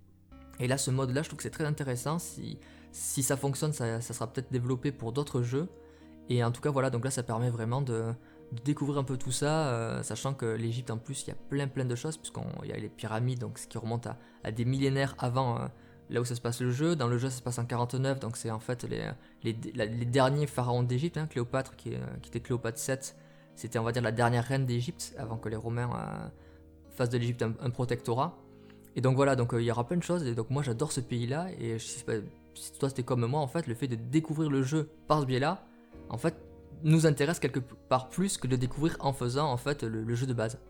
Et là, ce mode-là, je trouve que c'est très intéressant. Si, si ça fonctionne, ça, ça sera peut-être développé pour d'autres jeux. Et en tout cas, voilà, donc là, ça permet vraiment de, de découvrir un peu tout ça, euh, sachant que l'Égypte, en plus, il y a plein plein de choses, puisqu'il y a les pyramides, donc ce qui remonte à, à des millénaires avant euh, là où ça se passe le jeu. Dans le jeu, ça se passe en quarante-neuf, donc c'est en fait les, les, la- les derniers pharaons d'Égypte, hein, Cléopâtre, qui, est- qui était Cléopâtre sept. C'était, on va dire, la dernière reine d'Égypte, avant que les Romains euh, fassent de l'Égypte un, un protectorat. Et donc voilà, donc euh, il y aura plein de choses, et donc moi j'adore ce pays-là, et je sais pas si toi c'était comme moi, en fait, le fait de découvrir le jeu par ce biais-là, en fait, nous intéresse quelque part plus que de découvrir en faisant, en fait, le, le jeu de base.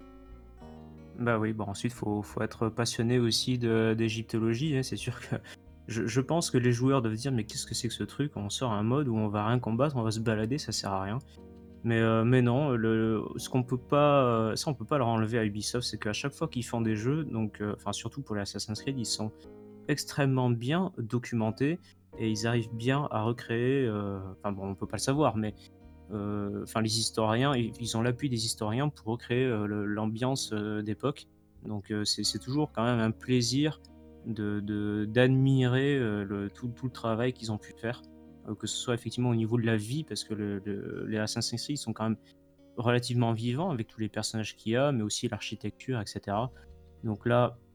Bah oui, bon ensuite faut, faut être passionné aussi de- d'égyptologie, hein. C'est sûr que je, je pense que les joueurs doivent dire mais qu'est-ce que c'est que ce truc? On sort un mode où on va rien combattre, on va se balader, ça sert à rien. Mais, euh, mais non, le, ce qu'on peut pas, euh, ça on peut pas leur enlever à Ubisoft, c'est qu'à chaque fois qu'ils font des jeux, donc euh, enfin surtout pour les Assassin's Creed, ils sont extrêmement bien documentés et ils arrivent bien à recréer. euh, Enfin bon, on peut pas le savoir, mais euh, enfin les historiens, ils, ils ont l'appui des historiens pour recréer euh, le- l'ambiance euh, d'époque. Donc euh, c'est c'est toujours quand même un plaisir de de- d'admirer euh, le, tout, tout le travail qu'ils ont pu faire, euh, que ce soit effectivement au niveau de la vie, parce que le, le- les Assassin's Creed sont quand même relativement vivants avec tous les personnages qu'il y a, mais aussi l'architecture, et cetera. Donc là,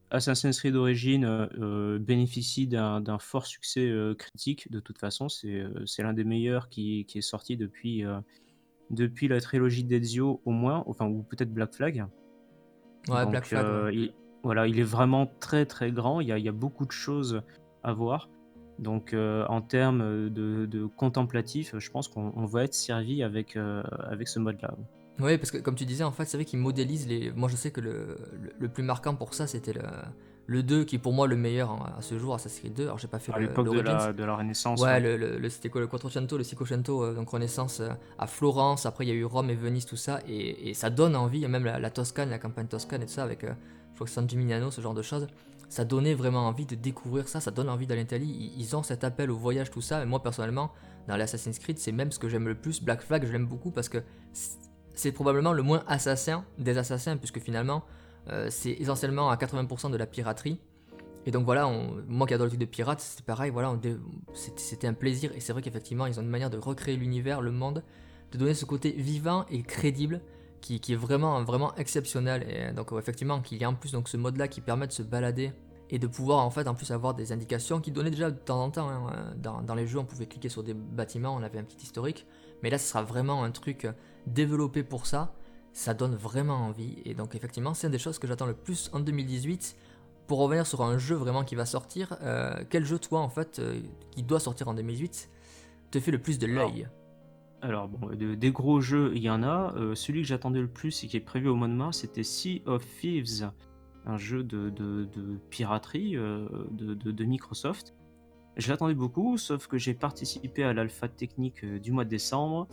Assassin's Creed Origins euh, euh, bénéficie d'un d'un fort succès euh, critique. De toute façon, c'est euh, c'est l'un des meilleurs qui, qui est sorti depuis, euh, depuis la trilogie d'Ezio au moins, enfin ou peut-être Black Flag. Ouais, Black Donc Flag, ouais. euh, il, voilà, il est vraiment très très grand. Il y a, il y a beaucoup de choses à voir. Donc euh, en termes de, de contemplatif, je pense qu'on on va être servi avec, euh, avec ce mode-là. Oui, parce que comme tu disais, en fait, c'est vrai qu'ils modélisent les. Moi, je sais que le, le, le plus marquant pour ça, c'était le, le deux, qui est pour moi le meilleur hein, à ce jour, Assassin's Creed deux. Alors, j'ai pas fait À le- l'époque de l'Origins. la, de la Renaissance, Ouais, ouais. le, le, le- c'était quoi le Quattrocento, le Cinquecento, euh, donc Renaissance euh, à Florence. Après, il y a eu Rome et Venise, tout ça. Et, et ça donne envie, et même la, la Toscane, la campagne toscane et tout ça, avec, euh, je crois que San Gimignano, ce genre de choses. Ça donnait vraiment envie de découvrir ça, ça donne envie d'aller en Italie. Ils, ils ont cet appel au voyage, tout ça. Et moi, personnellement, dans les Assassin's Creed, c'est même ce que j'aime le plus. Black Flag, je l'aime beaucoup parce que c'est c'est probablement le moins assassin des assassins, puisque finalement, euh, c'est essentiellement à quatre-vingts pour cent de la piraterie. Et donc voilà, on- moi qui adore le truc de pirate, c'était pareil, voilà, on dé- c'était c'était un plaisir. Et c'est vrai qu'effectivement, ils ont une manière de recréer l'univers, le monde, de donner ce côté vivant et crédible qui, qui est vraiment, vraiment exceptionnel. Et donc ouais, effectivement, qu'il y a en plus donc, ce mode-là qui permet de se balader et de pouvoir en fait en plus avoir des indications qui donnaient déjà de temps en temps. Hein, euh, dans, dans les jeux, on pouvait cliquer sur des bâtiments, on avait un petit historique. Mais là, ce sera vraiment un truc développé pour ça. Ça donne vraiment envie. Et donc effectivement, c'est une des choses que j'attends le plus en deux mille dix-huit. Pour revenir sur un jeu vraiment qui va sortir, euh, quel jeu toi en fait, euh, qui doit sortir en deux mille dix-huit, te fait le plus de Alors, l'œil? alors bon, de- des gros jeux, il y en a. Euh, celui que j'attendais le plus et qui est prévu au mois de mars, c'était Sea of Thieves, un jeu de, de- de piraterie euh, de, de- de Microsoft. Je l'attendais beaucoup, sauf que j'ai participé à l'alpha technique euh, du mois de décembre.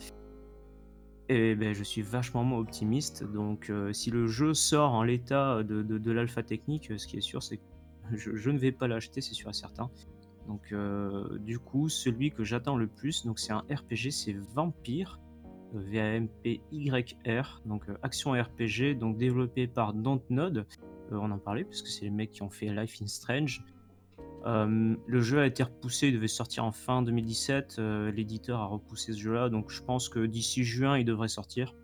Et ben, je suis vachement moins optimiste. Donc, euh, si le jeu sort en l'état de, de, de l'alpha technique, euh, ce qui est sûr, c'est que je, je ne vais pas l'acheter, c'est sûr et certain. Donc, euh, du coup, celui que j'attends le plus, donc c'est un R P G, c'est Vampire, euh, V A M P Y R, donc euh, action R P G, donc développé par Dontnod. Euh, on en parlait parce que c'est les mecs qui ont fait Life is Strange. Euh, le jeu a été repoussé, il devait sortir en fin deux mille dix-sept. Euh, l'éditeur a repoussé ce jeu-là, donc je pense que d'ici juin, il devrait sortir.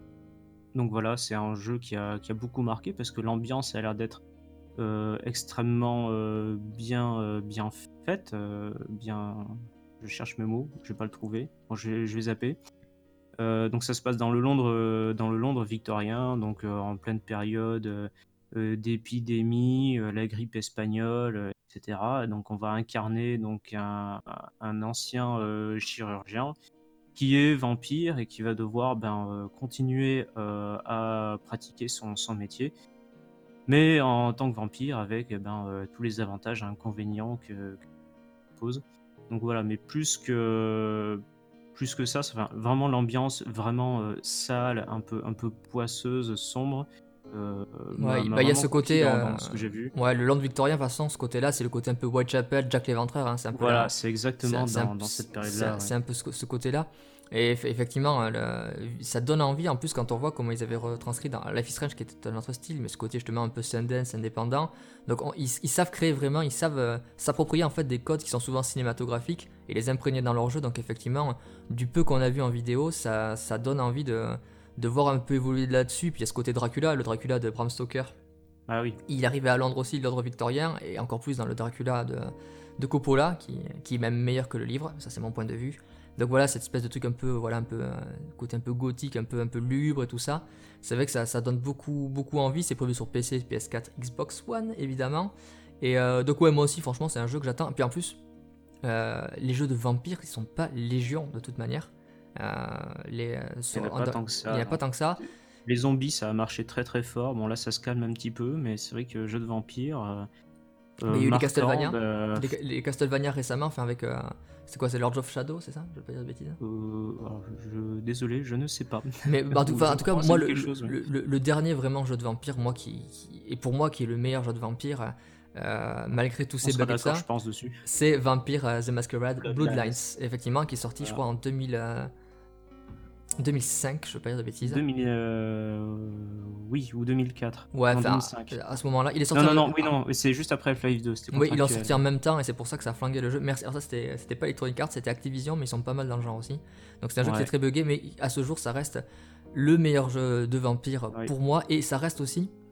Donc voilà, c'est un jeu qui a, qui a beaucoup marqué parce que l'ambiance a l'air d'être euh, extrêmement euh, bien, euh, bien faite. euh, bien... Je cherche mes mots, je vais pas le trouver. Bon, je, vais, je vais zapper. Euh, donc ça se passe dans le Londres, euh, dans le Londres victorien, donc euh, en pleine période euh, euh, d'épidémie, euh, la grippe espagnole, euh, et cetera. Donc on va incarner donc un, un ancien euh, chirurgien qui est vampire et qui va devoir ben, euh, continuer euh, à pratiquer son, son métier, mais en tant que vampire avec eh ben, euh, tous les avantages et inconvénients que, que pose. Donc voilà, mais plus que plus que ça, c'est enfin, vraiment l'ambiance vraiment euh, sale, un peu un peu poisseuse, sombre, euh, m'a Ouais, m'a bah il y a vraiment ce conquis côté, dans, euh, dans ce que j'ai vu. ouais, le Land Victorien, de toute façon, ce côté-là, c'est le côté un peu Whitechapel, Jack l'Éventreur, hein, c'est un peu Voilà, la, c'est c'est exactement c'est un, dans, dans cette c'est un- période-là, ouais. c'est un peu ce, ce côté-là. Et eff- effectivement, euh, le- ça donne envie, en plus, quand on voit comment ils avaient retranscrit dans Life is Strange, qui était un autre style, mais ce côté justement un peu Sundance, indépendant. Donc on- ils, ils savent créer vraiment, ils savent euh, s'approprier en fait des codes qui sont souvent cinématographiques et les imprégner dans leur jeu. Donc effectivement, du peu qu'on a vu en vidéo, ça, ça donne envie de, de voir un peu évoluer là-dessus. Puis il y a ce côté Dracula, le Dracula de Bram Stoker. Ah oui, Il arrivait à Londres aussi, l'ordre victorien, et encore plus dans le Dracula de, de Coppola, qui, qui est même meilleur que le livre, ça c'est mon point de vue. Donc voilà, cette espèce de truc un peu, voilà, un peu, euh, côté un peu gothique, un peu, un peu lugubre et tout ça. C'est vrai que ça, ça donne beaucoup, beaucoup envie. C'est prévu sur P C, P S quatre, Xbox One évidemment. Et euh, donc ouais, moi aussi, franchement, c'est un jeu que j'attends. Et puis en plus, euh, les jeux de vampires, ils sont pas légion de toute manière. Euh, les, euh, il n'y en sur, a pas tant que il n'y en ça, a pas non. tant que ça. Les zombies, ça a marché très très fort. Bon là, ça se calme un petit peu, mais c'est vrai que jeu de vampire euh, Mais euh, il y a eu les marquant, Castlevania. bah, Les, les Castlevania récemment, enfin avec. Euh, c'est quoi, c'est Lords of Shadow, c'est ça? Je vais pas dire de bêtises. euh, alors, je, désolé, je ne sais pas. Mais bah, en, tout, Ou enfin, je en tout cas, crois, ça moi, me dit le, quelque le, chose, ouais. le- le dernier vraiment jeu de vampire, moi qui, qui- et pour moi qui est le meilleur jeu de vampire, euh, malgré tous On ces sera bugs et tout d'accord, je ça, pense, dessus. c'est Vampire euh, The Masquerade Bloodlines. Bloodlines, effectivement, qui est sorti, je Voilà. crois, en deux mille, euh, deux mille cinq, je veux pas dire de bêtises. deux mille, euh, oui, ou deux mille quatre. Ouais, Non, enfin, deux mille cinq. à ce moment-là, il est Non, sorti non, en, non, oui, non, c'est juste après Half-Life deux, c'était oui, ils l'ont sorti en contractuel. même temps et c'est pour ça que ça a flingué le jeu. Merci. Alors ça, c'était c'était pas Electronic Arts, c'était Activision, mais ils sont pas mal dans le genre aussi. Donc c'est un jeu qui est Ouais, très buggé, mais à ce jour, ça reste le meilleur jeu de vampire oui. pour moi et ça reste aussi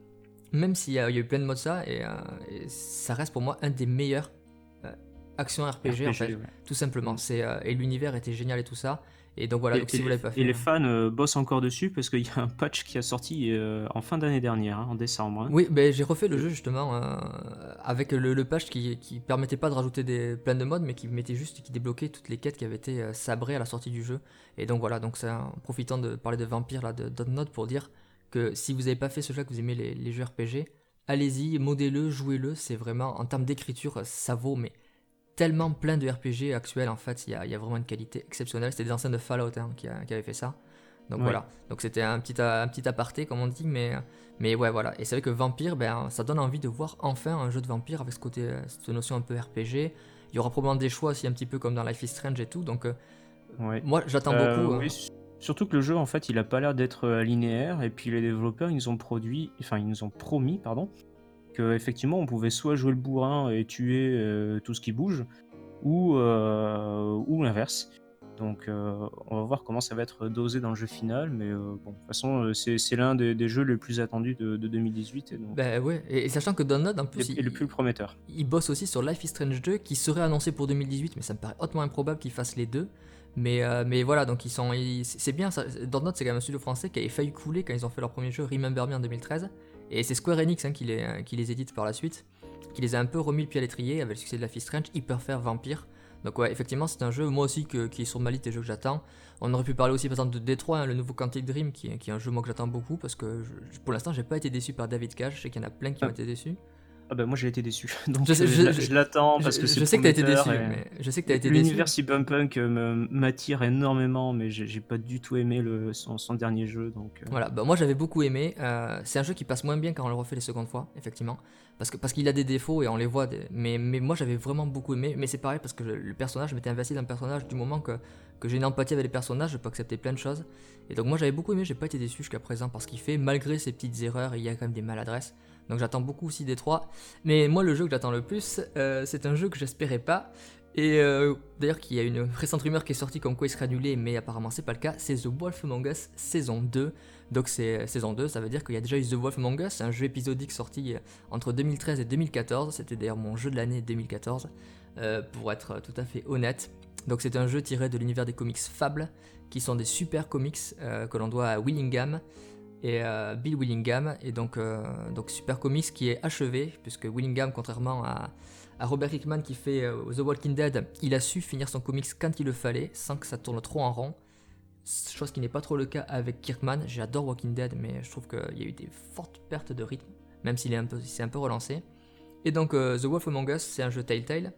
même s'il y a, il y a eu plein de modes ça, et, euh, et ça reste pour moi un des meilleurs euh, action R P G, en R P G, fait, ouais. tout simplement. Mm. C'est, euh, et l'univers était génial et tout ça. Et donc voilà, Et, donc et si vous les, l'avez pas et fait. les hein. fans euh, bossent encore dessus parce qu'il y a un patch qui a sorti euh, en fin d'année dernière, hein, en décembre. hein. Oui, ben j'ai refait le Euh, jeu justement euh, avec le, le patch qui, qui permettait pas de rajouter des, plein de modes, mais qui mettait juste, qui débloquait toutes les quêtes qui avaient été euh, sabrées à la sortie du jeu. Et donc voilà, donc c'est en profitant de parler de Vampire là, de Dontnod pour dire que si vous n'avez pas fait ce jeu, que vous aimez les, les jeux R P G, allez-y, modez-le, jouez-le. C'est vraiment en termes d'écriture, ça vaut mais tellement plein de R P G actuels en fait. Il y a, il y a vraiment une qualité exceptionnelle. C'était des anciens de Fallout hein, qui, a- qui avaient fait ça. Donc ouais. voilà, donc c'était un petit, un petit aparté comme on dit, mais, mais ouais voilà. Et c'est vrai que Vampire, ben, ça donne envie de voir enfin un jeu de Vampire avec ce côté, euh, cette notion un peu R P G. Il y aura probablement des choix aussi un petit peu comme dans Life is Strange et tout, donc euh, Ouais. moi j'attends Euh, beaucoup. euh, oui, s- surtout que le jeu, en fait, il a pas l'air d'être euh, linéaire, et puis les développeurs, ils nous ont produit, enfin, ils nous ont promis, pardon, que effectivement, on pouvait soit jouer le bourrin et tuer euh, tout ce qui bouge, ou, euh, ou l'inverse. Donc, euh, on va voir comment ça va être dosé dans le jeu final, mais euh, bon, de toute façon, euh, c'est c'est l'un des, des jeux les plus attendus de, de deux mille dix-huit, et donc Ben ouais, et, et sachant que Dontnod en et, plus et le plus il, prometteur. il bosse aussi sur Life is Strange deux qui serait annoncé pour deux mille dix-huit, mais ça me paraît hautement improbable qu'ils fassent les deux. Mais, euh, mais voilà, donc ils sont, ils- c'est bien, ça, Dontnod c'est quand même un studio français qui avait failli couler quand ils ont fait leur premier jeu Remember Me en deux mille treize. Et c'est Square Enix hein, qui, les, qui les édite par la suite, qui les a un peu remis le pied à l'étrier avec le succès de Life is Strange, ils peuvent faire Vampire. Donc ouais, effectivement c'est un jeu, moi aussi, que- qui est sur ma liste des jeux que j'attends. On aurait pu parler aussi par exemple de Detroit, hein, le nouveau Quantic Dream, qui, est- qui est un jeu moi que j'attends beaucoup, parce que je- pour l'instant j'ai pas été déçu par David Cage, je sais qu'il y en a plein qui ont Ah, été déçus. ah bah moi j'ai été déçu, donc Je sais, euh, je je, l'a- je, je l'attends parce je- que c'est je sais que t'as été prometteur. déçu, Et mais je sais que t'as été déçu. l'univers cyberpunk euh, me- m'attire énormément, mais j'ai j'ai pas du tout aimé le, son, son dernier jeu, donc euh, Voilà, bah moi j'avais beaucoup aimé. Euh, c'est un jeu qui passe moins bien quand on le refait les secondes fois, effectivement. Parce que parce qu'il a des défauts et on les voit. des- Mais, mais moi j'avais vraiment beaucoup aimé. Mais c'est pareil parce que je- le personnage, je m'étais investi dans le personnage du moment que, que j'ai une empathie avec les personnages, je peux accepter plein de choses. Et donc moi j'avais beaucoup aimé, j'ai pas été déçu jusqu'à présent par ce qu'il fait, malgré ses petites erreurs, il y a quand même des maladresses. Donc j'attends beaucoup aussi des trois. Mais moi le jeu que j'attends le plus, euh, c'est un jeu que j'espérais pas. Et euh, d'ailleurs, qu'il y a une récente rumeur qui est sortie comme quoi il serait annulé, mais apparemment c'est pas le cas. C'est The Wolf Among Us saison deux. Donc c'est euh, saison deux, ça veut dire qu'il y a déjà eu The Wolf Among Us, un jeu épisodique sorti euh, entre deux mille treize et deux mille quatorze. C'était d'ailleurs mon jeu de l'année deux mille quatorze, euh, pour être tout à fait honnête. Donc c'est un jeu tiré de l'univers des comics Fable, qui sont des super comics euh, que l'on doit à Willingham et euh, Bill Willingham. Et donc, euh, donc super comics qui est achevé, puisque Willingham, contrairement à, à Robert Hickman qui fait euh, The Walking Dead, il a su finir son comics quand il le fallait, sans que ça tourne trop en rond. Chose qui n'est pas trop le cas avec Kirkman. J'adore Walking Dead, mais je trouve qu'il y a eu des fortes pertes de rythme, même s'il est un peu, s'est un peu relancé. Et donc euh, The Wolf Among Us, c'est un jeu Telltale.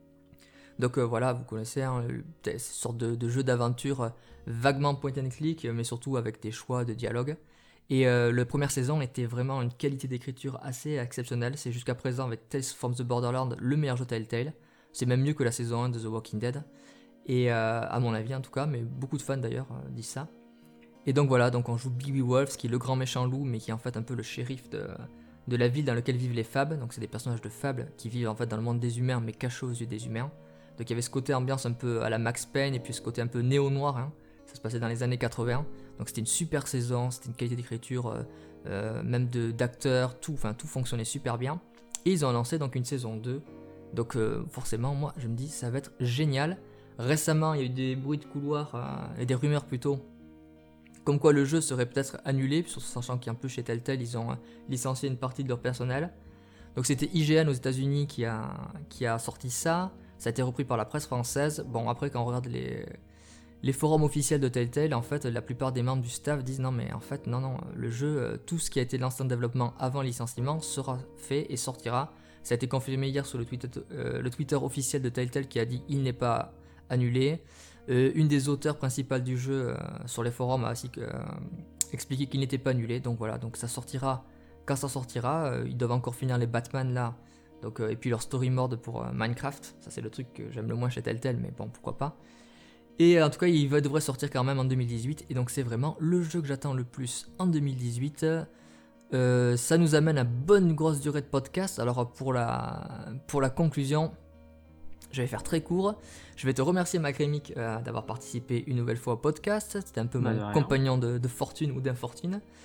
Donc euh, voilà, vous connaissez, hein, c'est une sorte de, de jeu d'aventure euh, vaguement point and click, mais surtout avec des choix de dialogue. Et euh, la première saison était vraiment une qualité d'écriture assez exceptionnelle. C'est jusqu'à présent, avec Tales from the Borderlands, le meilleur jeu Telltale. C'est même mieux que la saison un de The Walking Dead. Et euh, à mon avis en tout cas, mais beaucoup de fans d'ailleurs euh, disent ça. Et donc voilà, donc on joue Billy Wolf, qui est le grand méchant loup, mais qui est en fait un peu le shérif de, de la ville dans laquelle vivent les Fab. Donc c'est des personnages de Fab qui vivent en fait dans le monde des humains, mais cachés aux yeux des humains. Donc il y avait ce côté ambiance un peu à la Max Payne, et puis ce côté un peu néo-noir, hein. Ça se passait dans les années quatre-vingts. Donc c'était une super saison, c'était une qualité d'écriture, euh, euh, même de, d'acteurs, tout, enfin tout fonctionnait super bien. Et ils ont lancé donc une saison deux. Donc euh, forcément, moi je me dis ça va être génial. Récemment, il y a eu des bruits de couloir, euh, et des rumeurs plutôt, comme quoi le jeu serait peut-être annulé, sachant qu'un peu chez Telltale, ils ont euh, licencié une partie de leur personnel. Donc c'était I G N aux États-Unis qui a, qui a sorti ça. Ça a été repris par la presse française. Bon, après, quand on regarde les, les forums officiels de Telltale, en fait, la plupart des membres du staff disent non, mais en fait, non, non, le jeu, euh, tout ce qui a été lancé en développement avant le licenciement sera fait et sortira. Ça a été confirmé hier sur le Twitter, euh, le Twitter officiel de Telltale qui a dit il n'est pas annulé. Euh, une des auteurs principales du jeu euh, sur les forums a aussi euh, expliqué qu'il n'était pas annulé. Donc voilà, donc ça sortira quand ça sortira. Euh, ils doivent encore finir les Batman là. Donc, euh, et puis leur story mode pour euh, Minecraft. Ça c'est le truc que j'aime le moins chez Telltale, mais bon, pourquoi pas. Et en tout cas, il va, devrait sortir quand même en deux mille dix-huit. Et donc c'est vraiment le jeu que j'attends le plus en deux mille dix-huit. Euh, ça nous amène à bonne grosse durée de podcast. Alors pour la, pour la conclusion, je vais faire très court. Je vais te remercier Macrémic euh, d'avoir participé une nouvelle fois au podcast. C'était un peu bah, de mon rien. compagnon de, de fortune ou d'infortune.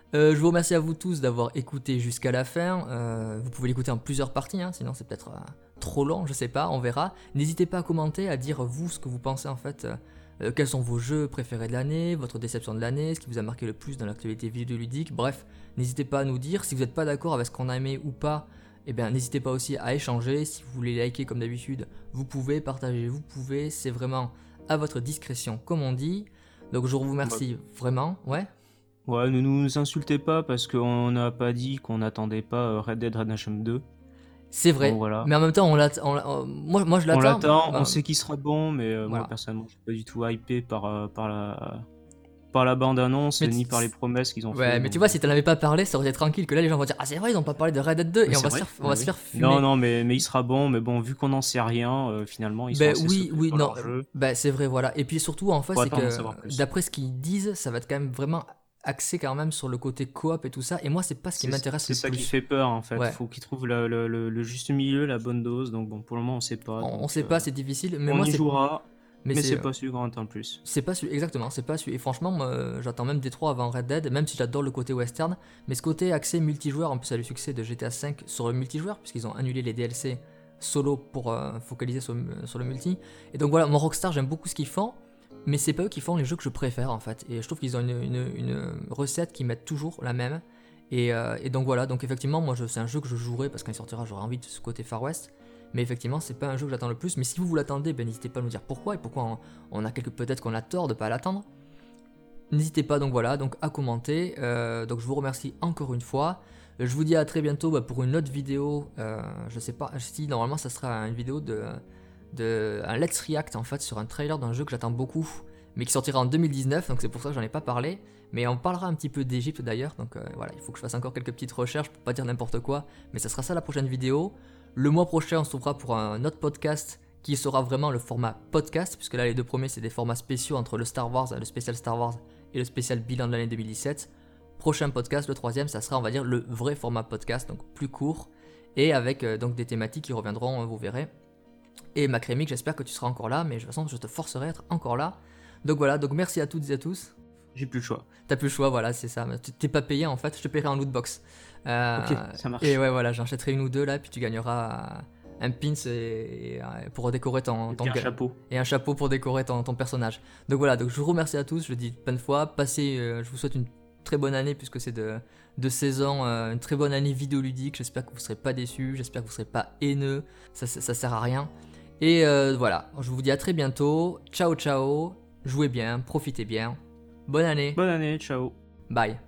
Euh, je vous remercie à vous tous d'avoir écouté jusqu'à la fin. Euh, vous pouvez l'écouter en plusieurs parties, hein, sinon c'est peut-être euh, trop long, je sais pas, on verra. N'hésitez pas à commenter, à dire vous ce que vous pensez en fait. Euh, euh, quels sont vos jeux préférés de l'année, votre déception de l'année, ce qui vous a marqué le plus dans l'actualité vidéoludique. Bref, n'hésitez pas à nous dire. Si vous n'êtes pas d'accord avec ce qu'on a aimé ou pas, eh bien n'hésitez pas aussi à échanger. Si vous voulez liker comme d'habitude, vous pouvez, partager, vous pouvez. C'est vraiment à votre discrétion, comme on dit. Donc je vous remercie Bah, vraiment. Ouais. ouais, ne nous insultez pas parce qu'on n'a pas dit qu'on n'attendait pas euh, Red Dead Redemption deux. C'est Bon, vrai, voilà. mais en même temps, on l'att- on l'a- on- moi, moi je On l'attends. l'attend, on Ben, sait qu'il sera bon, mais euh, moi voilà. personnellement, je suis pas du tout hypé par, euh, par la, par la bande-annonce Mais ni tu- par les promesses qu'ils ont ouais, fait. mais tu Donc, vois, bon. si t'en avais pas parlé, ça aurait été tranquille. Que là, les gens vont dire, ah c'est vrai, ils ont pas parlé de Red Dead deux Mais et on c'est va se vrai, faire, on bah va se oui. faire fumer. Non, non, mais, mais il sera bon, mais bon, vu qu'on n'en sait rien, euh, finalement, ils sont Ben assez oui, secrets oui, sur non, leur jeu. ben c'est vrai, voilà. Et puis surtout, en fait, Faut c'est attendre d'en que savoir plus. d'après ce qu'ils disent, ça va être quand même vraiment axé quand même sur le côté coop et tout ça. Et moi, c'est pas ce qui C'est m'intéresse c'est le ça qui plus. fait peur en fait. Ouais, Faut qu'ils trouvent le, le- le- le juste milieu, la bonne dose. Donc bon, pour le moment on sait pas. on, on Donc sait pas, euh, c'est difficile. Mais on moi, y c'est, jouera, mais mais c'est, c'est pas celui qu'on attend le plus. C'est pas celui, exactement, c'est pas celui. Et franchement, moi, j'attends même D trois avant Red Dead, même si j'adore le côté western. Mais ce côté accès multijoueur, en plus, à le succès de G T A V sur le multijoueur, puisqu'ils ont annulé les D L C solo pour euh, focaliser sur, sur le multi. Et donc voilà, mon Rockstar, j'aime beaucoup ce qu'ils font, mais c'est pas eux qui font les jeux que je préfère en fait. Et je trouve qu'ils ont une, une- une recette qui met toujours la même. Et, euh, et donc voilà, donc effectivement, moi, je- c'est un jeu que je jouerai parce qu'il sortira, j'aurai envie de ce côté Far West. Mais effectivement, c'est pas un jeu que j'attends le plus. Mais si vous vous l'attendez, ben, n'hésitez pas à nous dire pourquoi et pourquoi on, on a quelque peut-être qu'on a tort de pas l'attendre. N'hésitez pas donc voilà donc à commenter. Euh, donc je vous remercie encore une fois. Je vous dis à très bientôt bah, pour une autre vidéo. Euh, je sais pas si normalement ça sera une vidéo de, de un let's react en fait sur un trailer d'un jeu que j'attends beaucoup, mais qui sortira en deux mille dix-neuf. Donc c'est pour ça que j'en ai pas parlé. Mais on parlera un petit peu d'Egypte d'ailleurs. Donc euh, voilà, il faut que je fasse encore quelques petites recherches pour pas dire n'importe quoi. Mais ça sera ça la prochaine vidéo. Le mois prochain, on se trouvera pour un autre podcast qui sera vraiment le format podcast, puisque là les deux premiers c'est des formats spéciaux entre le Star Wars, le spécial Star Wars et le spécial bilan de l'année deux mille dix-sept. Prochain podcast, le troisième, ça sera on va dire le vrai format podcast, donc plus court et avec euh, donc des thématiques qui reviendront, euh, vous verrez. Et Macrémic, j'espère que tu seras encore là, mais de toute façon je te forcerai à être encore là. Donc voilà, donc merci à toutes et à tous. J'ai plus le choix. T'as plus le choix, voilà, c'est ça. Tu t'es pas payé en fait, je te paierai en lootbox. Euh, Ok, ça marche. et ouais, voilà, j'en achèterai une ou deux là, puis tu gagneras un pins et, et, euh, pour décorer ton, Et ton puis un ga- chapeau. et un chapeau pour décorer ton, ton personnage. Donc voilà, donc je vous remercie à tous, je le dis plein de fois. Passez, euh, je vous souhaite une très bonne année puisque c'est de, de saison, euh, une très bonne année vidéoludique. J'espère que vous ne serez pas déçus, j'espère que vous ne serez pas haineux, ça, ça, ça sert à rien. Et euh, voilà, je vous dis à très bientôt. Ciao, ciao, jouez bien, profitez bien. Bonne année, Bonne année, ciao. bye.